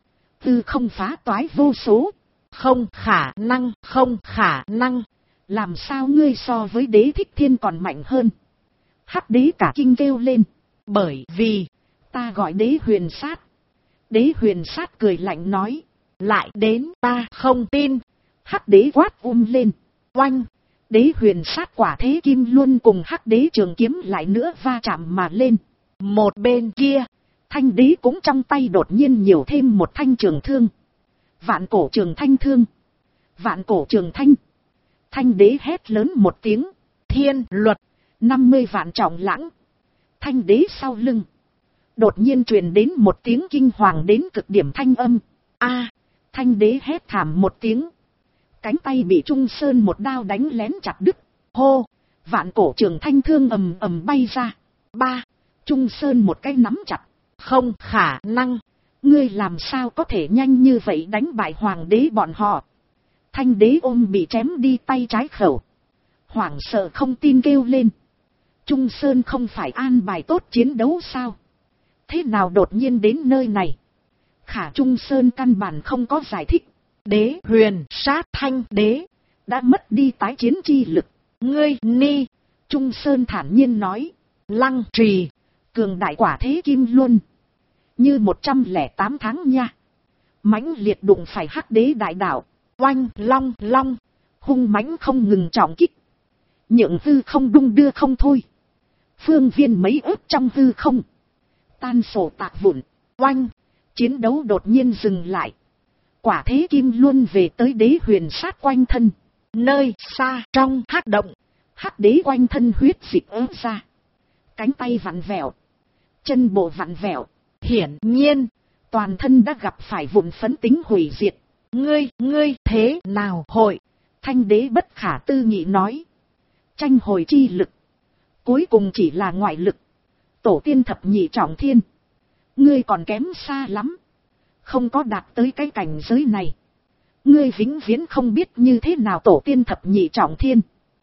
Tư không phá toái vô số. Không khả năng, không khả năng. Làm sao ngươi so với đế thích thiên còn mạnh hơn? Hắc đế cả kinh kêu lên. Bởi vì, ta gọi đế huyền sát. Đế huyền sát cười lạnh nói. Lại đến ta không tin. Hắc đế quát lên. Oanh. Đế huyền sát quả thế kim luôn cùng hắc đế trường kiếm lại nữa va chạm mà lên. Một bên kia, thanh đế cũng trong tay đột nhiên nhiều thêm một thanh trường thương. Vạn cổ trường thanh thương. Vạn cổ trường thanh. Thanh đế hét lớn một tiếng. Thiên luật. 50 vạn trọng lãng. Thanh đế sau lưng. Đột nhiên truyền đến một tiếng kinh hoàng đến cực điểm thanh âm. A, thanh đế hét thảm một tiếng. Cánh tay bị Trung Sơn một đao đánh lén chặt đứt. Hô, vạn cổ trường thanh thương ầm ầm bay ra. Ba, Trung Sơn một cái nắm chặt. Không khả năng. Ngươi làm sao có thể nhanh như vậy đánh bại Hoàng Đế bọn họ? Thanh đế ôm bị chém đi tay trái khẩu. Hoảng sợ không tin kêu lên. Trung Sơn không phải an bài tốt chiến đấu sao? Thế nào đột nhiên đến nơi này? Khả Trung Sơn căn bản không có giải thích. Đế huyền sát thanh đế đã mất đi tái chiến chi lực. Ngươi ni. Trung Sơn thản nhiên nói. Lăng trì. Cường đại quả thế kim luân. Như 108 tháng nha. Mãnh liệt đụng phải hắc đế đại đạo. Oanh long long. Hung mãnh không ngừng trọng kích. Nhượng hư không đung đưa không thôi. Phương viên mấy ức trong hư không. Tan sổ tạc vụn. Oanh. Chiến đấu đột nhiên dừng lại. Quả thế kim luôn về tới đế huyền sát quanh thân. Nơi xa trong hắc động. Hắc đế quanh thân huyết dịch ớt ra. Cánh tay vặn vẹo. Chân bộ vặn vẹo. Hiển nhiên. Toàn thân đã gặp phải vụn phấn tính hủy diệt. Ngươi thế nào hội? Thanh đế bất khả tư nghị nói. Tranh hồi chi lực. Cuối cùng chỉ là ngoại lực. Tổ tiên thập nhị trọng thiên. Ngươi còn kém xa lắm. Không có đạt tới cái cảnh giới này. Ngươi vĩnh viễn không biết như thế nào tổ tiên thập nhị trọng thiên.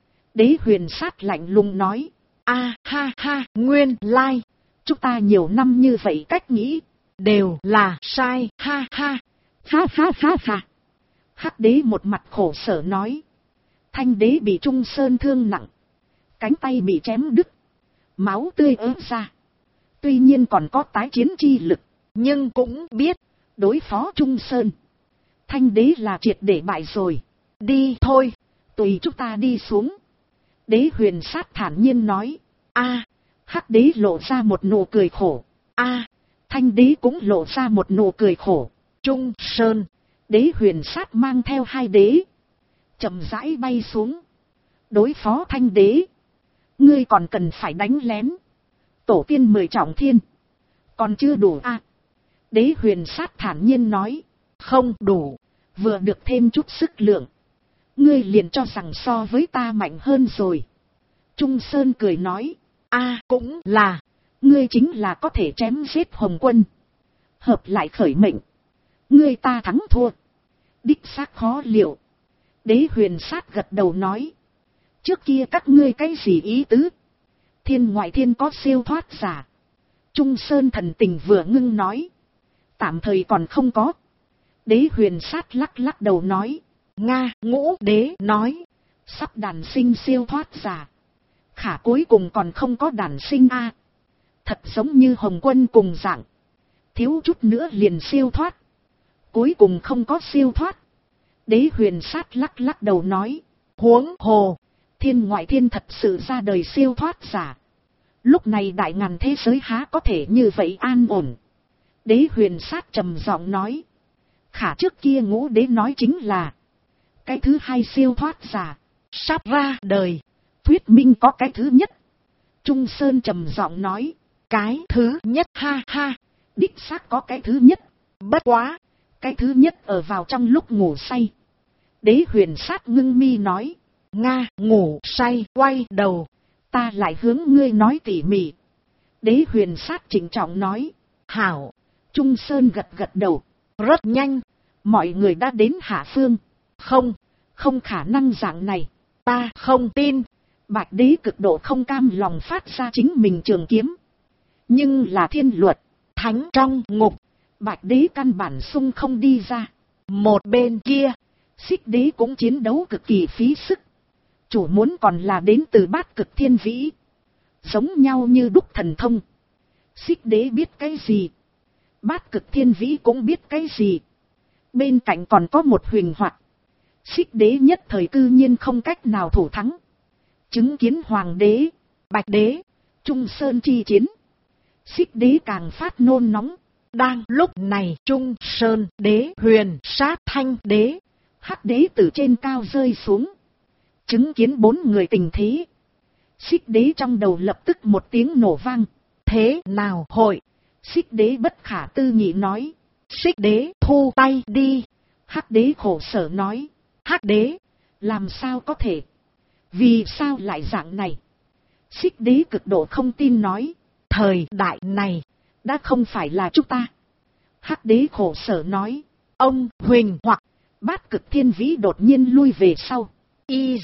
Đế huyền sát lạnh lùng nói. A ha ha, nguyên lai. Chúng ta nhiều năm như vậy cách nghĩ. Đều là sai, ha ha. Ha ha ha ha. Hắc đế một mặt khổ sở nói. Thanh đế bị Trung Sơn thương nặng. Cánh tay bị chém đứt. Máu tươi ớt ra. Tuy nhiên còn có tái chiến chi lực. Nhưng cũng biết. Đối phó Trung Sơn. Thanh đế là triệt để bại rồi. Đi thôi. Tùy chúng ta đi xuống. Đế huyền sát thản nhiên nói. A. Hắc đế lộ ra một nụ cười khổ. A. Thanh đế cũng lộ ra một nụ cười khổ. Trung Sơn. Đế huyền sát mang theo hai đế. chậm rãi bay xuống. Đối phó Thanh đế, ngươi còn cần phải đánh lén. Tổ tiên 10 trọng thiên, còn chưa đủ à? Đế Huyền Sát thản nhiên nói. Không đủ, vừa được thêm chút sức lượng, ngươi liền cho rằng so với ta mạnh hơn rồi. Trung Sơn cười nói. Cũng là, ngươi chính là có thể chém giết Hồng Quân, hợp lại khởi mệnh, ngươi ta thắng thua, đích xác khó liệu. Đế Huyền Sát gật đầu nói. Trước kia các ngươi cái gì ý tứ? Thiên ngoại thiên có siêu thoát giả. Trung Sơn thần tình vừa ngưng nói. Tạm thời còn không có. Đế Huyền Sát lắc lắc đầu nói. Nga, Ngũ Đế nói. Sắp đàn sinh siêu thoát giả. Khả cuối cùng còn không có đàn sinh a. Thật giống như Hồng Quân cùng dạng. Thiếu chút nữa liền siêu thoát. Cuối cùng không có siêu thoát. Đế Huyền Sát lắc lắc đầu nói. Huống hồ, thiên ngoại thiên thật sự ra đời siêu thoát giả. Lúc này đại ngàn thế giới há có thể như vậy an ổn. Đế Huyền Sát trầm giọng nói. Khả trước kia Ngũ Đế nói chính là cái thứ hai siêu thoát giả sắp ra đời, thuyết minh có cái thứ nhất. Trung Sơn trầm giọng nói. Cái thứ nhất, ha ha, đích xác có cái thứ nhất. Bất quá, cái thứ nhất ở vào trong lúc ngủ say. Đế Huyền Sát ngưng mi nói. Nga, ngủ say, quay đầu, ta lại hướng ngươi nói tỉ mỉ. Đế Huyền Sát trịnh trọng nói. Hảo. Trung Sơn gật gật đầu. Rất nhanh, mọi người đã đến hạ phương. Không khả năng dạng này, ta không tin. Bạch Đế cực độ không cam lòng phát ra chính mình trường kiếm. Nhưng là thiên luật, thánh trong ngục, Bạch Đế căn bản xung không đi ra. Một bên kia, Xích Đế cũng chiến đấu cực kỳ phí sức. Chủ muốn còn là đến từ Bát Cực Thiên Vĩ. Giống nhau như đúc thần thông. Xích Đế biết cái gì, Bát Cực Thiên Vĩ cũng biết cái gì. Bên cạnh còn có một huyền hoạt. Xích Đế nhất thời cư nhiên không cách nào thủ thắng. Chứng kiến Hoàng Đế, Bạch Đế, Trung Sơn chi chiến, Xích Đế càng phát nôn nóng. Đang lúc này, Trung Sơn Đế, Huyền Sát, Thanh Đế, Hắc Đế từ trên cao rơi xuống. Chứng kiến 4 người tình thế, Xích Đế trong đầu lập tức một tiếng nổ vang. Thế nào hội? Xích Đế bất khả tư nghị nói. Xích Đế thu tay đi. Hắc Đế khổ sở nói. Hắc Đế, làm sao có thể? Vì sao lại dạng này? Xích Đế cực độ không tin nói. Thời đại này, đã không phải là chúng ta. Hắc Đế khổ sở nói. Ông Huỳnh hoặc Bát Cực Thiên Vĩ đột nhiên lui về sau. Y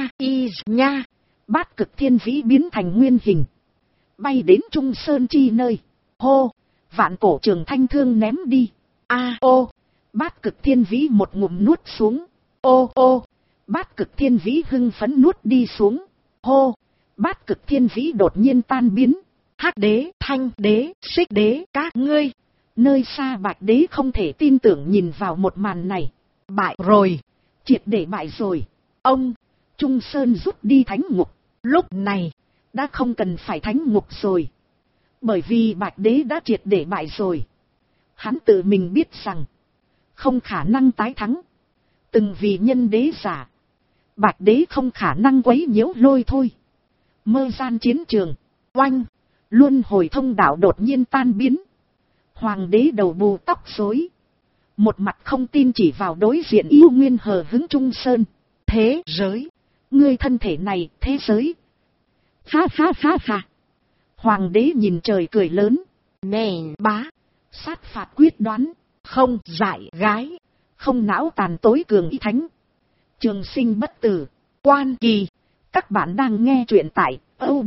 nha. Bát Cực Thiên Vĩ biến thành nguyên hình, bay đến Trung Sơn chi nơi. Hô, vạn cổ trường thanh thương ném đi. Ô, Bát Cực Thiên Vĩ một ngụm nuốt xuống. Ô, Bát Cực Thiên Vĩ hưng phấn nuốt đi xuống. Hô, Bát Cực Thiên Vĩ đột nhiên tan biến. Hắc Đế, Thanh Đế, Xích Đế, các ngươi. Nơi xa Bạch Đế không thể tin tưởng nhìn vào một màn này. Bại rồi, triệt để bại rồi. Ông Trung Sơn rút đi thánh ngục. Lúc này, đã không cần phải thánh ngục rồi. Bởi vì Bạch Đế đã triệt để bại rồi. Hắn tự mình biết rằng, không khả năng tái thắng. Từng vì nhân đế giả, Bạch Đế không khả năng quấy nhiễu lôi thôi. Mơ gian chiến trường, oanh, luân hồi thông đạo đột nhiên tan biến. Hoàng đế đầu bù tóc rối, một mặt không tin chỉ vào đối diện yêu nguyên hờ hứng Trung Sơn. Thế giới, ngươi thân thể này, thế giới. Ha ha ha ha. Hoàng đế nhìn trời cười lớn. Nè bá, sát phạt quyết đoán, không dại gái, không não tàn tối cường y thánh. Trường sinh bất tử, quan kỳ. Các bạn đang nghe truyện tại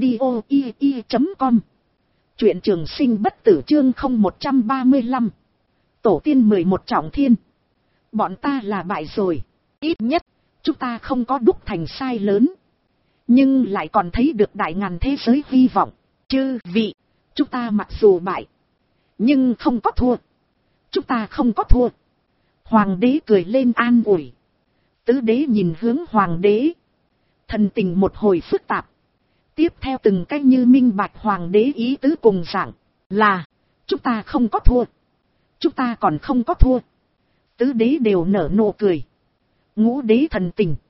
audio.com. Truyện Trường Sinh Bất Tử chương 0135. Tổ tiên 11 trọng thiên. Bọn ta là bại rồi. Ít nhất, chúng ta không có đúc thành sai lớn. Nhưng lại còn thấy được đại ngàn thế giới hy vọng. Chư vị, chúng ta mặc dù bại, nhưng không có thua. Chúng ta không có thua. Hoàng đế cười lên an ủi. Tứ đế nhìn hướng hoàng đế, thần tình một hồi phức tạp. Tiếp theo từng cách như minh bạch hoàng đế ý tứ cùng dạng là, chúng ta không có thua. Chúng ta còn không có thua. Tứ đế đều nở nụ cười. Ngũ đế thần tình,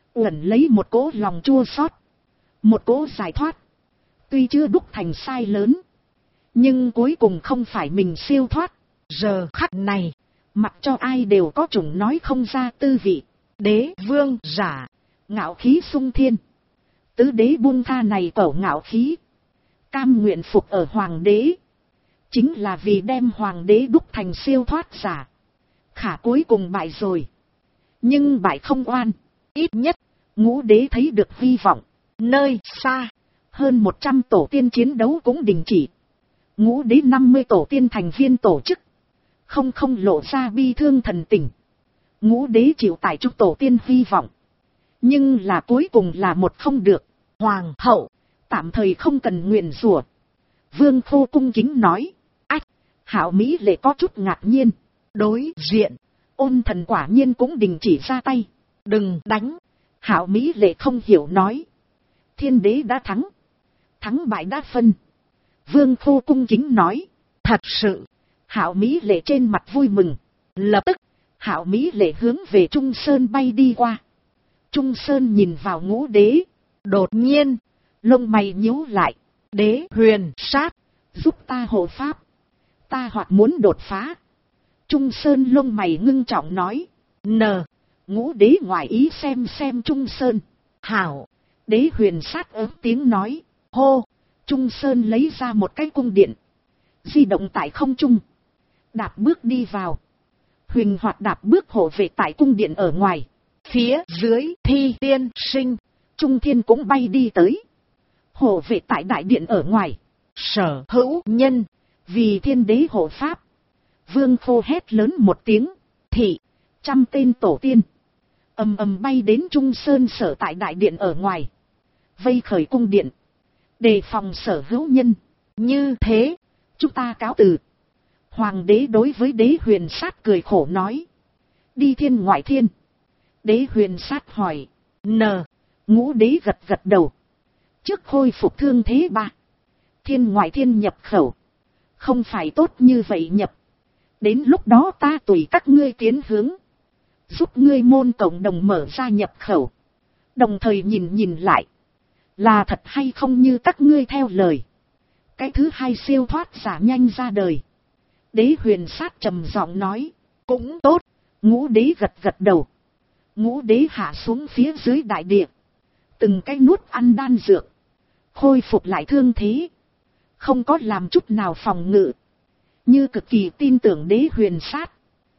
uẩn lấy một cỗ lòng chua xót, một cỗ giải thoát. Tuy chưa đúc thành sai lớn, nhưng cuối cùng không phải mình siêu thoát. Giờ khắc này, mặc cho ai đều có chủng nói không ra tư vị. Đế vương giả, ngạo khí sung thiên. Tứ đế buông tha này cẩu ngạo khí, cam nguyện phục ở hoàng đế, chính là vì đem hoàng đế đúc thành siêu thoát giả. Khả cuối cùng bại rồi, nhưng bại không oan. Ít nhất, Ngũ đế thấy được hy vọng. Nơi xa, hơn 100 tổ tiên chiến đấu cũng đình chỉ. Ngũ đế 50 tổ tiên thành viên tổ chức, không lộ ra bi thương thần tình. Ngũ đế chịu tải chúc tổ tiên hy vọng, nhưng là cuối cùng là một không được. Hoàng hậu, tạm thời không cần nguyền rủa. Vương Khô cung kính nói. Ách, Hạo Mỹ Lệ có chút ngạc nhiên. Đối diện, Ôn Thần quả nhiên cũng đình chỉ ra tay. Đừng đánh. Hạo Mỹ Lệ không hiểu nói. Thiên đế đã thắng, thắng bại đã phân. Vương Khô cung kính nói. Thật sự. Hạo Mỹ Lệ trên mặt vui mừng. Lập tức, Hạo Mỹ Lệ hướng về Trung Sơn bay đi qua. Trung Sơn nhìn vào Ngũ đế, đột nhiên, lông mày nhíu lại. Đế huyền sát, giúp ta hộ pháp, ta hoặc muốn đột phá. Trung Sơn lông mày ngưng trọng nói. Ngũ đế ngoài ý xem Trung Sơn. Hảo. Đế huyền sát ớt tiếng nói. Hô. Trung Sơn lấy ra một cái cung điện, di động tại không trung, đạp bước đi vào. Huỳnh hoạt đạp bước hộ vệ tại cung điện ở ngoài. Phía dưới Thi tiên sinh, Trung Thiên cũng bay đi tới, hộ vệ tại đại điện ở ngoài. Sở hữu nhân, vì thiên đế hộ pháp. Vương Khô hét lớn một tiếng. Thị, 100 tên tổ tiên ầm ầm bay đến Trung Sơn sở tại đại điện ở ngoài, vây khởi cung điện, đề phòng sở hữu nhân. Như thế, chúng ta cáo từ. Hoàng đế đối với đế huyền sát cười khổ nói. Đi thiên ngoại thiên. Đế huyền sát hỏi. Ngũ đế gật đầu. Trước khôi phục thương thế ba. Thiên ngoại thiên nhập khẩu, không phải tốt như vậy nhập. Đến lúc đó ta tùy các ngươi tiến hướng, giúp ngươi môn cộng đồng mở ra nhập khẩu. Đồng thời nhìn lại, là thật hay không như các ngươi theo lời. Cái thứ hai siêu thoát giả nhanh ra đời. Đế huyền sát trầm giọng nói. Cũng tốt. Ngũ đế gật đầu. Ngũ đế hạ xuống phía dưới đại địa, từng cái nuốt ăn đan dược, khôi phục lại thương thế, không có làm chút nào phòng ngự, như cực kỳ tin tưởng đế huyền sát.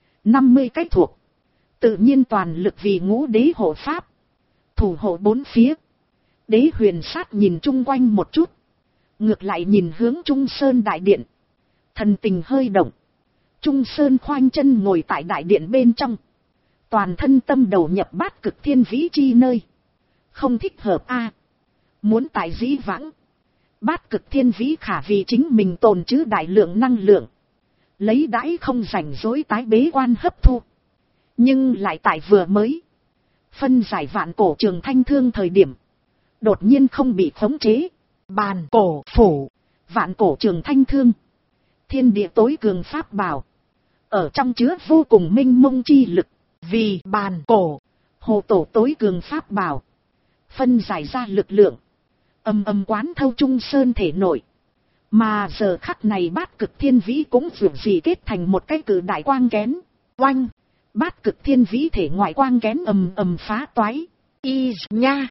50 cái thuộc, tự nhiên toàn lực vì Ngũ đế hộ pháp, thủ hộ bốn phía. Đế huyền sát nhìn chung quanh một chút, ngược lại nhìn hướng Trung Sơn đại điện, thần tình hơi động. Trung Sơn khoanh chân ngồi tại đại điện bên trong, toàn thân tâm đầu nhập Bát Cực Thiên Vĩ chi nơi. Không thích hợp a, muốn tại dĩ vãng, Bát Cực Thiên Vĩ khả vì chính mình tồn trữ đại lượng năng lượng, lấy đãi không rảnh rỗi tái bế quan hấp thu. Nhưng lại tại vừa mới phân giải vạn cổ trường thanh thương thời điểm, đột nhiên không bị khống chế. Bàn cổ phủ, vạn cổ trường thanh thương, thiên địa tối cường pháp bảo, ở trong chứa vô cùng minh mông chi lực. Vì bàn cổ, hồ tổ tối cường pháp bảo, phân giải ra lực lượng, ầm quán thâu Trung Sơn thể nội. Mà giờ khắc này Bát Cực Thiên Vĩ cũng dường gì kết thành một cái cử đại quang kén. Oanh, Bát Cực Thiên Vĩ thể ngoại quang kén ầm phá toái. Y nha.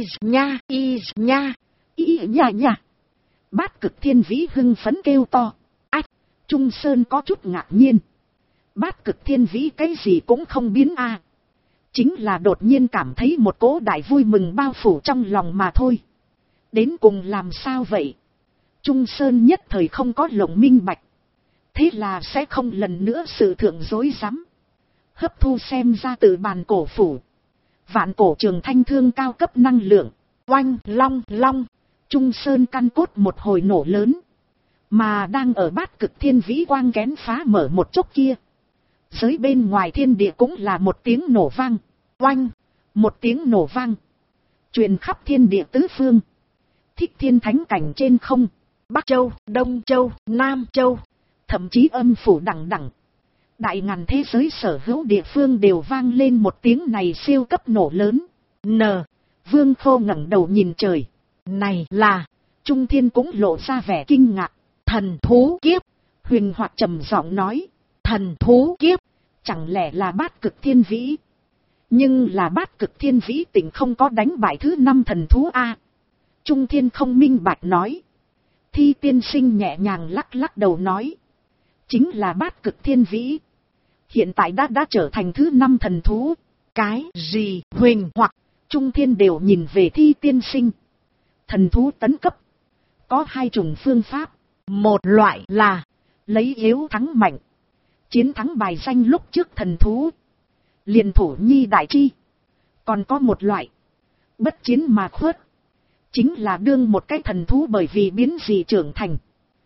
Bát Cực Thiên Vĩ hưng phấn kêu to. Ách, Trung Sơn có chút ngạc nhiên. Bát Cực Thiên Vĩ cái gì cũng không biến a, chính là đột nhiên cảm thấy một cỗ đại vui mừng bao phủ trong lòng mà thôi. Đến cùng làm sao vậy? Trung Sơn nhất thời không có lộng minh bạch, thế là sẽ không lần nữa sự thượng dối rắm hấp thu xem ra từ bàn cổ phủ, vạn cổ trường thanh thương cao cấp năng lượng. Oanh long, Trung Sơn căn cốt một hồi nổ lớn, mà đang ở Bát Cực Thiên Vĩ quang kén phá mở một chốc kia, giới bên ngoài thiên địa cũng là một tiếng nổ vang. Oanh, một tiếng nổ vang, truyền khắp thiên địa tứ phương. Thích Thiên thánh cảnh trên không, Bắc Châu, Đông Châu, Nam Châu, thậm chí âm phủ đẳng đẳng, đại ngàn thế giới sở hữu địa phương đều vang lên một tiếng này siêu cấp nổ lớn. N. Vương Khô ngẩng đầu nhìn trời. Này là. Trung Thiên cũng lộ ra vẻ kinh ngạc. Thần thú kiếp. Huyền Hoạt trầm giọng nói. Thần thú kiếp. Chẳng lẽ là Bát Cực Thiên Vĩ? Nhưng là Bát Cực Thiên Vĩ tỉnh không có đánh bại thứ 5 thần thú A. Trung Thiên không minh bạch nói. Thi tiên sinh nhẹ nhàng lắc lắc đầu nói. Chính là Bát Cực Thiên Vĩ. Hiện tại đã trở thành thứ 5 thần thú. Cái gì? Huỳnh Hoặc, Trung Thiên đều nhìn về Thi tiên sinh. Thần thú tấn cấp. Có 2 chủng phương pháp. Một loại là lấy yếu thắng mạnh. Chiến thắng bài danh lúc trước thần thú. Liền thủ nhi đại chi. Còn có một loại. Bất chiến mà khuất. Chính là đương một cái thần thú bởi vì biến dị trưởng thành.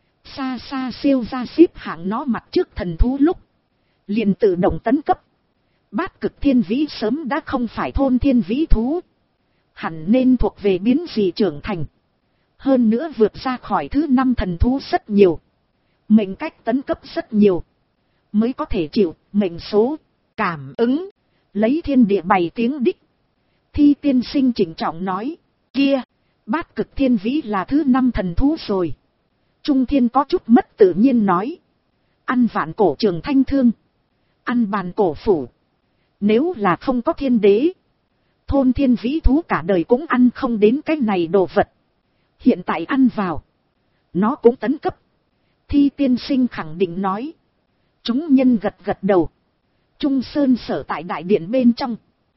Xa xa siêu ra xếp hạng nó mặt trước thần thú lúc. Liền tự động tấn cấp. Bát Cực Thiên Vĩ sớm đã không phải thôn thiên vĩ thú. Hẳn nên thuộc về biến dị trưởng thành. Hơn nữa vượt ra khỏi thứ 5 thần thú rất nhiều. Mệnh cách tấn cấp rất nhiều. Mới có thể chịu mệnh số. cảm ứng. Lấy thiên địa bày tiếng đích. Thi tiên sinh chỉnh trọng nói. Kia, Bát Cực Thiên Vĩ là thứ 5 thần thú rồi. Trung Thiên có chút mất tự nhiên nói. Ăn vạn cổ trường thanh thương. Ăn bàn cổ phủ. Nếu là không có thiên đế. Thôn thiên vĩ thú cả đời cũng ăn không đến cái này đồ vật. Hiện tại ăn vào. Nó cũng tấn cấp. Thi tiên sinh khẳng định nói. Chúng nhân gật gật đầu. Trung Sơn sở tại đại điện bên trong.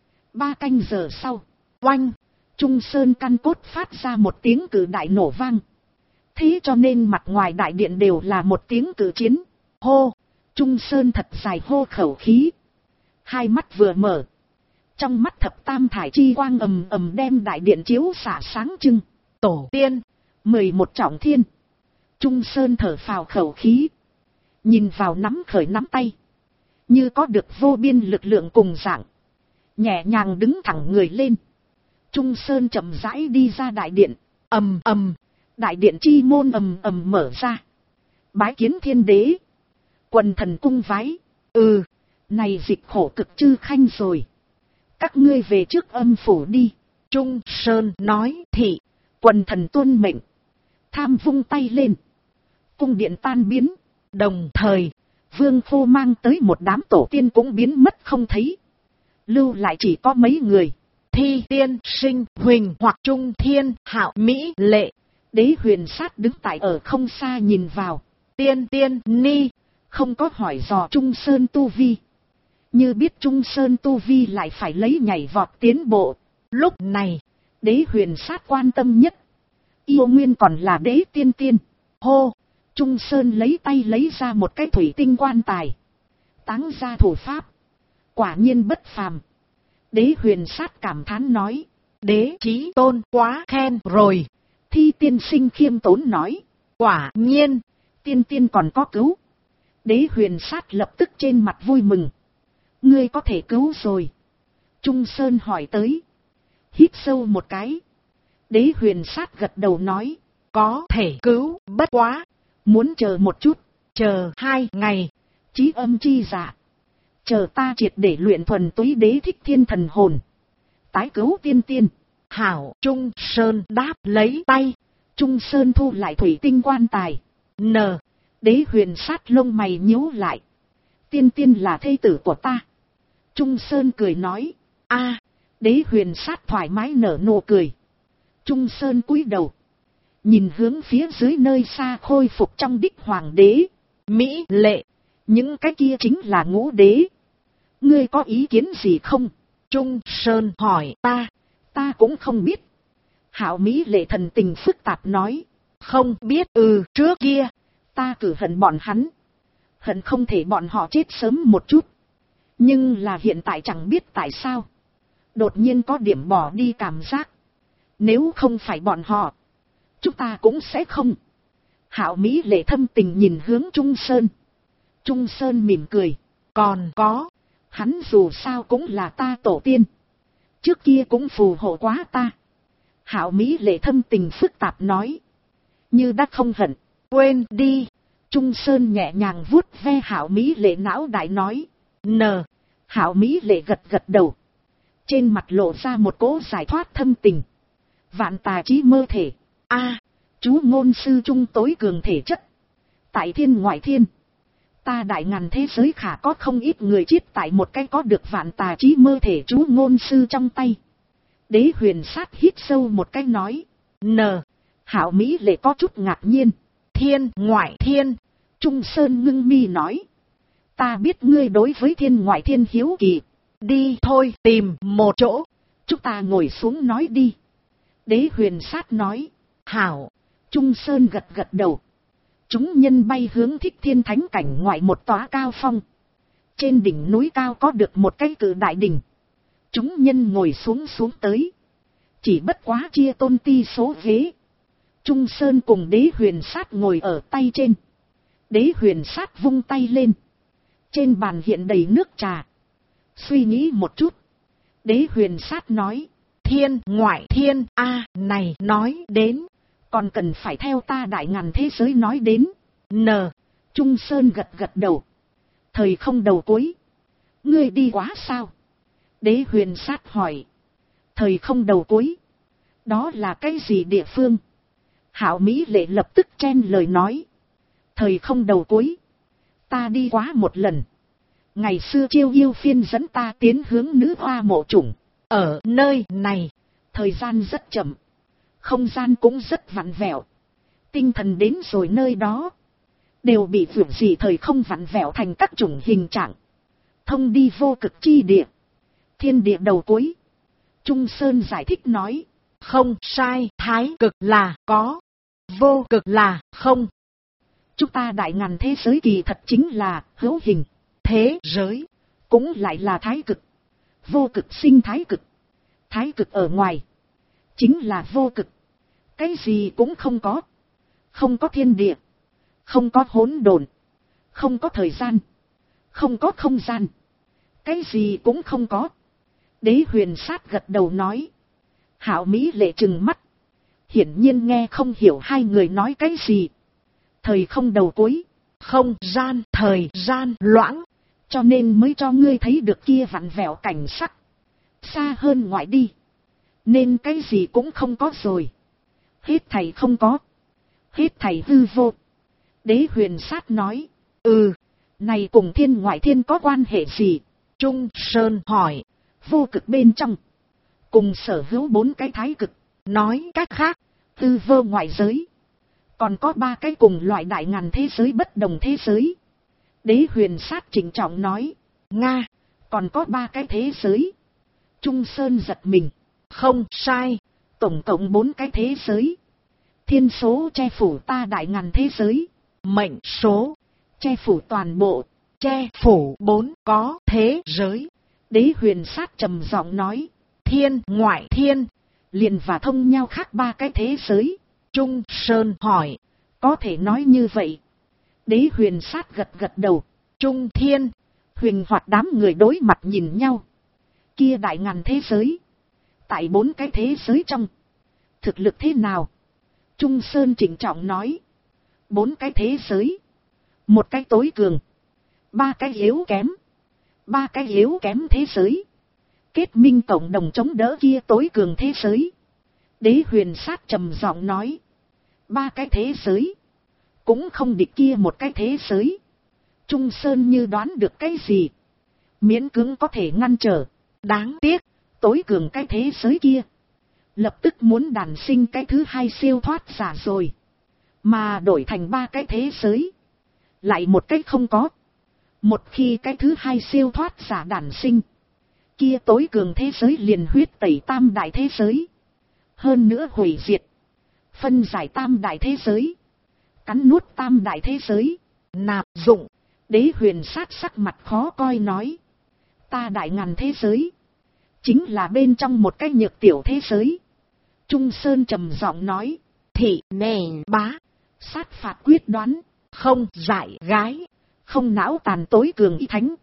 3 canh giờ sau. Oanh. Trung Sơn căn cốt phát ra một tiếng cử đại nổ vang. Thế cho nên mặt ngoài đại điện đều là một tiếng cử chiến. Hô. Trung Sơn thật dài hô khẩu khí. Hai mắt vừa mở. Trong mắt thập tam thải chi quang ầm ầm đem đại điện chiếu xả sáng trưng. Tổ tiên. 11 trọng thiên. Trung Sơn thở phào khẩu khí. Nhìn vào nắm khởi nắm tay. Như có được vô biên lực lượng cùng dạng. Nhẹ nhàng đứng thẳng người lên. Trung Sơn chậm rãi đi ra đại điện. Ầm ầm. Đại điện chi môn ầm ầm mở ra. Bái kiến thiên đế. Quần thần cung vái. Này dịch khổ cực chư khanh rồi. Các ngươi về trước âm phủ đi. Trung Sơn nói. Thị. Quần thần tuân mệnh. Tham vung tay lên. Cung điện tan biến. Đồng thời. Vương Khô mang tới một đám tổ tiên cũng biến mất không thấy. Lưu lại chỉ có mấy người. Thi tiên sinh, Huỳnh Hoặc, Trung Thiên, Hạo Mỹ Lệ. Đế Huyền Sát đứng tại ở không xa nhìn vào. Tiên ni. Không có hỏi dò Trung Sơn tu vi. Như biết Trung Sơn tu vi lại phải lấy nhảy vọt tiến bộ. Lúc này, Đế Huyền Sát quan tâm nhất. Yêu nguyên còn là đế tiên. Hô. Trung Sơn lấy tay lấy ra một cái thủy tinh quan tài. Táng ra thủ pháp. Quả nhiên bất phàm. Đế Huyền Sát cảm thán nói. Đế chí tôn quá khen rồi. Thi tiên sinh khiêm tốn nói. Quả nhiên. Tiên còn có cứu. Đế Huyền Sát lập tức trên mặt vui mừng. Ngươi có thể cứu rồi. Trung Sơn hỏi tới. Hít sâu một cái. Đế Huyền Sát gật đầu nói. Có thể cứu, bất quá. Muốn chờ một chút. Chờ 2 ngày. Chí âm chi dạ. Chờ ta triệt để luyện thuần túy đế thích thiên thần hồn. Tái cứu tiên. Hảo. Trung Sơn đáp lấy tay. Trung Sơn thu lại thủy tinh quan tài. N. Đế Huyền Sát lông mày nhíu lại. Tiên là thê tử của ta. Trung Sơn cười nói. A. Đế Huyền Sát thoải mái nở nụ cười. Trung Sơn cúi đầu. Nhìn hướng phía dưới nơi xa khôi phục trong đích hoàng đế. Mỹ Lệ. Những cái kia chính là ngũ đế. Ngươi có ý kiến gì không? Trung Sơn hỏi ta. Ta cũng không biết. Hạo Mỹ Lệ thần tình phức tạp nói. Không biết. Trước kia. Ta cử hận bọn hắn. Hận không thể bọn họ chết sớm một chút. Nhưng là hiện tại chẳng biết tại sao. Đột nhiên có điểm bỏ đi cảm giác. Nếu không phải bọn họ. Chúng ta cũng sẽ không. Hạo Mỹ Lệ thâm tình nhìn hướng Trung Sơn. Trung Sơn mỉm cười. Còn có. Hắn dù sao cũng là ta tổ tiên. Trước kia cũng phù hộ quá ta. Hạo Mỹ Lệ thâm tình phức tạp nói. Như đã không hận. Quên đi. Trung Sơn nhẹ nhàng vuốt ve Hạo Mỹ Lệ não đại nói. N. Hạo Mỹ Lệ gật gật đầu. trên mặt lộ ra một cỗ giải thoát thâm tình. Vạn tà chí mơ thể. Chú ngôn sư trung tối cường thể chất. Tại thiên ngoại thiên, ta đại ngàn thế giới khả có không ít người chết tại một cái có được vạn tà chí mơ thể chú ngôn sư trong tay. Đế Huyền Sát hít sâu một cái nói. Hạo Mỹ Lệ có chút ngạc nhiên. Thiên ngoại thiên. Trung Sơn ngưng mi nói. Ta biết ngươi đối với thiên ngoại thiên hiếu kỳ. Đi thôi tìm một chỗ. Chúng ta ngồi xuống nói đi. Đế Huyền Sát nói. Hảo. Trung Sơn gật gật đầu. Chúng nhân bay hướng Thích Thiên Thánh cảnh ngoại một tòa cao phong. Trên đỉnh núi cao có được một cái cự đại đỉnh. Chúng nhân ngồi xuống tới. Chỉ bất quá chia tôn ti số ghế. Trung Sơn cùng Đế Huyền Sát ngồi ở tay trên. Đế Huyền Sát vung tay lên. Trên bàn hiện đầy nước trà. Suy nghĩ một chút. Đế Huyền Sát nói. Thiên ngoại thiên này nói đến. Còn cần phải theo ta đại ngàn thế giới nói đến. Trung Sơn gật gật đầu. Thời không đầu cuối. Ngươi đi quá sao? Đế Huyền Sát hỏi. Thời không đầu cuối. Đó là cái gì địa phương? Hạo Mỹ Lệ lập tức chen lời nói. Thời không đầu cuối. Ta đi quá một lần. Ngày xưa Chiêu Yêu Phiên dẫn ta tiến hướng nữ hoa mộ chủng. Ở nơi này, thời gian rất chậm. Không gian cũng rất vặn vẹo. Tinh thần đến rồi nơi đó. Đều bị vượt gì thời không vặn vẹo thành các chủng hình trạng. Thông đi vô cực chi địa. Thiên địa đầu cuối. Trung Sơn giải thích nói. Không sai, thái cực là có. Vô cực là không. Chúng ta đại ngàn thế giới kỳ thật chính là hữu hình. Thế giới cũng lại là thái cực. Vô cực sinh thái cực. Thái cực ở ngoài chính là vô cực. Cái gì cũng không có. Không có thiên địa. Không có hỗn độn. Không có thời gian. Không có không gian. Cái gì cũng không có. Đế Huyền Sát gật đầu nói. Hạo Mỹ Lệ trừng mắt. Hiển nhiên nghe không hiểu hai người nói cái gì. Thời không đầu cuối. Không gian, thời gian loãng. Cho nên mới cho ngươi thấy được kia vặn vẹo cảnh sắc. Xa hơn ngoại đi. Nên cái gì cũng không có rồi. Hết thầy không có. Hết thầy hư vô. Đế Huyền Sát nói. Này cùng thiên ngoại thiên có quan hệ gì? Trung Sơn hỏi. Vô cực bên trong. Cùng sở hữu 4 cái thái cực. Nói cách khác. Hư vô ngoại giới. Còn có 3 cái cùng loại đại ngàn thế giới bất đồng thế giới. Đế Huyền Sát trịnh trọng nói. Nga. Còn có 3 cái thế giới. Trung Sơn giật mình. Không sai. Tổng cộng 4 cái thế giới. Thiên số che phủ ta đại ngàn thế giới. Mệnh số che phủ toàn bộ. Che phủ 4 có thế giới. Đế Huyền Sát trầm giọng nói. Thiên ngoại thiên. Liền và thông nhau khác 3 cái thế giới. Trung Sơn hỏi. Có thể nói như vậy. Đế Huyền Sát gật gật đầu. Trung thiên. Huyền Hoạt đám người đối mặt nhìn nhau. Kia đại ngàn thế giới. Tại 4 cái thế giới trong. Thực lực thế nào? Trung Sơn trịnh trọng nói. 4 cái thế giới. 1 cái tối cường. 3 cái yếu kém. 3 cái yếu kém thế giới. Kết minh cộng đồng chống đỡ kia tối cường thế giới. Đế Huyền Sát trầm giọng nói. 3 cái thế giới. Cũng không địch kia 1 cái thế giới. Trung Sơn như đoán được cái gì. Miễn cưỡng có thể ngăn trở. Đáng tiếc. Tối cường cái thế giới kia. Lập tức muốn đản sinh cái thứ 2 siêu thoát giả rồi. Mà đổi thành 3 cái thế giới. Lại 1 cái không có. Một khi cái thứ 2 siêu thoát giả đản sinh. Kia tối cường thế giới liền huyết tẩy tam đại thế giới. Hơn nữa hủy diệt. Phân giải tam đại thế giới. Cắn nuốt tam đại thế giới. Nạp dụng. Đế Huyền Sát sắc mặt khó coi nói. Ta đại ngàn thế giới. Chính là bên trong một cái nhược tiểu thế giới. Trung Sơn trầm giọng nói. Thị nền bá. Sát phạt quyết đoán. Không giải gái. Không não tàn tối cường y thánh.